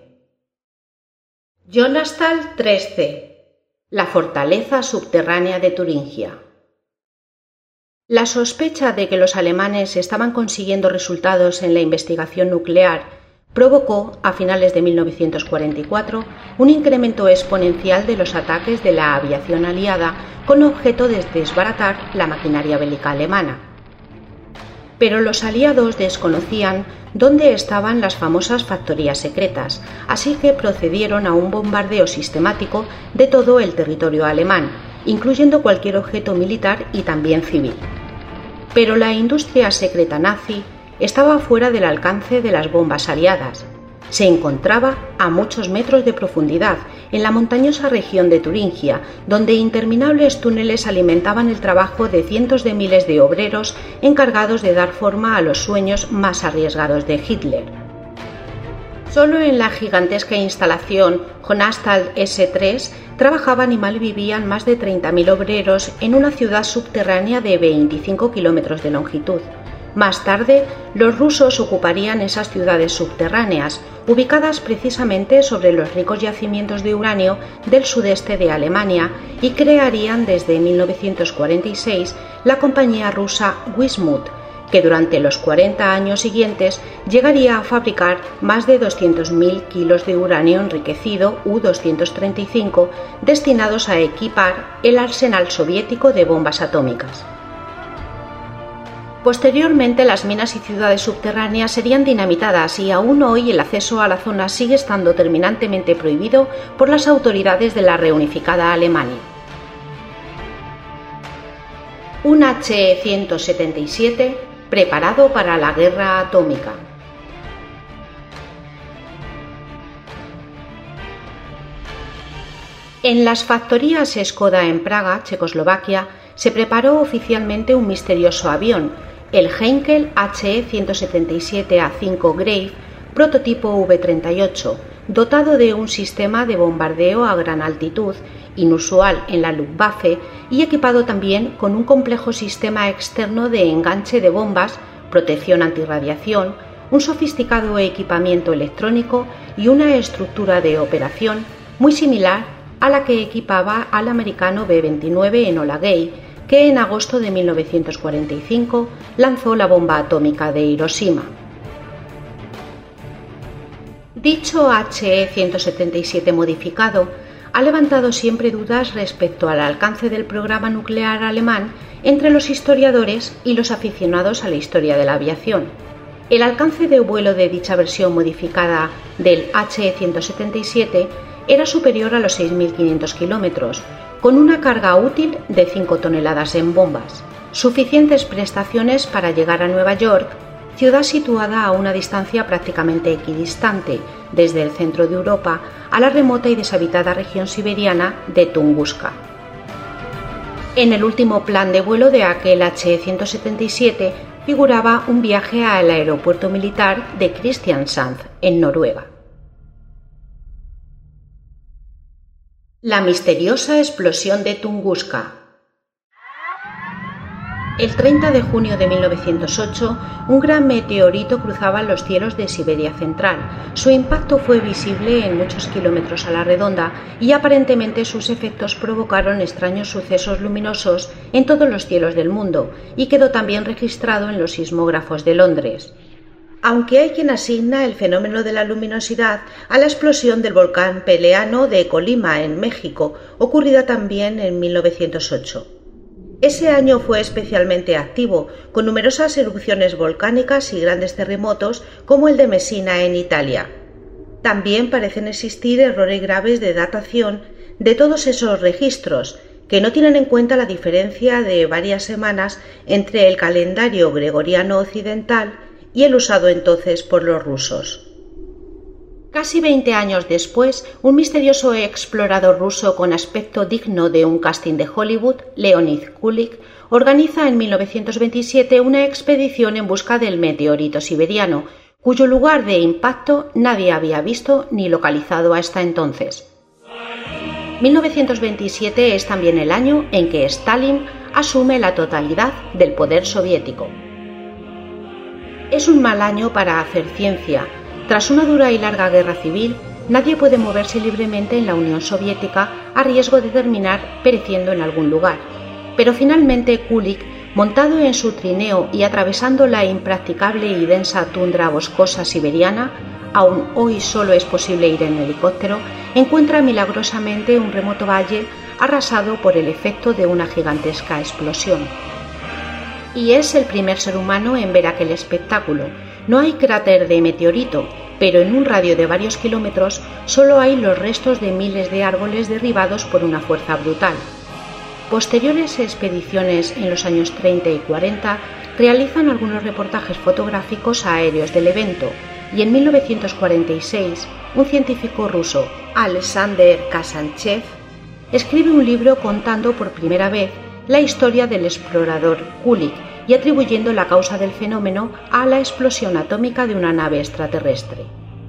Jonastal tres C. La fortaleza subterránea de Turingia. La sospecha de que los alemanes estaban consiguiendo resultados en la investigación nuclear provocó, a finales de mil novecientos cuarenta y cuatro, un incremento exponencial de los ataques de la aviación aliada con objeto de desbaratar la maquinaria bélica alemana. Pero los aliados desconocían dónde estaban las famosas factorías secretas, así que procedieron a un bombardeo sistemático de todo el territorio alemán, incluyendo cualquier objeto militar y también civil. Pero la industria secreta nazi estaba fuera del alcance de las bombas aliadas. Se encontraba a muchos metros de profundidad, en la montañosa región de Turingia, donde interminables túneles alimentaban el trabajo de cientos de miles de obreros encargados de dar forma a los sueños más arriesgados de Hitler. Solo en la gigantesca instalación Jonastal ese tres trabajaban y malvivían más de treinta mil obreros en una ciudad subterránea de veinticinco kilómetros de longitud. Más tarde, los rusos ocuparían esas ciudades subterráneas, ubicadas precisamente sobre los ricos yacimientos de uranio del sudeste de Alemania, y crearían desde mil novecientos cuarenta y seis la compañía rusa Wismut, que durante los cuarenta años siguientes llegaría a fabricar más de doscientos mil kilos de uranio enriquecido U doscientos treinta y cinco destinados a equipar el arsenal soviético de bombas atómicas. Posteriormente, las minas y ciudades subterráneas serían dinamitadas y aún hoy el acceso a la zona sigue estando terminantemente prohibido por las autoridades de la reunificada Alemania. Un H ciento setenta y siete preparado para la guerra atómica. En las factorías Škoda en Praga, Checoslovaquia, se preparó oficialmente un misterioso avión, el Heinkel H ciento setenta y siete A cinco Grave, prototipo V treinta y ocho, dotado de un sistema de bombardeo a gran altitud, inusual en la Luftwaffe, y equipado también con un complejo sistema externo de enganche de bombas, protección antirradiación, un sofisticado equipamiento electrónico y una estructura de operación muy similar a la que equipaba al americano B veintinueve Enola Gay, que en agosto de mil novecientos cuarenta y cinco lanzó la bomba atómica de Hiroshima. Dicho H ciento setenta y siete modificado ha levantado siempre dudas respecto al alcance del programa nuclear alemán entre los historiadores y los aficionados a la historia de la aviación. El alcance de vuelo de dicha versión modificada del H ciento setenta y siete era superior a los seis mil quinientos kilómetros, con una carga útil de cinco toneladas en bombas, suficientes prestaciones para llegar a Nueva York, ciudad situada a una distancia prácticamente equidistante desde el centro de Europa a la remota y deshabitada región siberiana de Tunguska. En el último plan de vuelo de aquel H ciento setenta y siete figuraba un viaje al aeropuerto militar de Kristiansand, en Noruega. La misteriosa explosión de Tunguska. El treinta de junio de mil novecientos ocho, un gran meteorito cruzaba los cielos de Siberia Central. Su impacto fue visible en muchos kilómetros a la redonda y aparentemente sus efectos provocaron extraños sucesos luminosos en todos los cielos del mundo y quedó también registrado en los sismógrafos de Londres. Aunque hay quien asigna el fenómeno de la luminosidad a la explosión del volcán Peleano de Colima, en México, ocurrida también en mil novecientos ocho. Ese año fue especialmente activo, con numerosas erupciones volcánicas y grandes terremotos como el de Messina en Italia. También parecen existir errores graves de datación de todos esos registros, que no tienen en cuenta la diferencia de varias semanas entre el calendario gregoriano occidental y el usado entonces por los rusos. Casi veinte años después, un misterioso explorador ruso con aspecto digno de un casting de Hollywood, Leonid Kulik, organiza en mil novecientos veintisiete una expedición en busca del meteorito siberiano, cuyo lugar de impacto nadie había visto ni localizado hasta entonces. mil novecientos veintisiete es también el año en que Stalin asume la totalidad del poder soviético. Es un mal año para hacer ciencia. Tras una dura y larga guerra civil, nadie puede moverse libremente en la Unión Soviética a riesgo de terminar pereciendo en algún lugar. Pero finalmente Kulik, montado en su trineo y atravesando la impracticable y densa tundra boscosa siberiana, aún hoy solo es posible ir en helicóptero, encuentra milagrosamente un remoto valle arrasado por el efecto de una gigantesca explosión. Y es el primer ser humano en ver aquel espectáculo. No hay cráter de meteorito, pero en un radio de varios kilómetros solo hay los restos de miles de árboles derribados por una fuerza brutal. Posteriores expediciones en los años treinta y cuarenta realizan algunos reportajes fotográficos aéreos del evento, y en mil novecientos cuarenta y seis un científico ruso, Alexander Kazantsev, escribe un libro contando por primera vez la historia del explorador Kulik y atribuyendo la causa del fenómeno a la explosión atómica de una nave extraterrestre.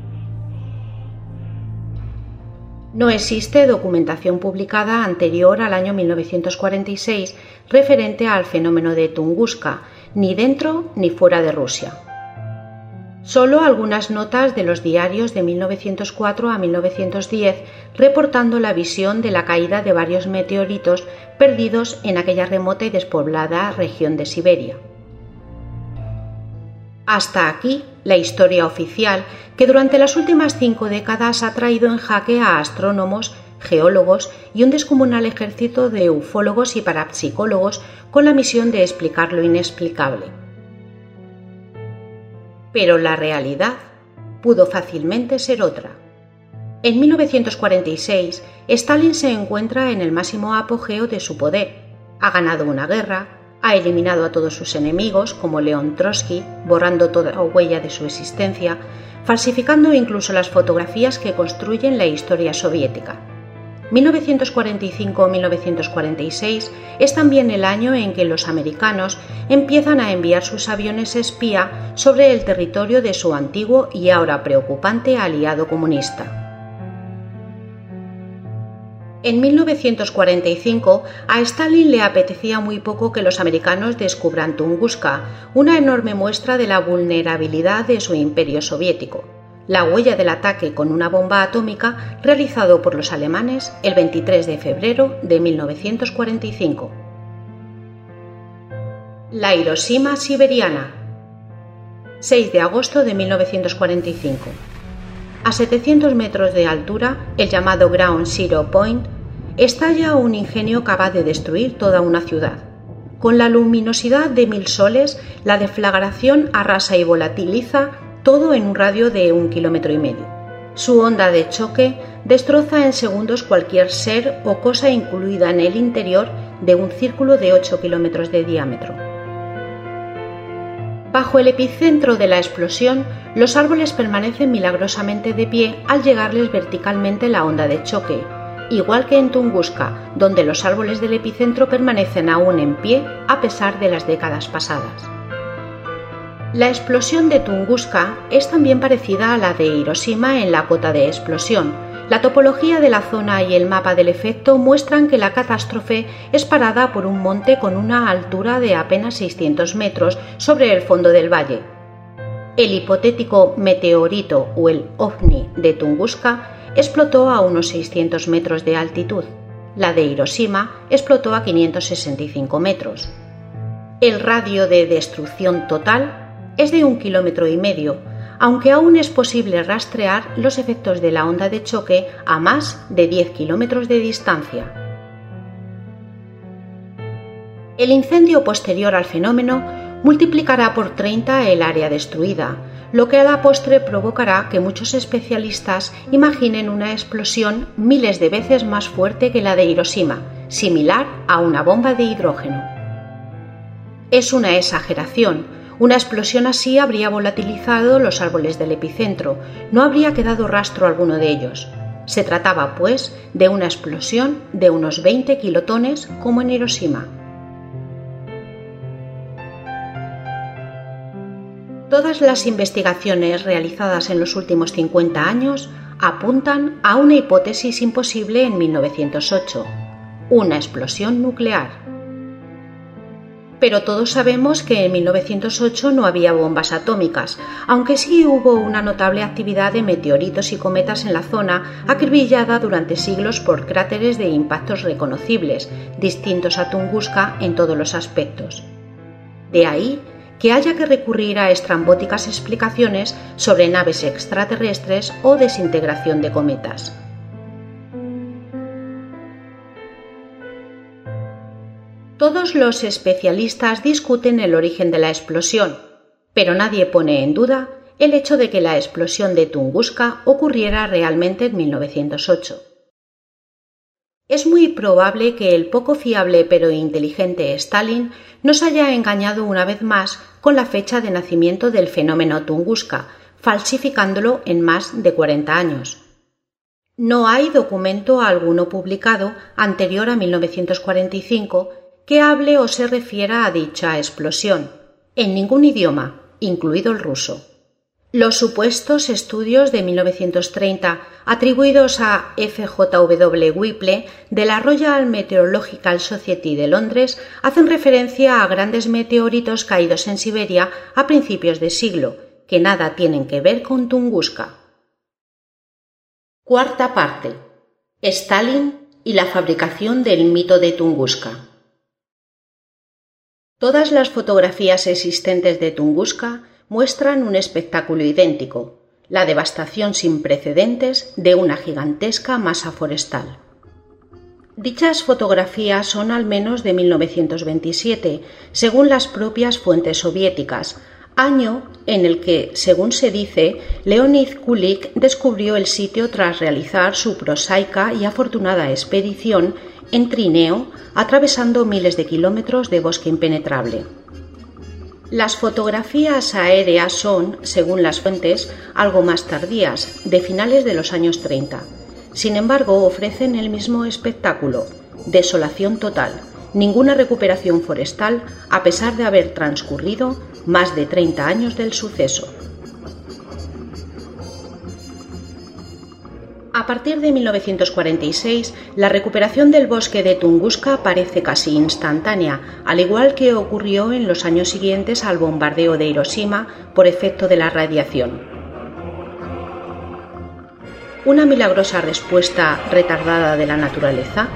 No existe documentación publicada anterior al año mil novecientos cuarenta y seis referente al fenómeno de Tunguska, ni dentro ni fuera de Rusia. Solo algunas notas de los diarios de mil novecientos cuatro a mil novecientos diez reportando la visión de la caída de varios meteoritos perdidos en aquella remota y despoblada región de Siberia. Hasta aquí la historia oficial que durante las últimas cinco décadas ha traído en jaque a astrónomos, geólogos y un descomunal ejército de ufólogos y parapsicólogos con la misión de explicar lo inexplicable. Pero la realidad pudo fácilmente ser otra. En mil novecientos cuarenta y seis, Stalin se encuentra en el máximo apogeo de su poder. Ha ganado una guerra, ha eliminado a todos sus enemigos, como León Trotsky, borrando toda huella de su existencia, falsificando incluso las fotografías que construyen la historia soviética. mil novecientos cuarenta y cinco a mil novecientos cuarenta y seis es también el año en que los americanos empiezan a enviar sus aviones espía sobre el territorio de su antiguo y ahora preocupante aliado comunista. En mil novecientos cuarenta y cinco a Stalin le apetecía muy poco que los americanos descubran Tunguska, una enorme muestra de la vulnerabilidad de su imperio soviético. La huella del ataque con una bomba atómica realizado por los alemanes el veintitrés de febrero de mil novecientos cuarenta y cinco. La Hiroshima siberiana, seis de agosto de mil novecientos cuarenta y cinco. A setecientos metros de altura, el llamado Ground Zero Point, estalla un ingenio capaz de destruir toda una ciudad. Con la luminosidad de mil soles, la deflagración arrasa y volatiliza todo en un radio de un kilómetro y medio. Su onda de choque destroza en segundos cualquier ser o cosa incluida en el interior de un círculo de ocho kilómetros de diámetro. Bajo el epicentro de la explosión, los árboles permanecen milagrosamente de pie al llegarles verticalmente la onda de choque, igual que en Tunguska, donde los árboles del epicentro permanecen aún en pie a pesar de las décadas pasadas. La explosión de Tunguska es también parecida a la de Hiroshima en la cota de explosión. La topología de la zona y el mapa del efecto muestran que la catástrofe es parada por un monte con una altura de apenas seiscientos metros sobre el fondo del valle. El hipotético meteorito o el ovni de Tunguska explotó a unos seiscientos metros de altitud. La de Hiroshima explotó a quinientos sesenta y cinco metros. El radio de destrucción total es de un kilómetro y medio, aunque aún es posible rastrear los efectos de la onda de choque a más de diez kilómetros de distancia. El incendio posterior al fenómeno multiplicará por treinta el área destruida, lo que a la postre provocará que muchos especialistas imaginen una explosión miles de veces más fuerte que la de Hiroshima, similar a una bomba de hidrógeno. Es una exageración. Una explosión así habría volatilizado los árboles del epicentro, no habría quedado rastro alguno de ellos. Se trataba, pues, de una explosión de unos veinte kilotones como en Hiroshima. Todas las investigaciones realizadas en los últimos cincuenta años apuntan a una hipótesis imposible en mil novecientos ocho, una explosión nuclear. Pero todos sabemos que en mil novecientos ocho no había bombas atómicas, aunque sí hubo una notable actividad de meteoritos y cometas en la zona, acribillada durante siglos por cráteres de impactos reconocibles, distintos a Tunguska en todos los aspectos. De ahí que haya que recurrir a estrambóticas explicaciones sobre naves extraterrestres o desintegración de cometas. Todos los especialistas discuten el origen de la explosión, pero nadie pone en duda el hecho de que la explosión de Tunguska ocurriera realmente en mil novecientos ocho. Es muy probable que el poco fiable pero inteligente Stalin nos haya engañado una vez más con la fecha de nacimiento del fenómeno Tunguska, falsificándolo en más de cuarenta años. No hay documento alguno publicado anterior a mil novecientos cuarenta y cinco que hable o se refiera a dicha explosión, en ningún idioma, incluido el ruso. Los supuestos estudios de mil novecientos treinta atribuidos a F J W Whipple de la Royal Meteorological Society de Londres hacen referencia a grandes meteoritos caídos en Siberia a principios de siglo, que nada tienen que ver con Tunguska. Cuarta parte. Stalin y la fabricación del mito de Tunguska. Todas las fotografías existentes de Tunguska muestran un espectáculo idéntico, la devastación sin precedentes de una gigantesca masa forestal. Dichas fotografías son al menos de mil novecientos veintisiete, según las propias fuentes soviéticas, año en el que, según se dice, Leonid Kulik descubrió el sitio tras realizar su prosaica y afortunada expedición en trineo, atravesando miles de kilómetros de bosque impenetrable. Las fotografías aéreas son, según las fuentes, algo más tardías, de finales de los años treinta. Sin embargo, ofrecen el mismo espectáculo: desolación total, ninguna recuperación forestal a pesar de haber transcurrido más de treinta años del suceso. A partir de mil novecientos cuarenta y seis, la recuperación del bosque de Tunguska parece casi instantánea, al igual que ocurrió en los años siguientes al bombardeo de Hiroshima por efecto de la radiación. ¿Una milagrosa respuesta retardada de la naturaleza?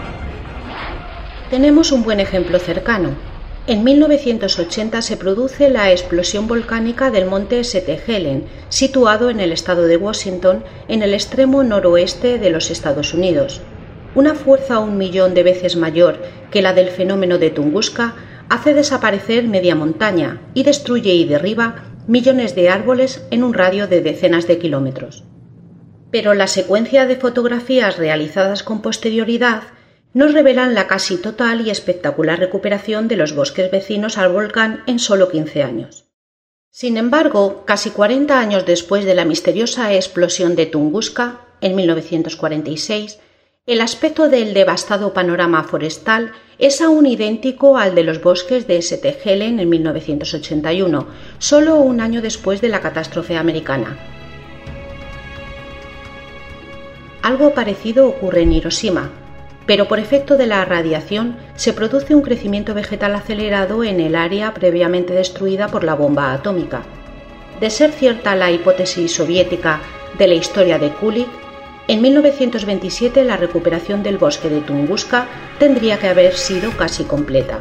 Tenemos un buen ejemplo cercano. En mil novecientos ochenta se produce la explosión volcánica del monte Saint Helens, situado en el estado de Washington, en el extremo noroeste de los Estados Unidos. Una fuerza un millón de veces mayor que la del fenómeno de Tunguska hace desaparecer media montaña y destruye y derriba millones de árboles en un radio de decenas de kilómetros. Pero la secuencia de fotografías realizadas con posterioridad nos revelan la casi total y espectacular recuperación de los bosques vecinos al volcán en solo quince años. Sin embargo, casi cuarenta años después de la misteriosa explosión de Tunguska, en mil novecientos cuarenta y seis, el aspecto del devastado panorama forestal es aún idéntico al de los bosques de Saint Helens en mil novecientos ochenta y uno, solo un año después de la catástrofe americana. Algo parecido ocurre en Hiroshima, pero por efecto de la radiación se produce un crecimiento vegetal acelerado en el área previamente destruida por la bomba atómica. De ser cierta la hipótesis soviética de la historia de Kulik, en mil novecientos veintisiete la recuperación del bosque de Tunguska tendría que haber sido casi completa.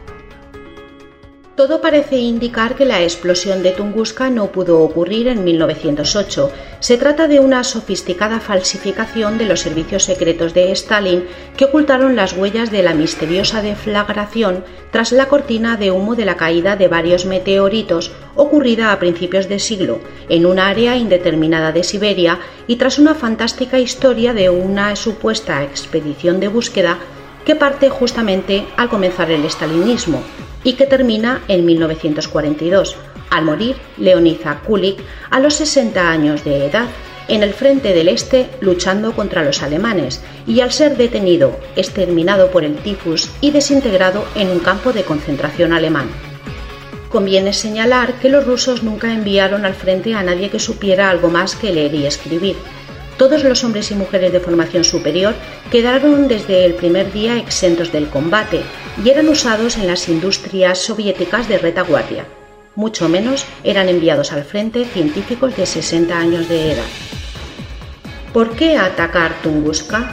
Todo parece indicar que la explosión de Tunguska no pudo ocurrir en mil novecientos ocho. Se trata de una sofisticada falsificación de los servicios secretos de Stalin que ocultaron las huellas de la misteriosa deflagración tras la cortina de humo de la caída de varios meteoritos ocurrida a principios de siglo en un área indeterminada de Siberia y tras una fantástica historia de una supuesta expedición de búsqueda que parte justamente al comenzar el stalinismo y que termina en mil novecientos cuarenta y dos, al morir Leonid Kulik a los sesenta años de edad en el frente del Este luchando contra los alemanes y al ser detenido, exterminado por el tifus y desintegrado en un campo de concentración alemán. Conviene señalar que los rusos nunca enviaron al frente a nadie que supiera algo más que leer y escribir. Todos los hombres y mujeres de formación superior quedaron desde el primer día exentos del combate y eran usados en las industrias soviéticas de retaguardia. Mucho menos eran enviados al frente científicos de sesenta años de edad. ¿Por qué atacar Tunguska?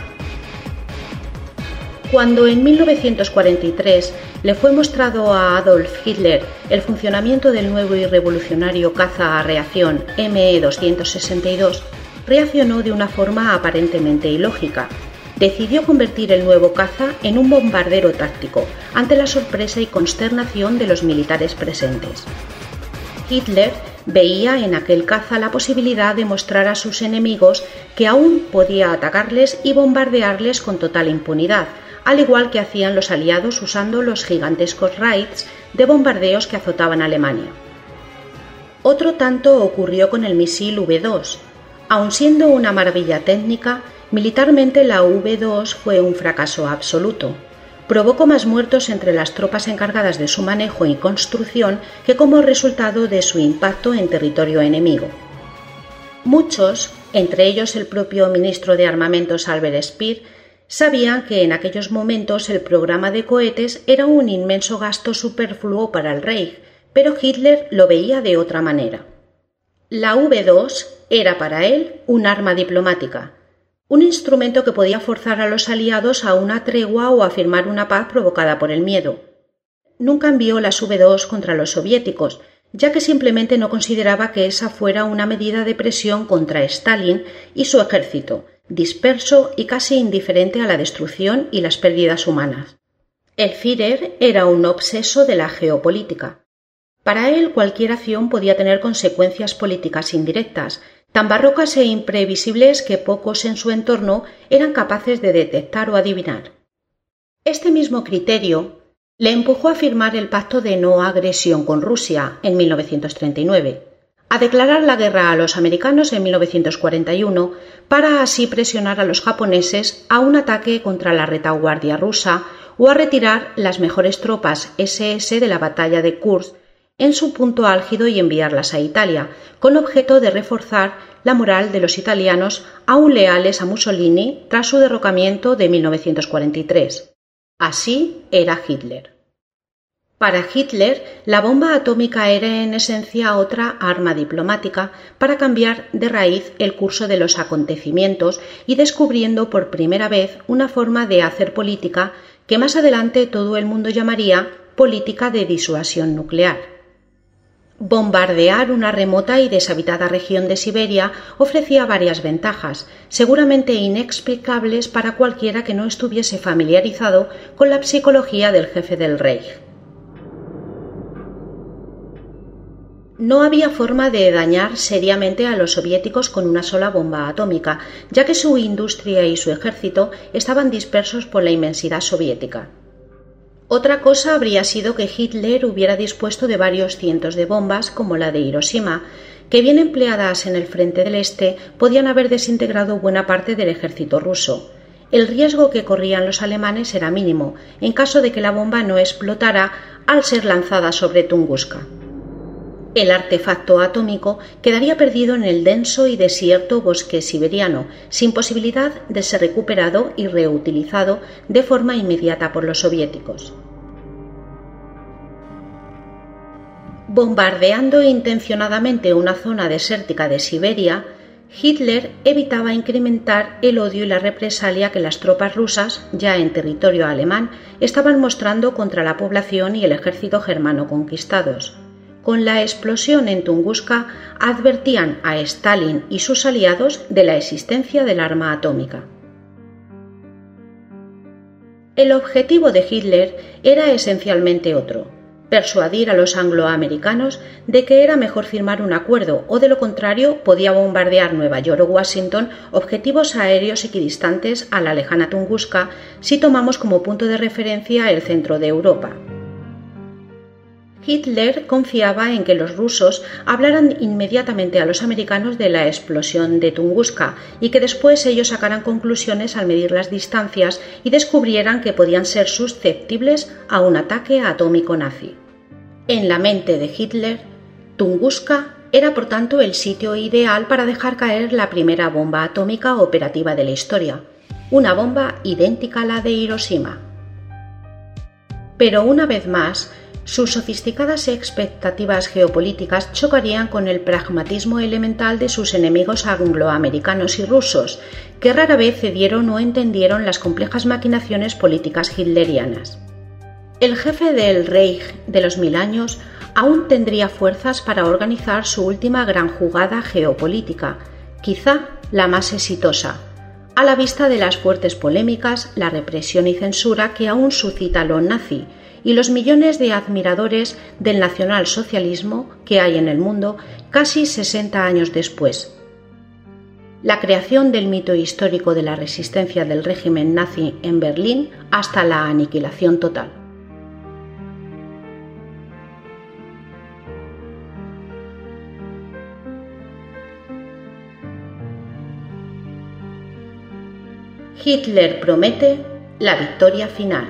Cuando en mil novecientos cuarenta y tres le fue mostrado a Adolf Hitler el funcionamiento del nuevo y revolucionario caza a reacción M E doscientos sesenta y dos, reaccionó de una forma aparentemente ilógica. Decidió convertir el nuevo caza en un bombardero táctico, ante la sorpresa y consternación de los militares presentes. Hitler veía en aquel caza la posibilidad de mostrar a sus enemigos que aún podía atacarles y bombardearles con total impunidad, al igual que hacían los aliados usando los gigantescos raids de bombardeos que azotaban Alemania. Otro tanto ocurrió con el misil V dos. Aun siendo una maravilla técnica, militarmente la V dos fue un fracaso absoluto. Provocó más muertos entre las tropas encargadas de su manejo y construcción que como resultado de su impacto en territorio enemigo. Muchos, entre ellos el propio ministro de Armamentos Albert Speer, sabían que en aquellos momentos el programa de cohetes era un inmenso gasto superfluo para el Reich, pero Hitler lo veía de otra manera. La V dos era para él un arma diplomática, un instrumento que podía forzar a los aliados a una tregua o a firmar una paz provocada por el miedo. Nunca envió las V dos contra los soviéticos, ya que simplemente no consideraba que esa fuera una medida de presión contra Stalin y su ejército, disperso y casi indiferente a la destrucción y las pérdidas humanas. El Führer era un obseso de la geopolítica. Para él cualquier acción podía tener consecuencias políticas indirectas, tan barrocas e imprevisibles que pocos en su entorno eran capaces de detectar o adivinar. Este mismo criterio le empujó a firmar el Pacto de No Agresión con Rusia en mil novecientos treinta y nueve, a declarar la guerra a los americanos en mil novecientos cuarenta y uno para así presionar a los japoneses a un ataque contra la retaguardia rusa o a retirar las mejores tropas ese ese de la batalla de Kursk en su punto álgido y enviarlas a Italia, con objeto de reforzar la moral de los italianos aún leales a Mussolini tras su derrocamiento de mil novecientos cuarenta y tres. Así era Hitler. Para Hitler, la bomba atómica era en esencia otra arma diplomática para cambiar de raíz el curso de los acontecimientos y descubriendo por primera vez una forma de hacer política que más adelante todo el mundo llamaría política de disuasión nuclear. Bombardear una remota y deshabitada región de Siberia ofrecía varias ventajas, seguramente inexplicables para cualquiera que no estuviese familiarizado con la psicología del jefe del Reich. No había forma de dañar seriamente a los soviéticos con una sola bomba atómica, ya que su industria y su ejército estaban dispersos por la inmensidad soviética. Otra cosa habría sido que Hitler hubiera dispuesto de varios cientos de bombas como la de Hiroshima, que bien empleadas en el frente del Este podían haber desintegrado buena parte del ejército ruso. El riesgo que corrían los alemanes era mínimo, en caso de que la bomba no explotara al ser lanzada sobre Tunguska. El artefacto atómico quedaría perdido en el denso y desierto bosque siberiano, sin posibilidad de ser recuperado y reutilizado de forma inmediata por los soviéticos. Bombardeando intencionadamente una zona desértica de Siberia, Hitler evitaba incrementar el odio y la represalia que las tropas rusas, ya en territorio alemán, estaban mostrando contra la población y el ejército germano conquistados. Con la explosión en Tunguska advertían a Stalin y sus aliados de la existencia del arma atómica. El objetivo de Hitler era esencialmente otro: persuadir a los angloamericanos de que era mejor firmar un acuerdo o, de lo contrario, podía bombardear Nueva York o Washington, objetivos aéreos equidistantes a la lejana Tunguska, si tomamos como punto de referencia el centro de Europa. Hitler confiaba en que los rusos hablaran inmediatamente a los americanos de la explosión de Tunguska y que después ellos sacaran conclusiones al medir las distancias y descubrieran que podían ser susceptibles a un ataque atómico nazi. En la mente de Hitler, Tunguska era por tanto el sitio ideal para dejar caer la primera bomba atómica operativa de la historia, una bomba idéntica a la de Hiroshima. Pero una vez más, sus sofisticadas expectativas geopolíticas chocarían con el pragmatismo elemental de sus enemigos angloamericanos y rusos, que rara vez cedieron o entendieron las complejas maquinaciones políticas hitlerianas. El jefe del Reich de los mil años aún tendría fuerzas para organizar su última gran jugada geopolítica, quizá la más exitosa, a la vista de las fuertes polémicas, la represión y censura que aún suscita lo nazi, y los millones de admiradores del nacionalsocialismo que hay en el mundo casi sesenta años después. La creación del mito histórico de la resistencia del régimen nazi en Berlín hasta la aniquilación total. Hitler promete la victoria final.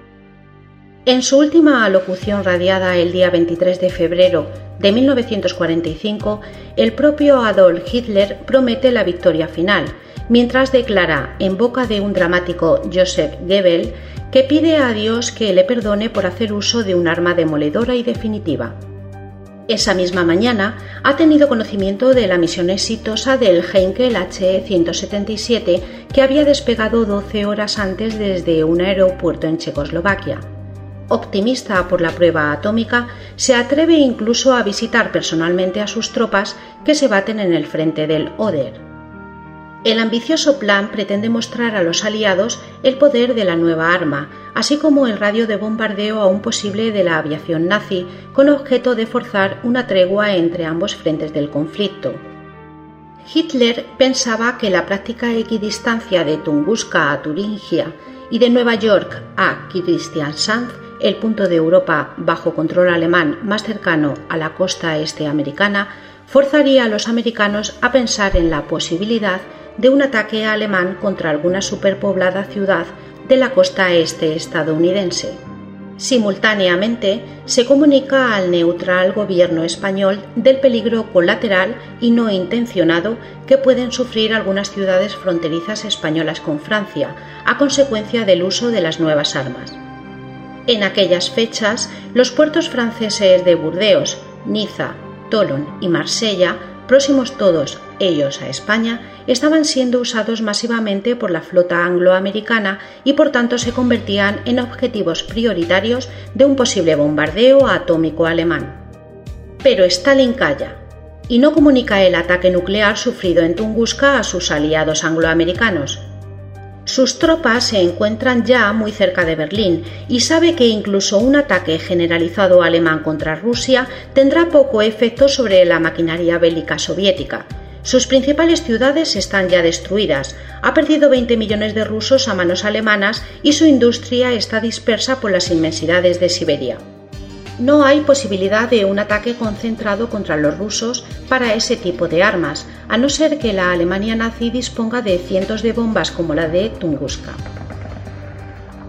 En su última alocución radiada el día veintitrés de febrero de mil novecientos cuarenta y cinco, el propio Adolf Hitler promete la victoria final, mientras declara en boca de un dramático Joseph Goebbels que pide a Dios que le perdone por hacer uso de un arma demoledora y definitiva. Esa misma mañana ha tenido conocimiento de la misión exitosa del Heinkel H ciento setenta y siete, que había despegado doce horas antes desde un aeropuerto en Checoslovaquia. Optimista por la prueba atómica, se atreve incluso a visitar personalmente a sus tropas que se baten en el frente del Oder. El ambicioso plan pretende mostrar a los aliados el poder de la nueva arma, así como el radio de bombardeo aún posible de la aviación nazi, con objeto de forzar una tregua entre ambos frentes del conflicto. Hitler pensaba que la práctica equidistancia de Tunguska a Turingia y de Nueva York a Kristiansand, el punto de Europa bajo control alemán más cercano a la costa este americana, forzaría a los americanos a pensar en la posibilidad de un ataque alemán contra alguna superpoblada ciudad de la costa este estadounidense. Simultáneamente, se comunica al neutral gobierno español del peligro colateral y no intencionado que pueden sufrir algunas ciudades fronterizas españolas con Francia, a consecuencia del uso de las nuevas armas. En aquellas fechas, los puertos franceses de Burdeos, Niza, Tolón y Marsella, próximos todos ellos a España, estaban siendo usados masivamente por la flota angloamericana y por tanto se convertían en objetivos prioritarios de un posible bombardeo atómico alemán. Pero Stalin calla y no comunica el ataque nuclear sufrido en Tunguska a sus aliados angloamericanos. Sus tropas se encuentran ya muy cerca de Berlín y sabe que incluso un ataque generalizado alemán contra Rusia tendrá poco efecto sobre la maquinaria bélica soviética. Sus principales ciudades están ya destruidas, ha perdido veinte millones de rusos a manos alemanas y su industria está dispersa por las inmensidades de Siberia. No hay posibilidad de un ataque concentrado contra los rusos para ese tipo de armas, a no ser que la Alemania nazi disponga de cientos de bombas como la de Tunguska.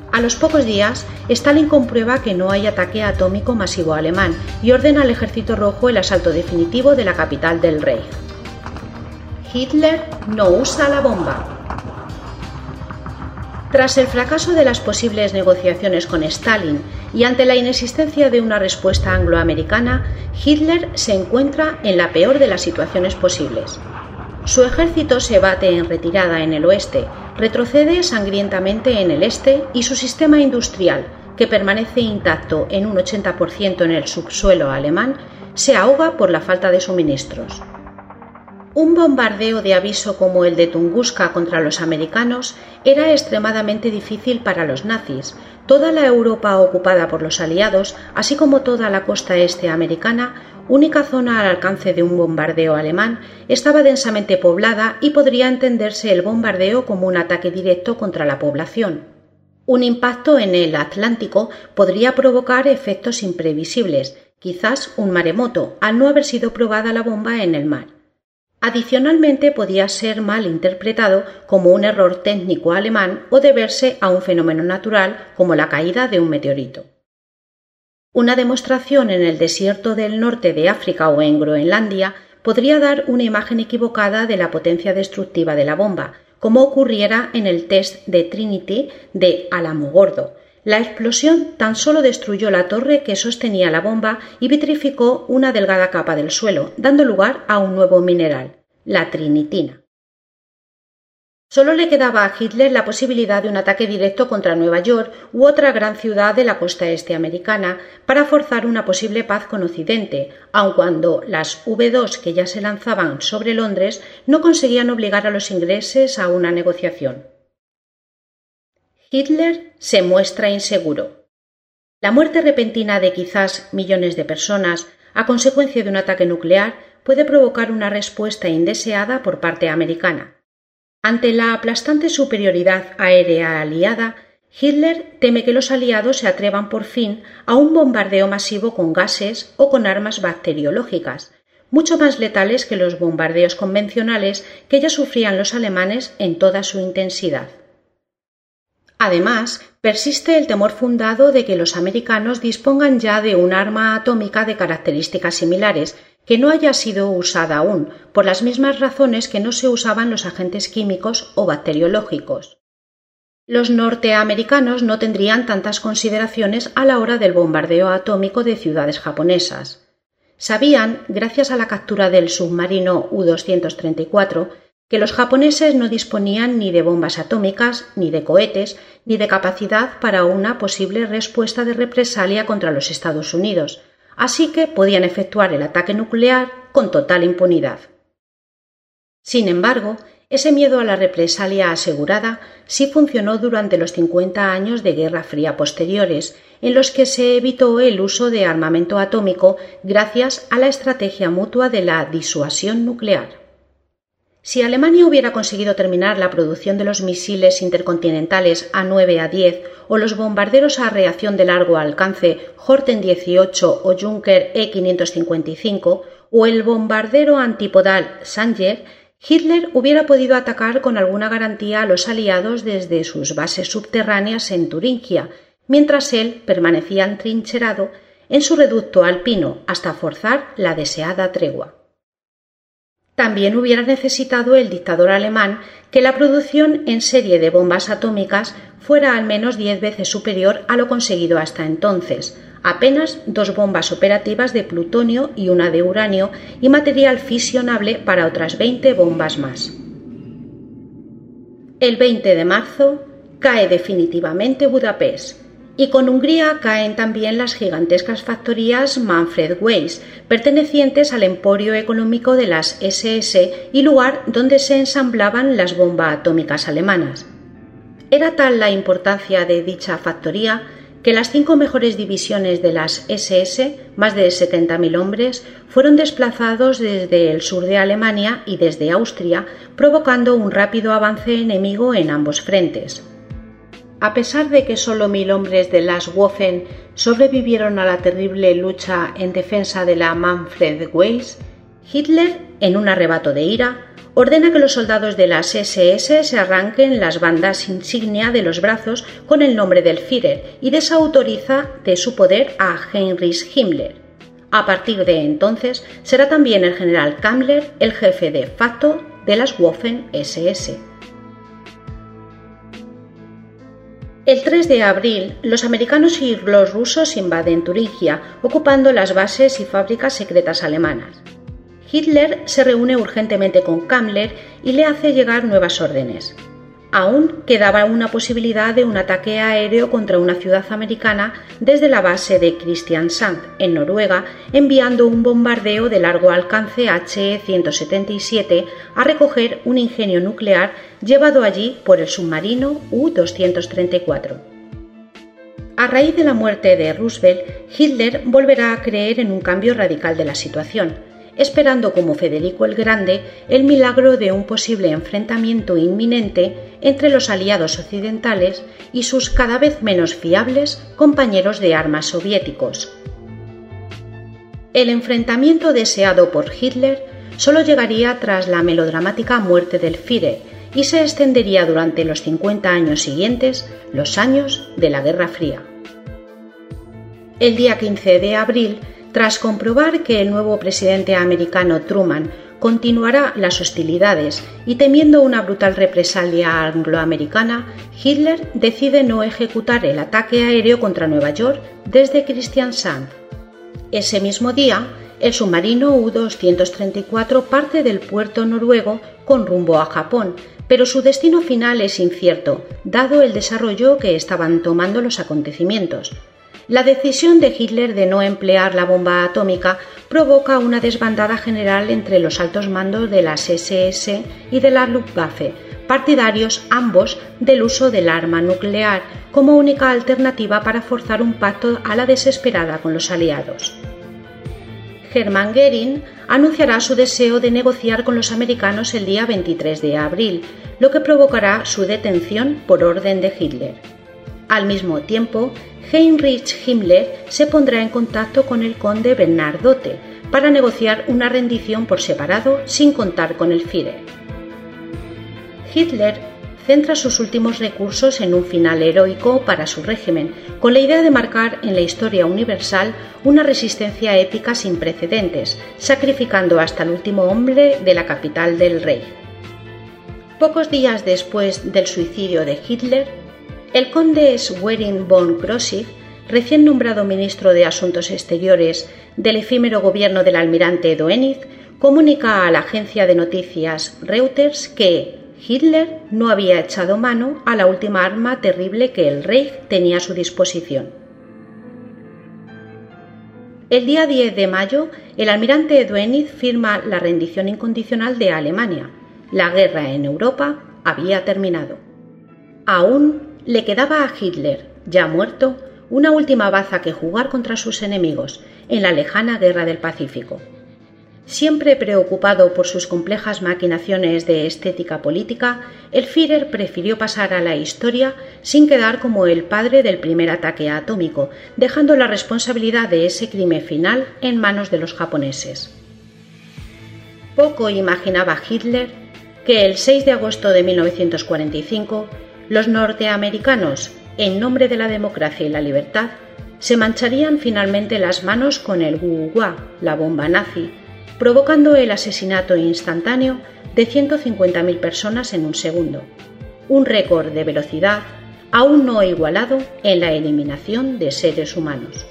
A los pocos días, Stalin comprueba que no hay ataque atómico masivo alemán y ordena al Ejército Rojo el asalto definitivo de la capital del Reich. Hitler no usa la bomba. Tras el fracaso de las posibles negociaciones con Stalin y ante la inexistencia de una respuesta angloamericana, Hitler se encuentra en la peor de las situaciones posibles. Su ejército se bate en retirada en el oeste, retrocede sangrientamente en el este y su sistema industrial, que permanece intacto en un ochenta por ciento en el subsuelo alemán, se ahoga por la falta de suministros. Un bombardeo de aviso como el de Tunguska contra los americanos era extremadamente difícil para los nazis. Toda la Europa ocupada por los aliados, así como toda la costa este americana, única zona al alcance de un bombardeo alemán, estaba densamente poblada y podría entenderse el bombardeo como un ataque directo contra la población. Un impacto en el Atlántico podría provocar efectos imprevisibles, quizás un maremoto, al no haber sido probada la bomba en el mar. Adicionalmente, podía ser mal interpretado como un error técnico alemán o deberse a un fenómeno natural como la caída de un meteorito. Una demostración en el desierto del norte de África o en Groenlandia podría dar una imagen equivocada de la potencia destructiva de la bomba, como ocurriera en el test de Trinity de Alamogordo. La explosión tan solo destruyó la torre que sostenía la bomba y vitrificó una delgada capa del suelo, dando lugar a un nuevo mineral, la trinitina. Solo le quedaba a Hitler la posibilidad de un ataque directo contra Nueva York u otra gran ciudad de la costa este americana para forzar una posible paz con Occidente, aun cuando las V dos que ya se lanzaban sobre Londres no conseguían obligar a los ingleses a una negociación. Hitler se muestra inseguro. La muerte repentina de quizás millones de personas a consecuencia de un ataque nuclear puede provocar una respuesta indeseada por parte americana. Ante la aplastante superioridad aérea aliada, Hitler teme que los aliados se atrevan por fin a un bombardeo masivo con gases o con armas bacteriológicas, mucho más letales que los bombardeos convencionales que ya sufrían los alemanes en toda su intensidad. Además, persiste el temor fundado de que los americanos dispongan ya de un arma atómica de características similares, que no haya sido usada aún, por las mismas razones que no se usaban los agentes químicos o bacteriológicos. Los norteamericanos no tendrían tantas consideraciones a la hora del bombardeo atómico de ciudades japonesas. Sabían, gracias a la captura del submarino U doscientos treinta y cuatro, que los japoneses no disponían ni de bombas atómicas, ni de cohetes, ni de capacidad para una posible respuesta de represalia contra los Estados Unidos, así que podían efectuar el ataque nuclear con total impunidad. Sin embargo, ese miedo a la represalia asegurada sí funcionó durante los cincuenta años de Guerra Fría posteriores, en los que se evitó el uso de armamento atómico gracias a la estrategia mutua de la disuasión nuclear. Si Alemania hubiera conseguido terminar la producción de los misiles intercontinentales A nueve A diez o los bombarderos a reacción de largo alcance Horten dieciocho o Junker E quinientos cincuenta y cinco o el bombardero antipodal Sanger, Hitler hubiera podido atacar con alguna garantía a los aliados desde sus bases subterráneas en Turingia, mientras él permanecía entrincherado en su reducto alpino hasta forzar la deseada tregua. También hubiera necesitado el dictador alemán que la producción en serie de bombas atómicas fuera al menos diez veces superior a lo conseguido hasta entonces, apenas dos bombas operativas de plutonio y una de uranio y material fisionable para otras veinte bombas más. El veinte de marzo cae definitivamente Budapest, y con Hungría caen también las gigantescas factorías Manfred Weiss, pertenecientes al emporio económico de las ese ese y lugar donde se ensamblaban las bombas atómicas alemanas. Era tal la importancia de dicha factoría que las cinco mejores divisiones de las ese ese, más de setenta mil hombres, fueron desplazados desde el sur de Alemania y desde Austria, provocando un rápido avance enemigo en ambos frentes. A pesar de que solo mil hombres de las Waffen sobrevivieron a la terrible lucha en defensa de la Manfred Weiss, Hitler, en un arrebato de ira, ordena que los soldados de las ese ese se arranquen las bandas insignia de los brazos con el nombre del Führer y desautoriza de su poder a Heinrich Himmler. A partir de entonces será también el general Kammler el jefe de facto de las Waffen ese ese. El tres de abril, los americanos y los rusos invaden Turingia, ocupando las bases y fábricas secretas alemanas. Hitler se reúne urgentemente con Kammler y le hace llegar nuevas órdenes. Aún quedaba una posibilidad de un ataque aéreo contra una ciudad americana desde la base de Kristiansand, en Noruega, enviando un bombardeo de largo alcance H E ciento setenta y siete a recoger un ingenio nuclear llevado allí por el submarino U doscientos treinta y cuatro. A raíz de la muerte de Roosevelt, Hitler volverá a creer en un cambio radical de la situación, esperando como Federico el Grande el milagro de un posible enfrentamiento inminente entre los aliados occidentales y sus cada vez menos fiables compañeros de armas soviéticos. El enfrentamiento deseado por Hitler solo llegaría tras la melodramática muerte del Führer y se extendería durante los cincuenta años siguientes, los años de la Guerra Fría. El día quince de abril, tras comprobar que el nuevo presidente americano Truman continuará las hostilidades y temiendo una brutal represalia angloamericana, Hitler decide no ejecutar el ataque aéreo contra Nueva York desde Kristiansand. Ese mismo día, el submarino U doscientos treinta y cuatro parte del puerto noruego con rumbo a Japón, pero su destino final es incierto, dado el desarrollo que estaban tomando los acontecimientos. La decisión de Hitler de no emplear la bomba atómica provoca una desbandada general entre los altos mandos de las ese ese y de la Luftwaffe, partidarios ambos del uso del arma nuclear como única alternativa para forzar un pacto a la desesperada con los aliados. Hermann Göring anunciará su deseo de negociar con los americanos el día veintitrés de abril, lo que provocará su detención por orden de Hitler. Al mismo tiempo, Heinrich Himmler se pondrá en contacto con el conde Bernadotte para negociar una rendición por separado sin contar con el Führer. Hitler centra sus últimos recursos en un final heroico para su régimen, con la idea de marcar en la historia universal una resistencia épica sin precedentes, sacrificando hasta el último hombre de la capital del Reich. Pocos días después del suicidio de Hitler, el conde Schwerin von Krosigk, recién nombrado ministro de Asuntos Exteriores del efímero gobierno del almirante Dönitz, comunica a la agencia de noticias Reuters que Hitler no había echado mano a la última arma terrible que el Reich tenía a su disposición. El día diez de mayo, el almirante Dönitz firma la rendición incondicional de Alemania. La guerra en Europa había terminado. Aún le quedaba a Hitler, ya muerto, una última baza que jugar contra sus enemigos en la lejana Guerra del Pacífico. Siempre preocupado por sus complejas maquinaciones de estética política, el Führer prefirió pasar a la historia sin quedar como el padre del primer ataque atómico, dejando la responsabilidad de ese crimen final en manos de los japoneses. Poco imaginaba Hitler que el seis de agosto de mil novecientos cuarenta y cinco los norteamericanos, en nombre de la democracia y la libertad, se mancharían finalmente las manos con el Wu-Wa, la bomba nazi, provocando el asesinato instantáneo de ciento cincuenta mil personas en un segundo, un récord de velocidad aún no igualado en la eliminación de seres humanos.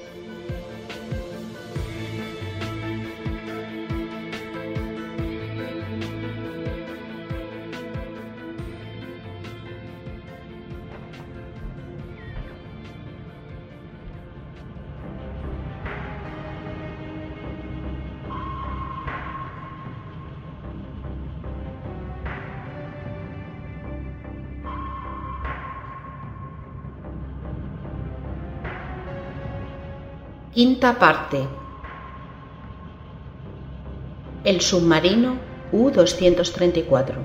Quinta parte. El submarino U doscientos treinta y cuatro.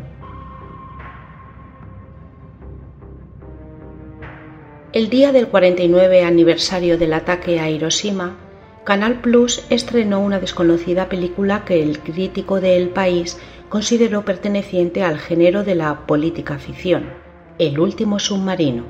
El día del cuarenta y nueve aniversario del ataque a Hiroshima, Canal Plus estrenó una desconocida película que el crítico de El País consideró perteneciente al género de la política ficción, El último submarino.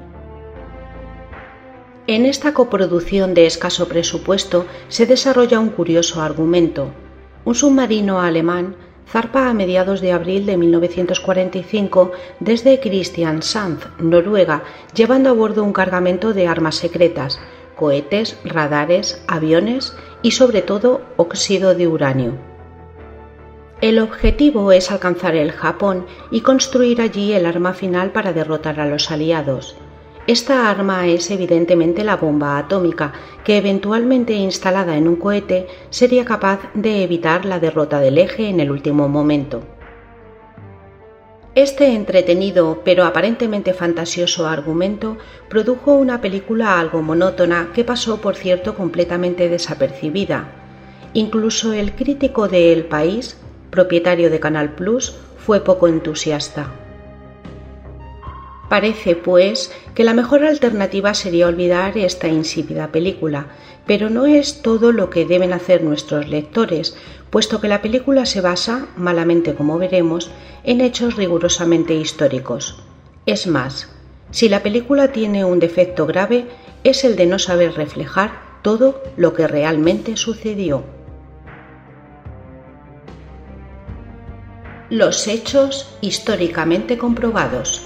En esta coproducción de escaso presupuesto se desarrolla un curioso argumento. Un submarino alemán zarpa a mediados de abril de mil novecientos cuarenta y cinco desde Kristiansand, Noruega, llevando a bordo un cargamento de armas secretas, cohetes, radares, aviones y sobre todo óxido de uranio. El objetivo es alcanzar el Japón y construir allí el arma final para derrotar a los aliados. Esta arma es evidentemente la bomba atómica, que eventualmente instalada en un cohete sería capaz de evitar la derrota del eje en el último momento. Este entretenido pero aparentemente fantasioso argumento produjo una película algo monótona que pasó, por cierto, completamente desapercibida. Incluso el crítico de El País, propietario de Canal Plus, fue poco entusiasta. Parece, pues, que la mejor alternativa sería olvidar esta insípida película, pero no es todo lo que deben hacer nuestros lectores, puesto que la película se basa, malamente como veremos, en hechos rigurosamente históricos. Es más, si la película tiene un defecto grave, es el de no saber reflejar todo lo que realmente sucedió. Los hechos históricamente comprobados.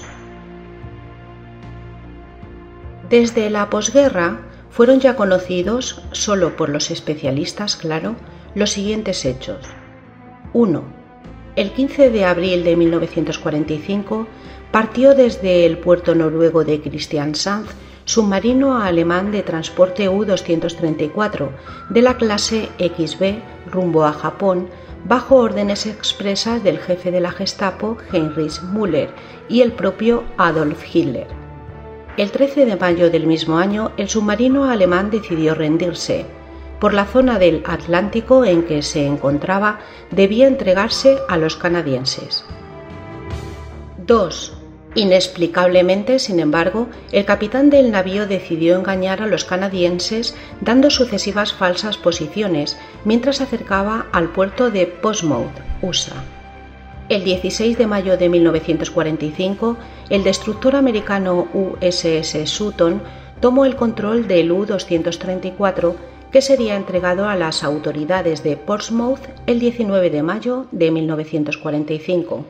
Desde la posguerra fueron ya conocidos, solo por los especialistas, claro, los siguientes hechos. uno. El quince de abril de mil novecientos cuarenta y cinco partió desde el puerto noruego de Kristiansand submarino alemán de transporte U doscientos treinta y cuatro de la clase X B rumbo a Japón, bajo órdenes expresas del jefe de la Gestapo, Heinrich Müller, y el propio Adolf Hitler. El trece de mayo del mismo año, el submarino alemán decidió rendirse. Por la zona del Atlántico en que se encontraba, debía entregarse a los canadienses. dos. Inexplicablemente, sin embargo, el capitán del navío decidió engañar a los canadienses dando sucesivas falsas posiciones mientras se acercaba al puerto de Portsmouth, U S A. El dieciséis de mayo de mil novecientos cuarenta y cinco, el destructor americano U S S Sutton tomó el control del U doscientos treinta y cuatro, que sería entregado a las autoridades de Portsmouth el diecinueve de mayo de mil novecientos cuarenta y cinco.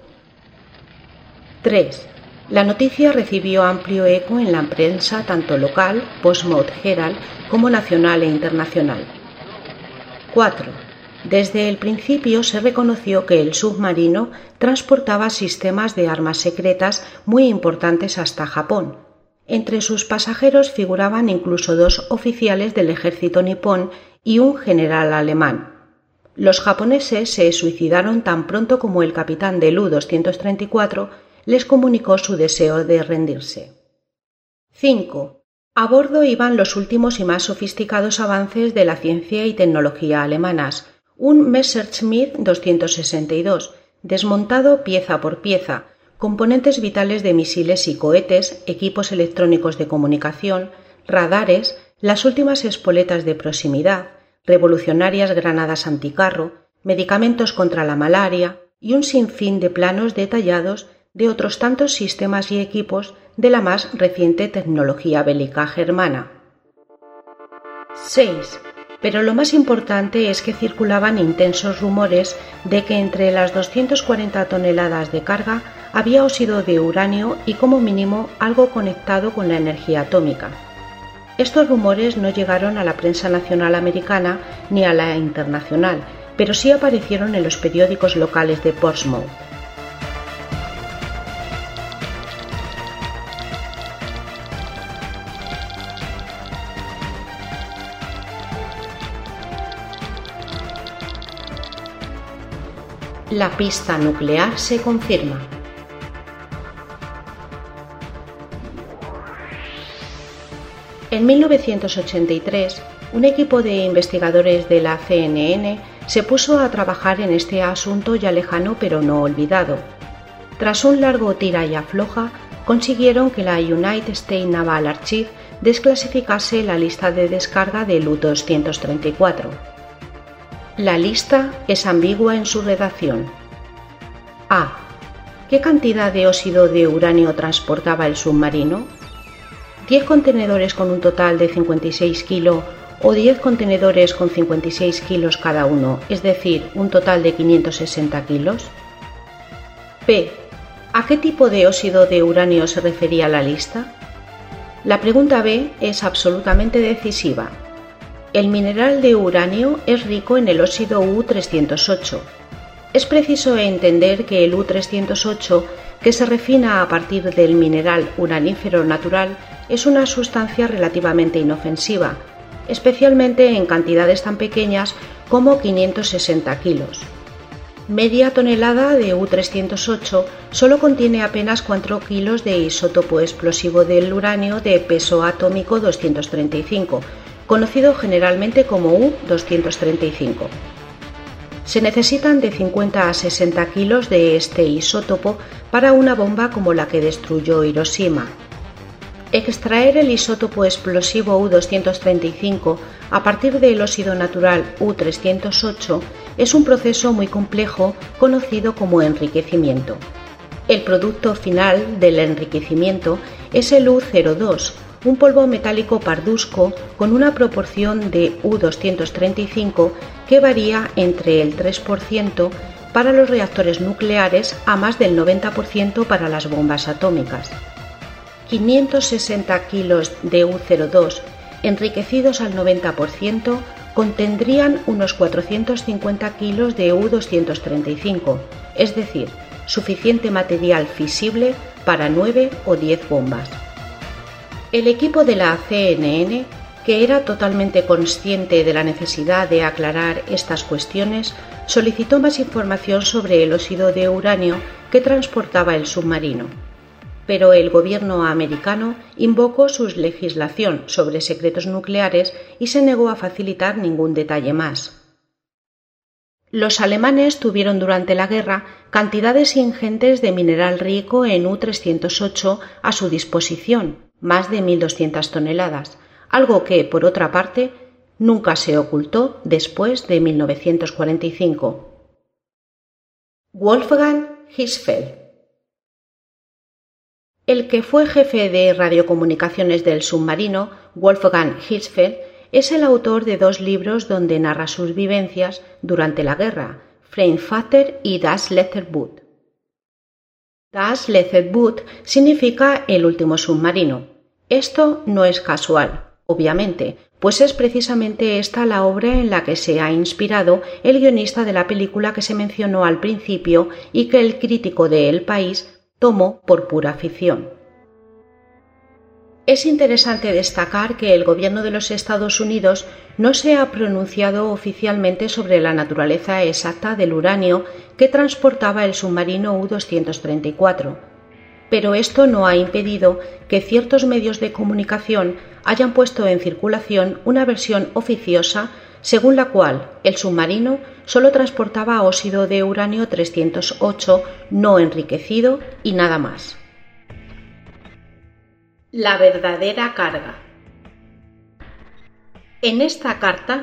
tres. La noticia recibió amplio eco en la prensa tanto local, Portsmouth Herald, como nacional e internacional. cuatro. Desde el principio se reconoció que el submarino transportaba sistemas de armas secretas muy importantes hasta Japón. Entre sus pasajeros figuraban incluso dos oficiales del ejército nipón y un general alemán. Los japoneses se suicidaron tan pronto como el capitán del U doscientos treinta y cuatro les comunicó su deseo de rendirse. cinco. A bordo iban los últimos y más sofisticados avances de la ciencia y tecnología alemanas, un Messerschmitt doscientos sesenta y dos, desmontado pieza por pieza, componentes vitales de misiles y cohetes, equipos electrónicos de comunicación, radares, las últimas espoletas de proximidad, revolucionarias granadas anticarro, medicamentos contra la malaria y un sinfín de planos detallados de otros tantos sistemas y equipos de la más reciente tecnología bélica germana. seis. Pero lo más importante es que circulaban intensos rumores de que entre las doscientas cuarenta toneladas de carga había óxido de uranio y como mínimo algo conectado con la energía atómica. Estos rumores no llegaron a la prensa nacional americana ni a la internacional, pero sí aparecieron en los periódicos locales de Portsmouth. La pista nuclear se confirma. En mil novecientos ochenta y tres, un equipo de investigadores de la C N N se puso a trabajar en este asunto ya lejano pero no olvidado. Tras un largo tira y afloja, consiguieron que la United States Naval Archive desclasificase la lista de descarga del U doscientos treinta y cuatro. La lista es ambigua en su redacción. A. ¿Qué cantidad de óxido de uranio transportaba el submarino? ¿diez contenedores con un total de cincuenta y seis kilos o diez contenedores con cincuenta y seis kilos cada uno, es decir, un total de quinientos sesenta kilos? B. ¿A qué tipo de óxido de uranio se refería la lista? La pregunta B es absolutamente decisiva. El mineral de uranio es rico en el óxido U trescientos ocho. Es preciso entender que el U trescientos ocho, que se refina a partir del mineral uranífero natural, es una sustancia relativamente inofensiva, especialmente en cantidades tan pequeñas como quinientos sesenta kilos. Media tonelada de U trescientos ocho solo contiene apenas cuatro kilos de isótopo explosivo del uranio de peso atómico doscientos treinta y cinco, conocido generalmente como U doscientos treinta y cinco. Se necesitan de cincuenta a sesenta kilos de este isótopo para una bomba como la que destruyó Hiroshima. Extraer el isótopo explosivo U doscientos treinta y cinco a partir del óxido natural U trescientos ocho es un proceso muy complejo conocido como enriquecimiento. El producto final del enriquecimiento es el U cero dos, un polvo metálico parduzco con una proporción de U doscientos treinta y cinco que varía entre el tres por ciento para los reactores nucleares a más del noventa por ciento para las bombas atómicas. quinientos sesenta kilos de U cero dos enriquecidos al noventa por ciento contendrían unos cuatrocientos cincuenta kilos de U doscientos treinta y cinco, es decir, suficiente material fisible para nueve o diez bombas. El equipo de la C N N, que era totalmente consciente de la necesidad de aclarar estas cuestiones, solicitó más información sobre el óxido de uranio que transportaba el submarino. Pero el gobierno americano invocó su legislación sobre secretos nucleares y se negó a facilitar ningún detalle más. Los alemanes tuvieron durante la guerra cantidades ingentes de mineral rico en U trescientos ocho a su disposición, más de mil doscientas toneladas, algo que, por otra parte, nunca se ocultó después de mil novecientos cuarenta y cinco. Wolfgang Hirschfeld. El que fue jefe de radiocomunicaciones del submarino, Wolfgang Hirschfeld, es el autor de dos libros donde narra sus vivencias durante la guerra, Fremdvater y Das letzte Boot. Das letzte Boot significa el último submarino. Esto no es casual, obviamente, pues es precisamente esta la obra en la que se ha inspirado el guionista de la película que se mencionó al principio y que el crítico de El País tomó por pura ficción. Es interesante destacar que el gobierno de los Estados Unidos no se ha pronunciado oficialmente sobre la naturaleza exacta del uranio que transportaba el submarino U doscientos treinta y cuatro, pero esto no ha impedido que ciertos medios de comunicación hayan puesto en circulación una versión oficiosa según la cual el submarino solo transportaba óxido de uranio trescientos ocho no enriquecido y nada más. La verdadera carga. En esta carta,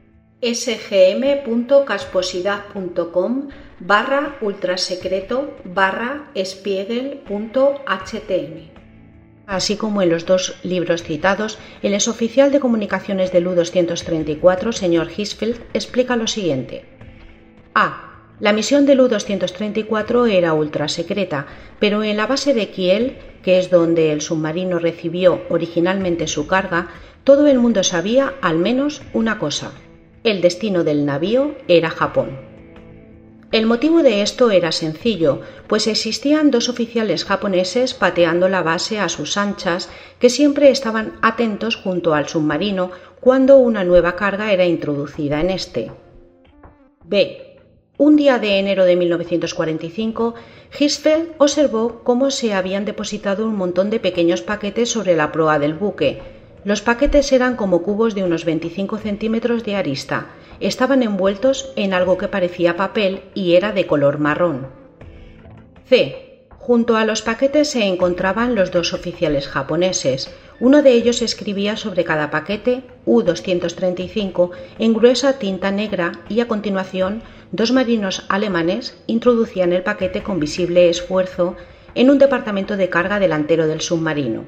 sgm.casposidad.com barra ultrasecreto barra spiegel.htm. Así como en los dos libros citados, el exoficial de comunicaciones del U doscientos treinta y cuatro, señor Hirschfeld, explica lo siguiente. A. La misión del U doscientos treinta y cuatro era ultrasecreta, pero en la base de Kiel, que es donde el submarino recibió originalmente su carga, todo el mundo sabía al menos una cosa: el destino del navío era Japón. El motivo de esto era sencillo, pues existían dos oficiales japoneses pateando la base a sus anchas que siempre estaban atentos junto al submarino cuando una nueva carga era introducida en este. B. Un día de enero de mil novecientos cuarenta y cinco, Hirschfeld observó cómo se habían depositado un montón de pequeños paquetes sobre la proa del buque. Los paquetes eran como cubos de unos veinticinco centímetros de arista. Estaban envueltos en algo que parecía papel y era de color marrón. C. Junto a los paquetes se encontraban los dos oficiales japoneses. Uno de ellos escribía sobre cada paquete U doscientos treinta y cinco en gruesa tinta negra y a continuación dos marinos alemanes introducían el paquete con visible esfuerzo en un departamento de carga delantero del submarino.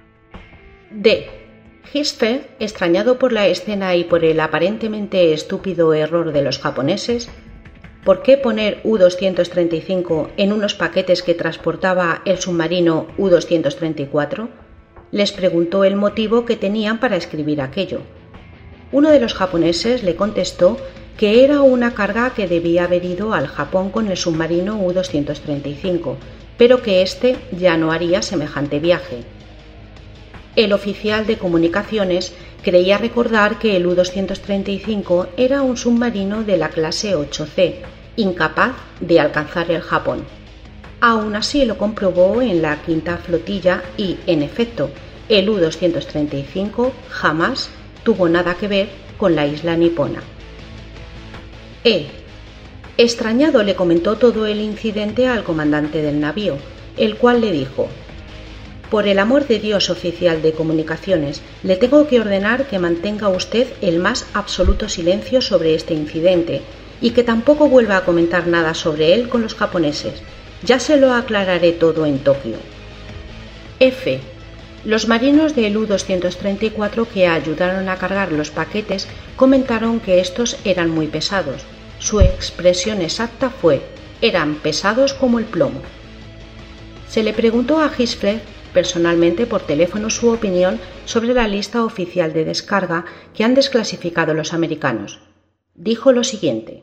D. Hirschfeld, extrañado por la escena y por el aparentemente estúpido error de los japoneses, ¿por qué poner U doscientos treinta y cinco en unos paquetes que transportaba el submarino U doscientos treinta y cuatro? Les preguntó el motivo que tenían para escribir aquello. Uno de los japoneses le contestó que era una carga que debía haber ido al Japón con el submarino U doscientos treinta y cinco, pero que éste ya no haría semejante viaje. El oficial de comunicaciones creía recordar que el U doscientos treinta y cinco era un submarino de la clase ocho C, incapaz de alcanzar el Japón. Aún así lo comprobó en la quinta flotilla y, en efecto, el U doscientos treinta y cinco jamás tuvo nada que ver con la isla nipona. E. Extrañado le comentó todo el incidente al comandante del navío, el cual le dijo: «Por el amor de Dios, oficial de comunicaciones, le tengo que ordenar que mantenga usted el más absoluto silencio sobre este incidente y que tampoco vuelva a comentar nada sobre él con los japoneses. Ya se lo aclararé todo en Tokio». F. Los marinos del U doscientos treinta y cuatro que ayudaron a cargar los paquetes comentaron que estos eran muy pesados. Su expresión exacta fue: «eran pesados como el plomo». Se le preguntó a Hirschfeld personalmente por teléfono su opinión sobre la lista oficial de descarga que han desclasificado los americanos. Dijo lo siguiente: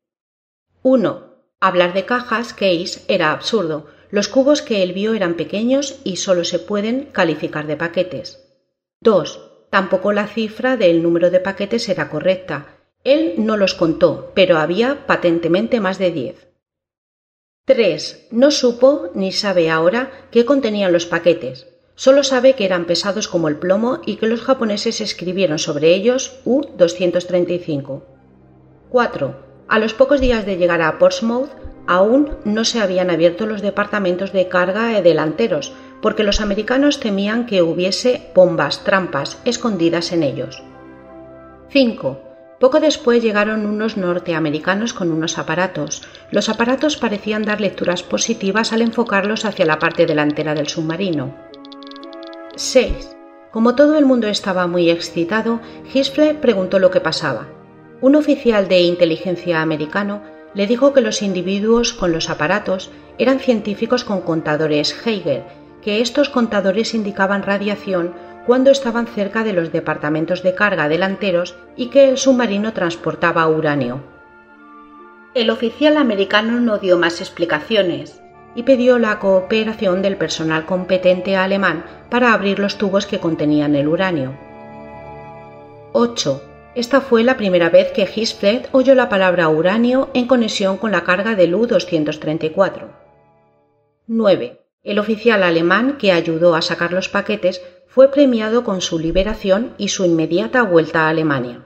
uno. Hablar de cajas case era absurdo. Los cubos que él vio eran pequeños y solo se pueden calificar de paquetes. dos. Tampoco la cifra del número de paquetes era correcta. Él no los contó, pero había patentemente más de diez. tres. No supo ni sabe ahora qué contenían los paquetes. Solo sabe que eran pesados como el plomo y que los japoneses escribieron sobre ellos U doscientos treinta y cinco. cuatro. A los pocos días de llegar a Portsmouth, aún no se habían abierto los departamentos de carga delanteros, porque los americanos temían que hubiese bombas trampas escondidas en ellos. cinco. Poco después llegaron unos norteamericanos con unos aparatos. Los aparatos parecían dar lecturas positivas al enfocarlos hacia la parte delantera del submarino. seis. Como todo el mundo estaba muy excitado, Hirschfeld preguntó lo que pasaba. Un oficial de inteligencia americano le dijo que los individuos con los aparatos eran científicos con contadores Geiger, que estos contadores indicaban radiación cuando estaban cerca de los departamentos de carga delanteros y que el submarino transportaba uranio. El oficial americano no dio más explicaciones y pidió la cooperación del personal competente alemán para abrir los tubos que contenían el uranio. ocho. Esta fue la primera vez que Hirschfeld oyó la palabra uranio en conexión con la carga del U doscientos treinta y cuatro. nueve. El oficial alemán que ayudó a sacar los paquetes fue premiado con su liberación y su inmediata vuelta a Alemania.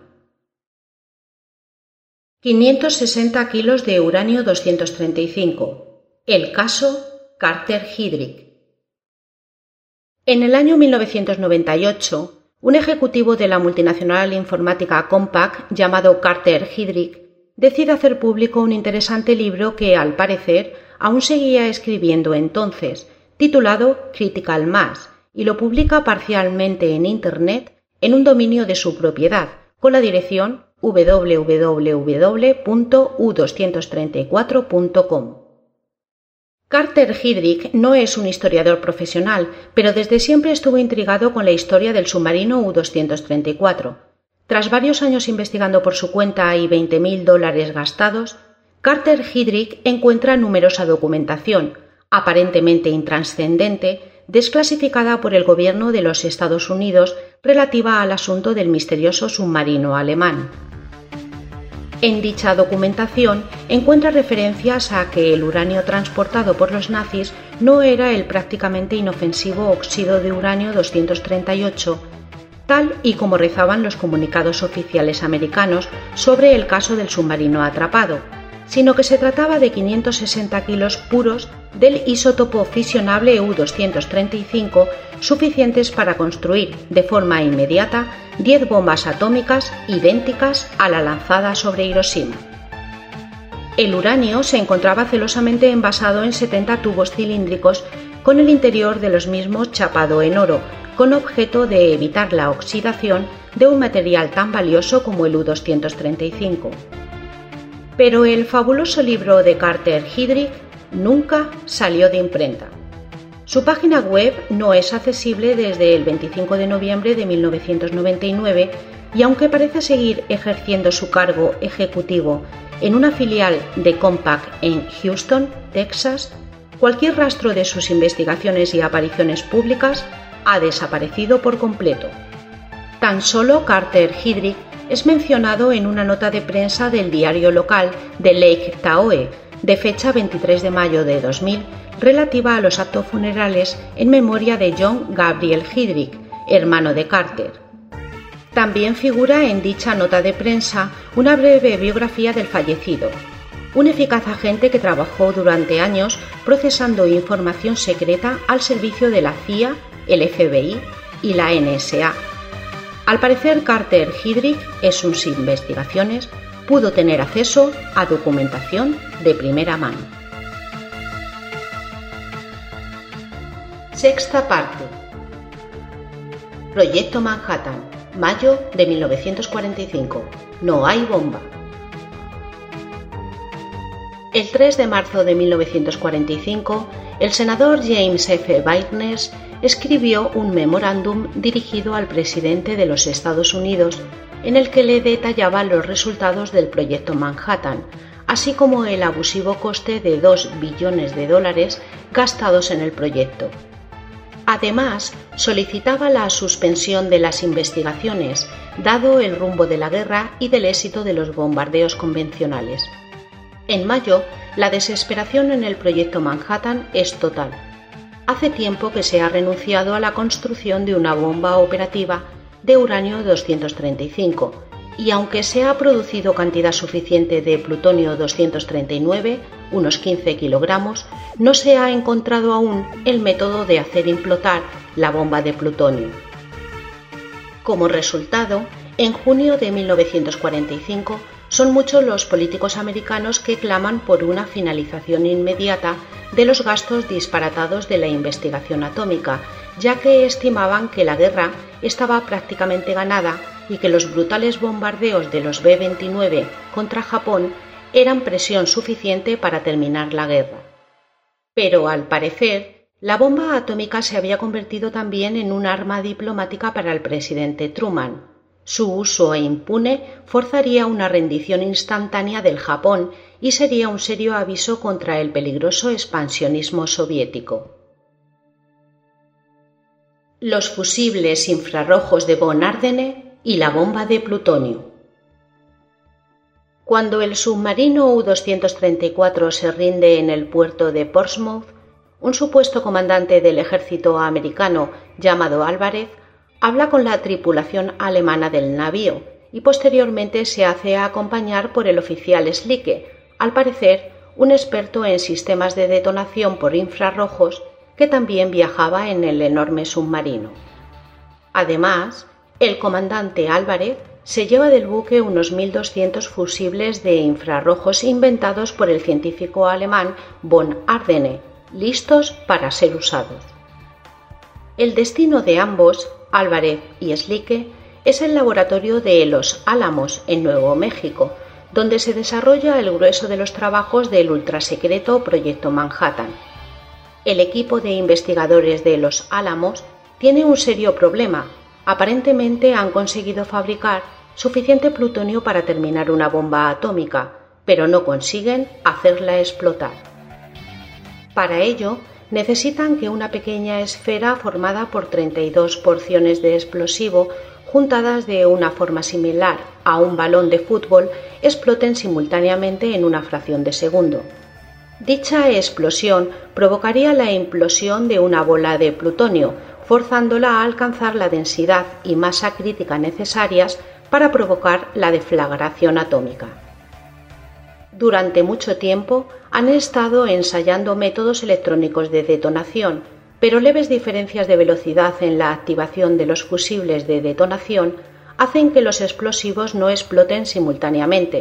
quinientos sesenta kilos de uranio doscientos treinta y cinco. El caso Carter-Heydrich. En el año mil novecientos noventa y ocho, un ejecutivo de la multinacional informática Compaq llamado Carter-Heydrich decide hacer público un interesante libro que, al parecer, aún seguía escribiendo entonces, titulado Critical Mass, y lo publica parcialmente en Internet en un dominio de su propiedad, con la dirección doble u doble u doble u punto u doscientos treinta y cuatro punto com. Carter-Heydrich no es un historiador profesional, pero desde siempre estuvo intrigado con la historia del submarino U doscientos treinta y cuatro. Tras varios años investigando por su cuenta y veinte mil dólares gastados, Carter-Heydrich encuentra numerosa documentación, aparentemente intranscendente, desclasificada por el gobierno de los Estados Unidos relativa al asunto del misterioso submarino alemán. En dicha documentación encuentra referencias a que el uranio transportado por los nazis no era el prácticamente inofensivo óxido de uranio doscientos treinta y ocho, tal y como rezaban los comunicados oficiales americanos sobre el caso del submarino atrapado, sino que se trataba de quinientos sesenta kilos puros del isótopo fisionable U doscientos treinta y cinco, suficientes para construir de forma inmediata diez bombas atómicas idénticas a la lanzada sobre Hiroshima. El uranio se encontraba celosamente envasado en setenta tubos cilíndricos con el interior de los mismos chapado en oro, con objeto de evitar la oxidación de un material tan valioso como el U doscientos treinta y cinco. Pero el fabuloso libro de Carter Heydrich nunca salió de imprenta. Su página web no es accesible desde el veinticinco de noviembre de mil novecientos noventa y nueve y aunque parece seguir ejerciendo su cargo ejecutivo en una filial de Compaq en Houston, Texas, cualquier rastro de sus investigaciones y apariciones públicas ha desaparecido por completo. Tan solo Carter Heydrich es mencionado en una nota de prensa del diario local de Lake Tahoe, de fecha veintitrés de mayo de dos mil, relativa a los actos funerales en memoria de John Gabriel Heydrich, hermano de Carter. También figura en dicha nota de prensa una breve biografía del fallecido, un eficaz agente que trabajó durante años procesando información secreta al servicio de la C I A, el F B I y la N S A. Al parecer, Carter Heydrich en sus investigaciones pudo tener acceso a documentación de primera mano. Sexta parte. Proyecto Manhattan, mayo de mil novecientos cuarenta y cinco. No hay bomba. El tres de marzo de mil novecientos cuarenta y cinco, el senador James F. Byrnes escribió un memorándum dirigido al presidente de los Estados Unidos en el que le detallaba los resultados del proyecto Manhattan, así como el abusivo coste de dos billones de dólares gastados en el proyecto. Además, solicitaba la suspensión de las investigaciones, dado el rumbo de la guerra y del éxito de los bombardeos convencionales. En mayo, la desesperación en el proyecto Manhattan es total. Hace tiempo que se ha renunciado a la construcción de una bomba operativa de uranio doscientos treinta y cinco, y aunque se ha producido cantidad suficiente de plutonio doscientos treinta y nueve, unos quince kilogramos, no se ha encontrado aún el método de hacer implotar la bomba de plutonio. Como resultado, en junio de mil novecientos cuarenta y cinco, son muchos los políticos americanos que claman por una finalización inmediata de los gastos disparatados de la investigación atómica, ya que estimaban que la guerra estaba prácticamente ganada y que los brutales bombardeos de los B veintinueve contra Japón eran presión suficiente para terminar la guerra. Pero, al parecer, la bomba atómica se había convertido también en un arma diplomática para el presidente Truman. Su uso impune forzaría una rendición instantánea del Japón y sería un serio aviso contra el peligroso expansionismo soviético. Los fusibles infrarrojos de von Ardenne y la bomba de plutonio. Cuando el submarino U doscientos treinta y cuatro se rinde en el puerto de Portsmouth, un supuesto comandante del ejército americano llamado Álvarez habla con la tripulación alemana del navío y posteriormente se hace acompañar por el oficial Slicke, al parecer un experto en sistemas de detonación por infrarrojos que también viajaba en el enorme submarino. Además, el comandante Álvarez se lleva del buque unos mil doscientos fusibles de infrarrojos inventados por el científico alemán von Ardenne, listos para ser usados. El destino de ambos, Álvarez y Slicke, es el laboratorio de Los Álamos, en Nuevo México, donde se desarrolla el grueso de los trabajos del ultrasecreto Proyecto Manhattan. El equipo de investigadores de Los Álamos tiene un serio problema. Aparentemente han conseguido fabricar suficiente plutonio para terminar una bomba atómica, pero no consiguen hacerla explotar. Para ello, necesitan que una pequeña esfera formada por treinta y dos porciones de explosivo juntadas de una forma similar a un balón de fútbol exploten simultáneamente en una fracción de segundo. Dicha explosión provocaría la implosión de una bola de plutonio, forzándola a alcanzar la densidad y masa crítica necesarias para provocar la deflagración atómica. Durante mucho tiempo han estado ensayando métodos electrónicos de detonación, pero leves diferencias de velocidad en la activación de los fusibles de detonación hacen que los explosivos no exploten simultáneamente,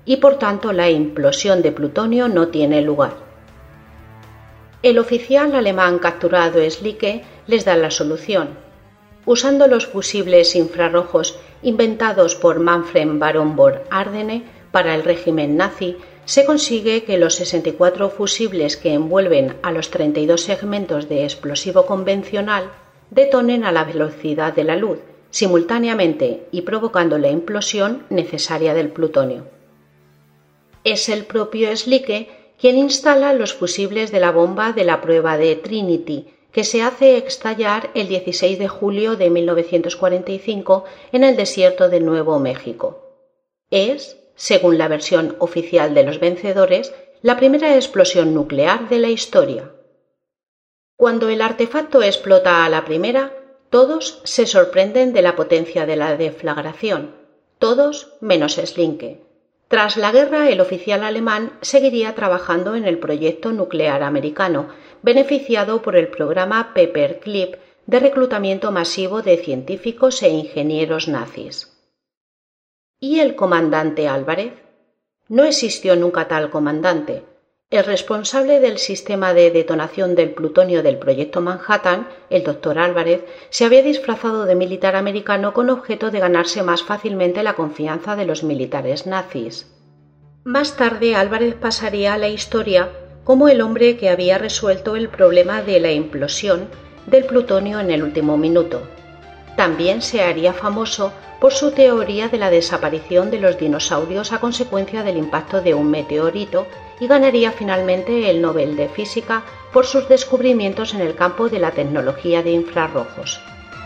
y por tanto la implosión de plutonio no tiene lugar. El oficial alemán capturado Schlicke les da la solución. Usando los fusibles infrarrojos inventados por Manfred Baron von Ardenne para el régimen nazi, se consigue que los sesenta y cuatro fusibles que envuelven a los treinta y dos segmentos de explosivo convencional detonen a la velocidad de la luz, simultáneamente y provocando la implosión necesaria del plutonio. Es el propio Schlicke quien instala los fusibles de la bomba de la prueba de Trinity, que se hace estallar el dieciséis de julio de mil novecientos cuarenta y cinco en el desierto de Nuevo México. Es, según la versión oficial de los vencedores, la primera explosión nuclear de la historia. Cuando el artefacto explota a la primera, todos se sorprenden de la potencia de la deflagración, todos menos Schlicke. Tras la guerra, el oficial alemán seguiría trabajando en el proyecto nuclear americano, beneficiado por el programa Paperclip de reclutamiento masivo de científicos e ingenieros nazis. ¿Y el comandante Álvarez? No existió nunca tal comandante. El responsable del sistema de detonación del plutonio del proyecto Manhattan, el doctor Álvarez, se había disfrazado de militar americano con objeto de ganarse más fácilmente la confianza de los militares nazis. Más tarde, Álvarez pasaría a la historia como el hombre que había resuelto el problema de la implosión del plutonio en el último minuto. También se haría famoso por su teoría de la desaparición de los dinosaurios a consecuencia del impacto de un meteorito y ganaría finalmente el Nobel de Física por sus descubrimientos en el campo de la tecnología de infrarrojos.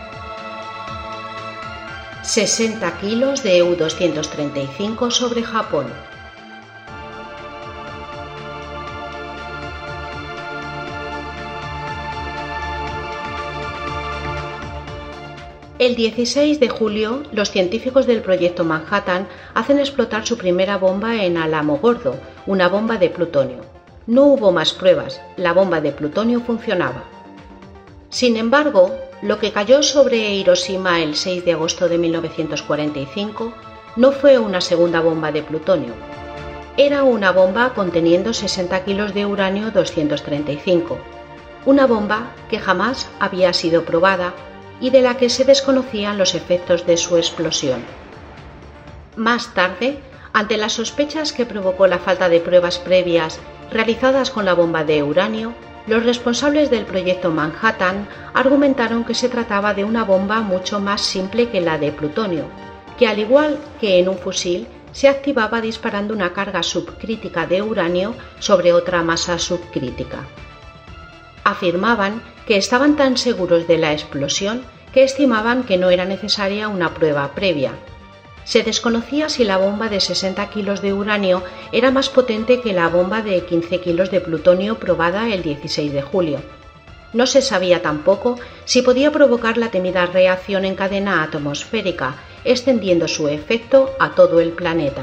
sesenta kilos de U doscientos treinta y cinco sobre Japón. El dieciséis de julio, los científicos del proyecto Manhattan hacen explotar su primera bomba en Alamogordo, una bomba de plutonio. No hubo más pruebas, la bomba de plutonio funcionaba. Sin embargo, lo que cayó sobre Hiroshima el seis de agosto de mil novecientos cuarenta y cinco no fue una segunda bomba de plutonio. Era una bomba conteniendo sesenta kilos de uranio doscientos treinta y cinco, una bomba que jamás había sido probada y de la que se desconocían los efectos de su explosión. Más tarde, ante las sospechas que provocó la falta de pruebas previas realizadas con la bomba de uranio, los responsables del proyecto Manhattan argumentaron que se trataba de una bomba mucho más simple que la de plutonio, que al igual que en un fusil, se activaba disparando una carga subcrítica de uranio sobre otra masa subcrítica. Afirmaban que estaban tan seguros de la explosión que estimaban que no era necesaria una prueba previa. Se desconocía si la bomba de sesenta kilos de uranio era más potente que la bomba de quince kilos de plutonio probada el dieciséis de julio. No se sabía tampoco si podía provocar la temida reacción en cadena atmosférica, extendiendo su efecto a todo el planeta.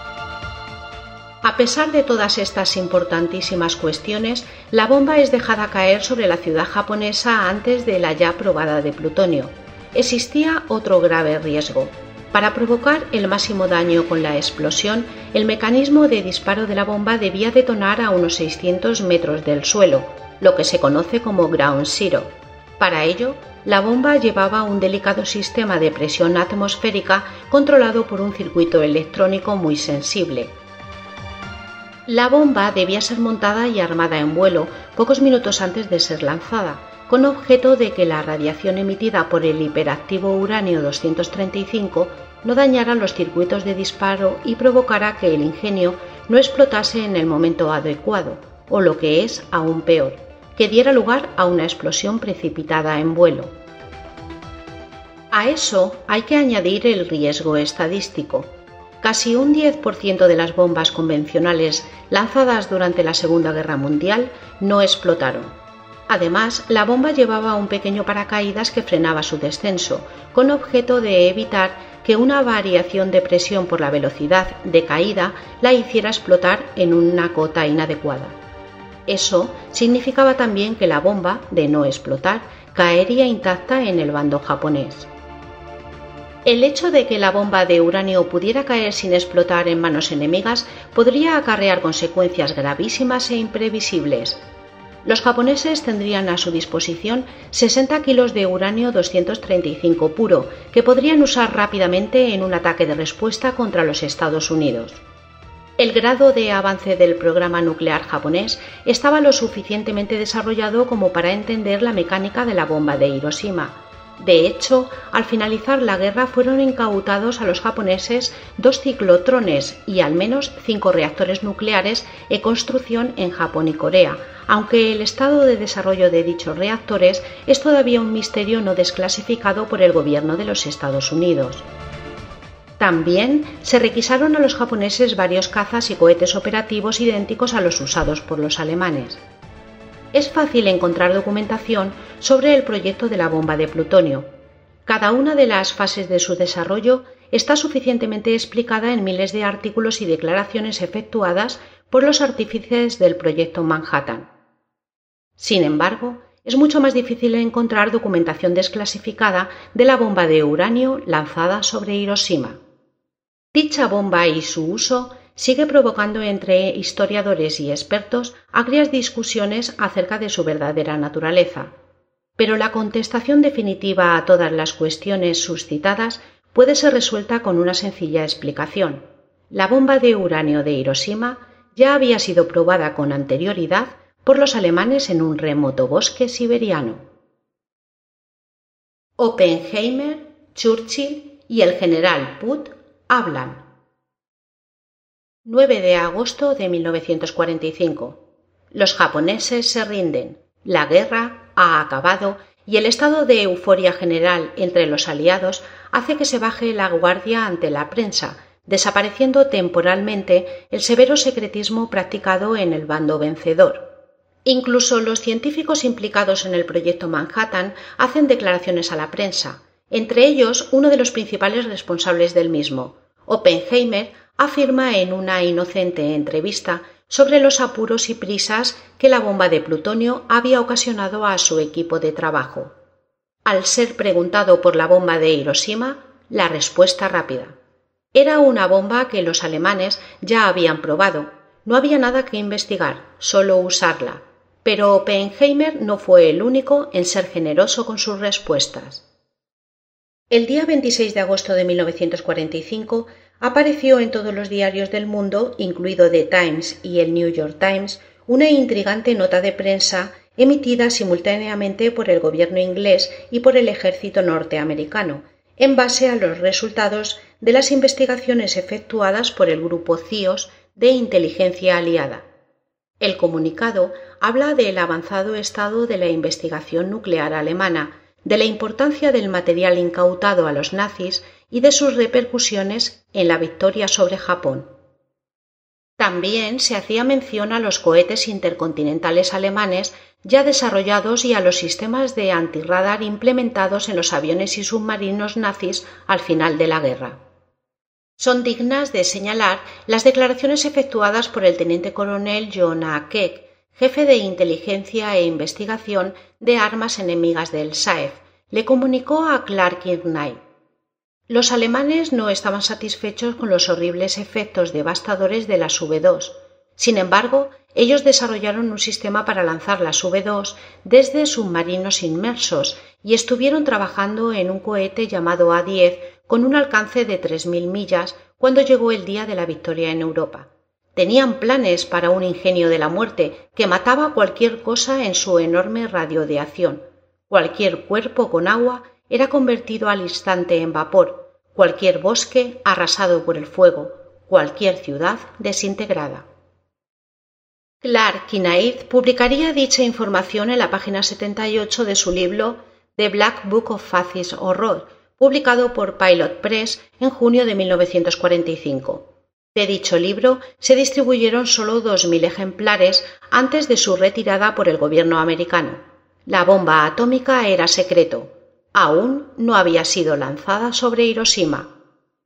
A pesar de todas estas importantísimas cuestiones, la bomba es dejada caer sobre la ciudad japonesa antes de la ya probada de plutonio. Existía otro grave riesgo. Para provocar el máximo daño con la explosión, el mecanismo de disparo de la bomba debía detonar a unos seiscientos metros del suelo, lo que se conoce como Ground Zero. Para ello, la bomba llevaba un delicado sistema de presión atmosférica controlado por un circuito electrónico muy sensible. La bomba debía ser montada y armada en vuelo pocos minutos antes de ser lanzada, con objeto de que la radiación emitida por el hiperactivo uranio doscientos treinta y cinco no dañara los circuitos de disparo y provocara que el ingenio no explotase en el momento adecuado, o lo que es aún peor, que diera lugar a una explosión precipitada en vuelo. A eso hay que añadir el riesgo estadístico. Casi un diez por ciento de las bombas convencionales lanzadas durante la Segunda Guerra Mundial no explotaron. Además, la bomba llevaba un pequeño paracaídas que frenaba su descenso, con objeto de evitar que una variación de presión por la velocidad de caída la hiciera explotar en una cota inadecuada. Eso significaba también que la bomba, de no explotar, caería intacta en el bando japonés. El hecho de que la bomba de uranio pudiera caer sin explotar en manos enemigas podría acarrear consecuencias gravísimas e imprevisibles. Los japoneses tendrían a su disposición sesenta kilos de uranio doscientos treinta y cinco puro, que podrían usar rápidamente en un ataque de respuesta contra los Estados Unidos. El grado de avance del programa nuclear japonés estaba lo suficientemente desarrollado como para entender la mecánica de la bomba de Hiroshima. De hecho, al finalizar la guerra fueron incautados a los japoneses dos ciclotrones y al menos cinco reactores nucleares en construcción en Japón y Corea, aunque el estado de desarrollo de dichos reactores es todavía un misterio no desclasificado por el gobierno de los Estados Unidos. También se requisaron a los japoneses varios cazas y cohetes operativos idénticos a los usados por los alemanes. Es fácil encontrar documentación sobre el proyecto de la bomba de plutonio. Cada una de las fases de su desarrollo está suficientemente explicada en miles de artículos y declaraciones efectuadas por los artífices del proyecto Manhattan. Sin embargo, es mucho más difícil encontrar documentación desclasificada de la bomba de uranio lanzada sobre Hiroshima. Dicha bomba y su uso sigue provocando entre historiadores y expertos agrias discusiones acerca de su verdadera naturaleza. Pero la contestación definitiva a todas las cuestiones suscitadas puede ser resuelta con una sencilla explicación. La bomba de uranio de Hiroshima ya había sido probada con anterioridad por los alemanes en un remoto bosque siberiano. Oppenheimer, Churchill y el general Put hablan. nueve de agosto de mil novecientos cuarenta y cinco. Los japoneses se rinden, la guerra ha acabado y el estado de euforia general entre los aliados hace que se baje la guardia ante la prensa, desapareciendo temporalmente el severo secretismo practicado en el bando vencedor. Incluso los científicos implicados en el proyecto Manhattan hacen declaraciones a la prensa, entre ellos uno de los principales responsables del mismo, Oppenheimer, afirma en una inocente entrevista sobre los apuros y prisas que la bomba de plutonio había ocasionado a su equipo de trabajo. Al ser preguntado por la bomba de Hiroshima, la respuesta rápida. Era una bomba que los alemanes ya habían probado, no había nada que investigar, solo usarla, pero Oppenheimer no fue el único en ser generoso con sus respuestas. El día veintiséis de agosto de mil novecientos cuarenta y cinco apareció en todos los diarios del mundo, incluido The Times y el New York Times, una intrigante nota de prensa emitida simultáneamente por el gobierno inglés y por el ejército norteamericano, en base a los resultados de las investigaciones efectuadas por el grupo C I O S de inteligencia aliada. El comunicado habla del avanzado estado de la investigación nuclear alemana, de la importancia del material incautado a los nazis y de sus repercusiones en la victoria sobre Japón. También se hacía mención a los cohetes intercontinentales alemanes ya desarrollados y a los sistemas de antirradar implementados en los aviones y submarinos nazis al final de la guerra. Son dignas de señalar las declaraciones efectuadas por el teniente coronel John A. Keck, jefe de inteligencia e investigación de armas enemigas del S A E F. Le comunicó a Clark Knight. Los alemanes no estaban satisfechos con los horribles efectos devastadores de las V dos. Sin embargo, ellos desarrollaron un sistema para lanzar las V dos desde submarinos inmersos y estuvieron trabajando en un cohete llamado A diez con un alcance de tres mil millas cuando llegó el día de la victoria en Europa. Tenían planes para un ingenio de la muerte que mataba cualquier cosa en su enorme radio de acción. Cualquier cuerpo con agua era convertido al instante en vapor, cualquier bosque arrasado por el fuego, cualquier ciudad desintegrada. Clark Knight publicaría dicha información en la página setenta y ocho de su libro The Black Book of Fascist Horror, publicado por Pilot Press en junio de mil novecientos cuarenta y cinco. De dicho libro se distribuyeron solo dos mil ejemplares antes de su retirada por el gobierno americano. La bomba atómica era secreto. Aún no había sido lanzada sobre Hiroshima.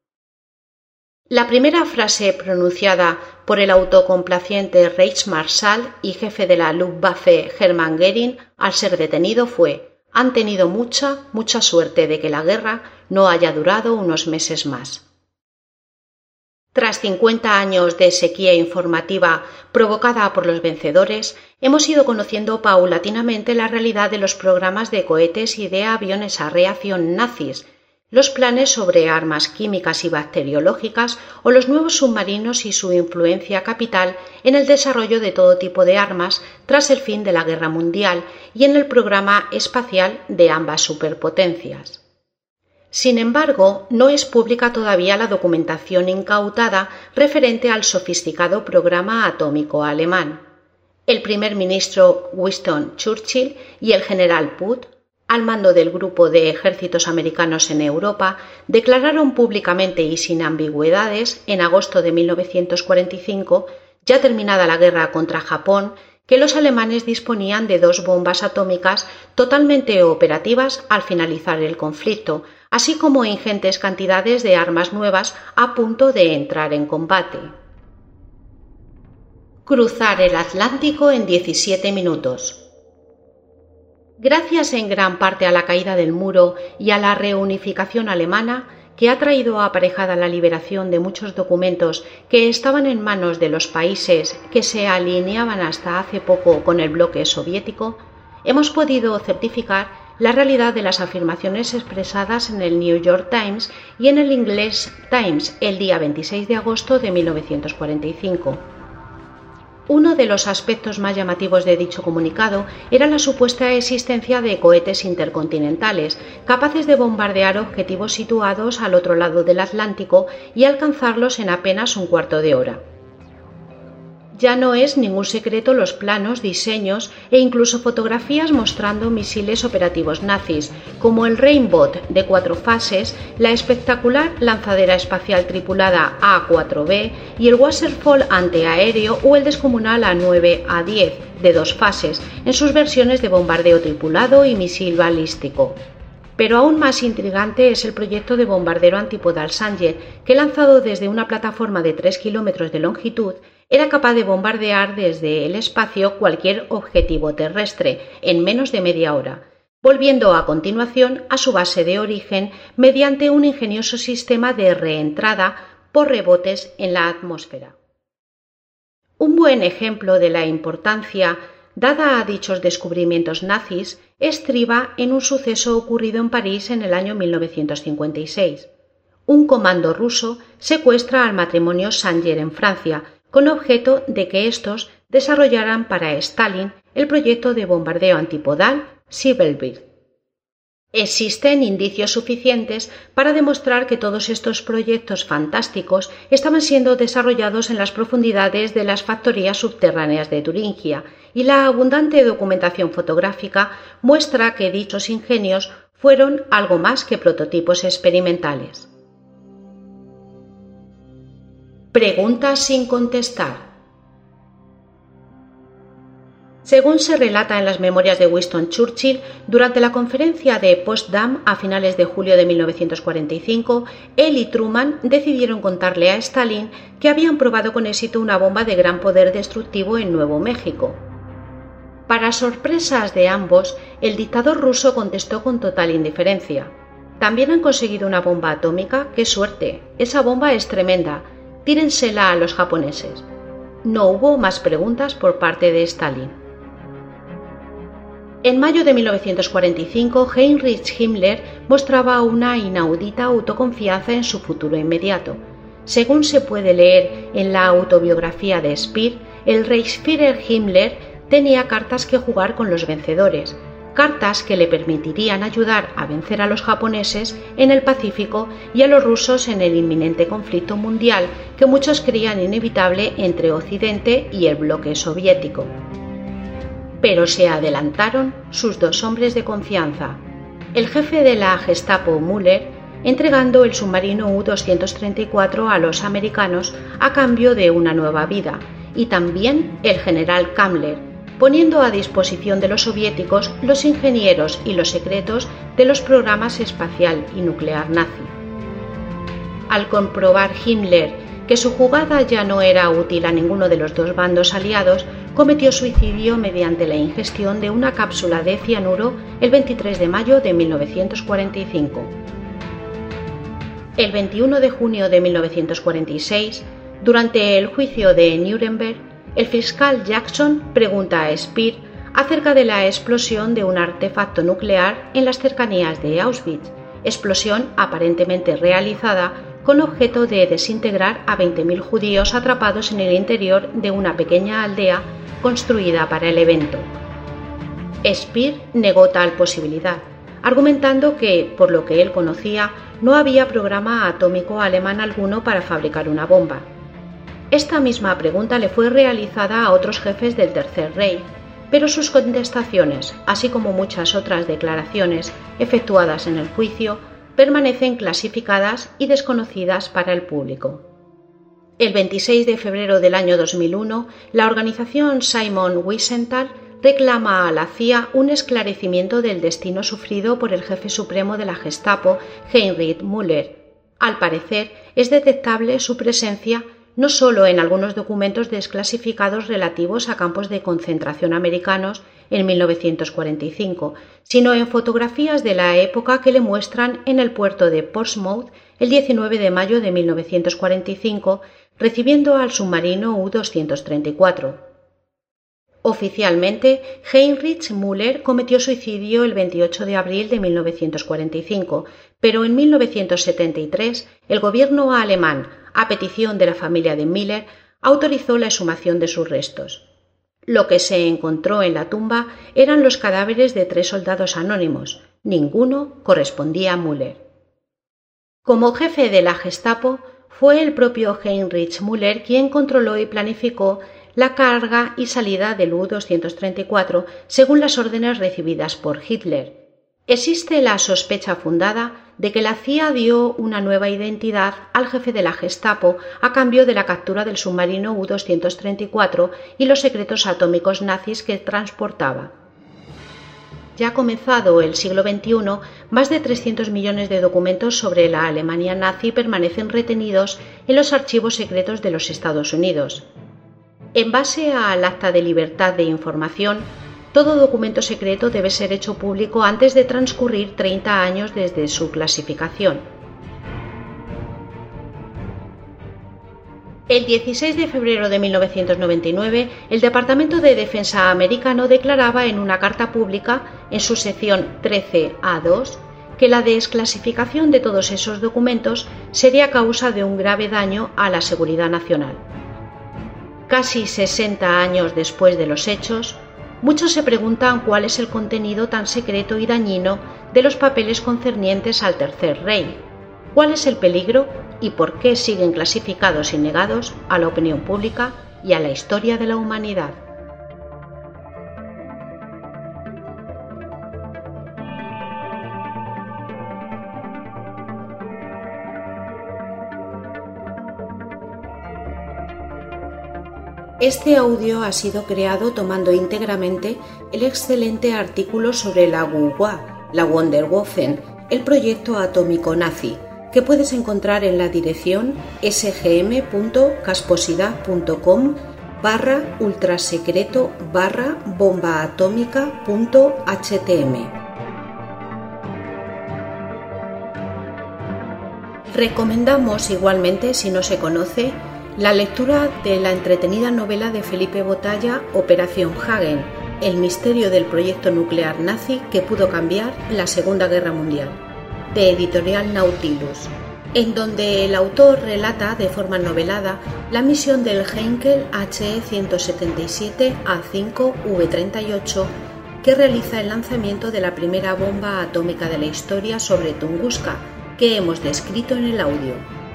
La primera frase pronunciada por el autocomplaciente Reichsmarschall y jefe de la Luftwaffe Hermann Göring al ser detenido fue: «Han tenido mucha, mucha suerte de que la guerra no haya durado unos meses más. Tras cincuenta años de sequía informativa provocada por los vencedores, hemos ido conociendo paulatinamente la realidad de los programas de cohetes y de aviones a reacción nazis, los planes sobre armas químicas y bacteriológicas o los nuevos submarinos y su influencia capital en el desarrollo de todo tipo de armas tras el fin de la Guerra Mundial y en el programa espacial de ambas superpotencias. Sin embargo, no es pública todavía la documentación incautada referente al sofisticado programa atómico alemán. El primer ministro Winston Churchill y el general Put, al mando del grupo de ejércitos americanos en Europa, declararon públicamente y sin ambigüedades en agosto de mil novecientos cuarenta y cinco, ya terminada la guerra contra Japón, que los alemanes disponían de dos bombas atómicas totalmente operativas al finalizar el conflicto, así como ingentes cantidades de armas nuevas a punto de entrar en combate. Cruzar el Atlántico en diecisiete minutos. Gracias en gran parte a la caída del muro y a la reunificación alemana, que ha traído aparejada la liberación de muchos documentos que estaban en manos de los países que se alineaban hasta hace poco con el bloque soviético, hemos podido certificar la realidad de las afirmaciones expresadas en el New York Times y en el English Times el día veintiséis de agosto de mil novecientos cuarenta y cinco. Uno de los aspectos más llamativos de dicho comunicado era la supuesta existencia de cohetes intercontinentales, capaces de bombardear objetivos situados al otro lado del Atlántico y alcanzarlos en apenas un cuarto de hora. Ya no es ningún secreto los planos, diseños e incluso fotografías mostrando misiles operativos nazis, como el Rainbow de cuatro fases, la espectacular lanzadera espacial tripulada A cuatro B y el Wasserfall antiaéreo o el descomunal A nueve A diez de dos fases, en sus versiones de bombardeo tripulado y misil balístico. Pero aún más intrigante es el proyecto de bombardero antipodal Sanger, que lanzado desde una plataforma de tres kilómetros de longitud, era capaz de bombardear desde el espacio cualquier objetivo terrestre en menos de media hora, volviendo a continuación a su base de origen mediante un ingenioso sistema de reentrada por rebotes en la atmósfera. Un buen ejemplo de la importancia dada a dichos descubrimientos nazis estriba en un suceso ocurrido en París en el año mil novecientos cincuenta y seis. Un comando ruso secuestra al matrimonio Sanger en Francia, con objeto de que estos desarrollaran para Stalin el proyecto de bombardeo antipodal Sibelbir. Existen indicios suficientes para demostrar que todos estos proyectos fantásticos estaban siendo desarrollados en las profundidades de las factorías subterráneas de Turingia, y la abundante documentación fotográfica muestra que dichos ingenios fueron algo más que prototipos experimentales. Preguntas sin contestar. Según se relata en las memorias de Winston Churchill, durante la conferencia de Potsdam a finales de julio de mil novecientos cuarenta y cinco, él y Truman decidieron contarle a Stalin que habían probado con éxito una bomba de gran poder destructivo en Nuevo México. Para sorpresas de ambos, el dictador ruso contestó con total indiferencia: «También han conseguido una bomba atómica, qué suerte, esa bomba es tremenda, tírensela a los japoneses». No hubo más preguntas por parte de Stalin. En mayo de mil novecientos cuarenta y cinco, Heinrich Himmler mostraba una inaudita autoconfianza en su futuro inmediato. Según se puede leer en la autobiografía de Speer, el Reichsführer Himmler tenía cartas que jugar con los vencedores, cartas que le permitirían ayudar a vencer a los japoneses en el Pacífico y a los rusos en el inminente conflicto mundial que muchos creían inevitable entre Occidente y el bloque soviético. Pero se adelantaron sus dos hombres de confianza, el jefe de la Gestapo Müller, entregando el submarino U doscientos treinta y cuatro a los americanos a cambio de una nueva vida, y también el general Kammler, poniendo a disposición de los soviéticos los ingenieros y los secretos de los programas espacial y nuclear nazi. Al comprobar Himmler que su jugada ya no era útil a ninguno de los dos bandos aliados, cometió suicidio mediante la ingestión de una cápsula de cianuro el veintitrés de mayo de mil novecientos cuarenta y cinco. El veintiuno de junio de mil novecientos cuarenta y seis, durante el juicio de Nuremberg, el fiscal Jackson pregunta a Speer acerca de la explosión de un artefacto nuclear en las cercanías de Auschwitz, explosión aparentemente realizada con objeto de desintegrar a veinte mil judíos atrapados en el interior de una pequeña aldea construida para el evento. Speer negó tal posibilidad, argumentando que, por lo que él conocía, no había programa atómico alemán alguno para fabricar una bomba. Esta misma pregunta le fue realizada a otros jefes del Tercer Reich, pero sus contestaciones, así como muchas otras declaraciones efectuadas en el juicio, permanecen clasificadas y desconocidas para el público. El veintiséis de febrero del año dos mil uno, la organización Simon Wiesenthal reclama a la C I A un esclarecimiento del destino sufrido por el jefe supremo de la Gestapo, Heinrich Müller. Al parecer, es detectable su presencia no solo en algunos documentos desclasificados relativos a campos de concentración americanos en mil novecientos cuarenta y cinco, sino en fotografías de la época que le muestran en el puerto de Portsmouth el diecinueve de mayo de mil novecientos cuarenta y cinco, recibiendo al submarino U doscientos treinta y cuatro. Oficialmente, Heinrich Müller cometió suicidio el veintiocho de abril de mil novecientos cuarenta y cinco, pero en mil novecientos setenta y tres el gobierno alemán, a petición de la familia de Müller, autorizó la exhumación de sus restos. Lo que se encontró en la tumba eran los cadáveres de tres soldados anónimos. Ninguno correspondía a Müller. Como jefe de la Gestapo, fue el propio Heinrich Müller quien controló y planificó la carga y salida del U doscientos treinta y cuatro según las órdenes recibidas por Hitler. Existe la sospecha fundada de que la C I A dio una nueva identidad al jefe de la Gestapo a cambio de la captura del submarino U doscientos treinta y cuatro y los secretos atómicos nazis que transportaba. Ya comenzado el siglo veintiuno, más de trescientos millones de documentos sobre la Alemania nazi permanecen retenidos en los archivos secretos de los Estados Unidos. En base al Acta de Libertad de Información, todo documento secreto debe ser hecho público antes de transcurrir treinta años desde su clasificación. El dieciséis de febrero de mil novecientos noventa y nueve, el Departamento de Defensa americano declaraba en una carta pública, en su sección trece A dos, que la desclasificación de todos esos documentos sería causa de un grave daño a la seguridad nacional. Casi sesenta años después de los hechos, muchos se preguntan cuál es el contenido tan secreto y dañino de los papeles concernientes al Tercer Reich, cuál es el peligro y por qué siguen clasificados y negados a la opinión pública y a la historia de la humanidad. Este audio ha sido creado tomando íntegramente el excelente artículo sobre la W W A, la Wunderwaffen, el proyecto atómico nazi, que puedes encontrar en la dirección sgm.casposidad.com barra ultrasecreto barra bombaatómica.htm. Recomendamos igualmente, si no se conoce, la lectura de la entretenida novela de Felipe Botalla, Operación Hagen, el misterio del proyecto nuclear nazi que pudo cambiar la Segunda Guerra Mundial, de Editorial Nautilus, en donde el autor relata de forma novelada la misión del Heinkel H E ciento setenta y siete A cinco V treinta y ocho que realiza el lanzamiento de la primera bomba atómica de la historia sobre Tunguska, que hemos descrito en el audio.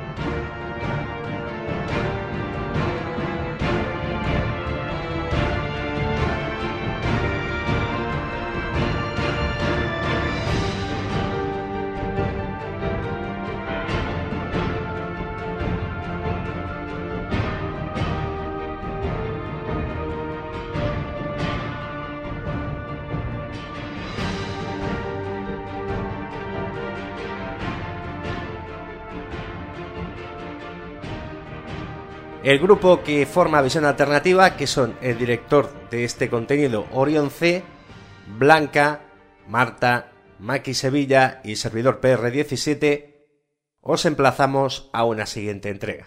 El grupo que forma Visión Alternativa, que son el director de este contenido, Orión C, Blanca, Marta, Maki Sevilla y servidor P R diecisiete, os emplazamos a una siguiente entrega.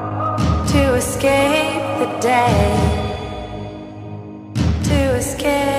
To escape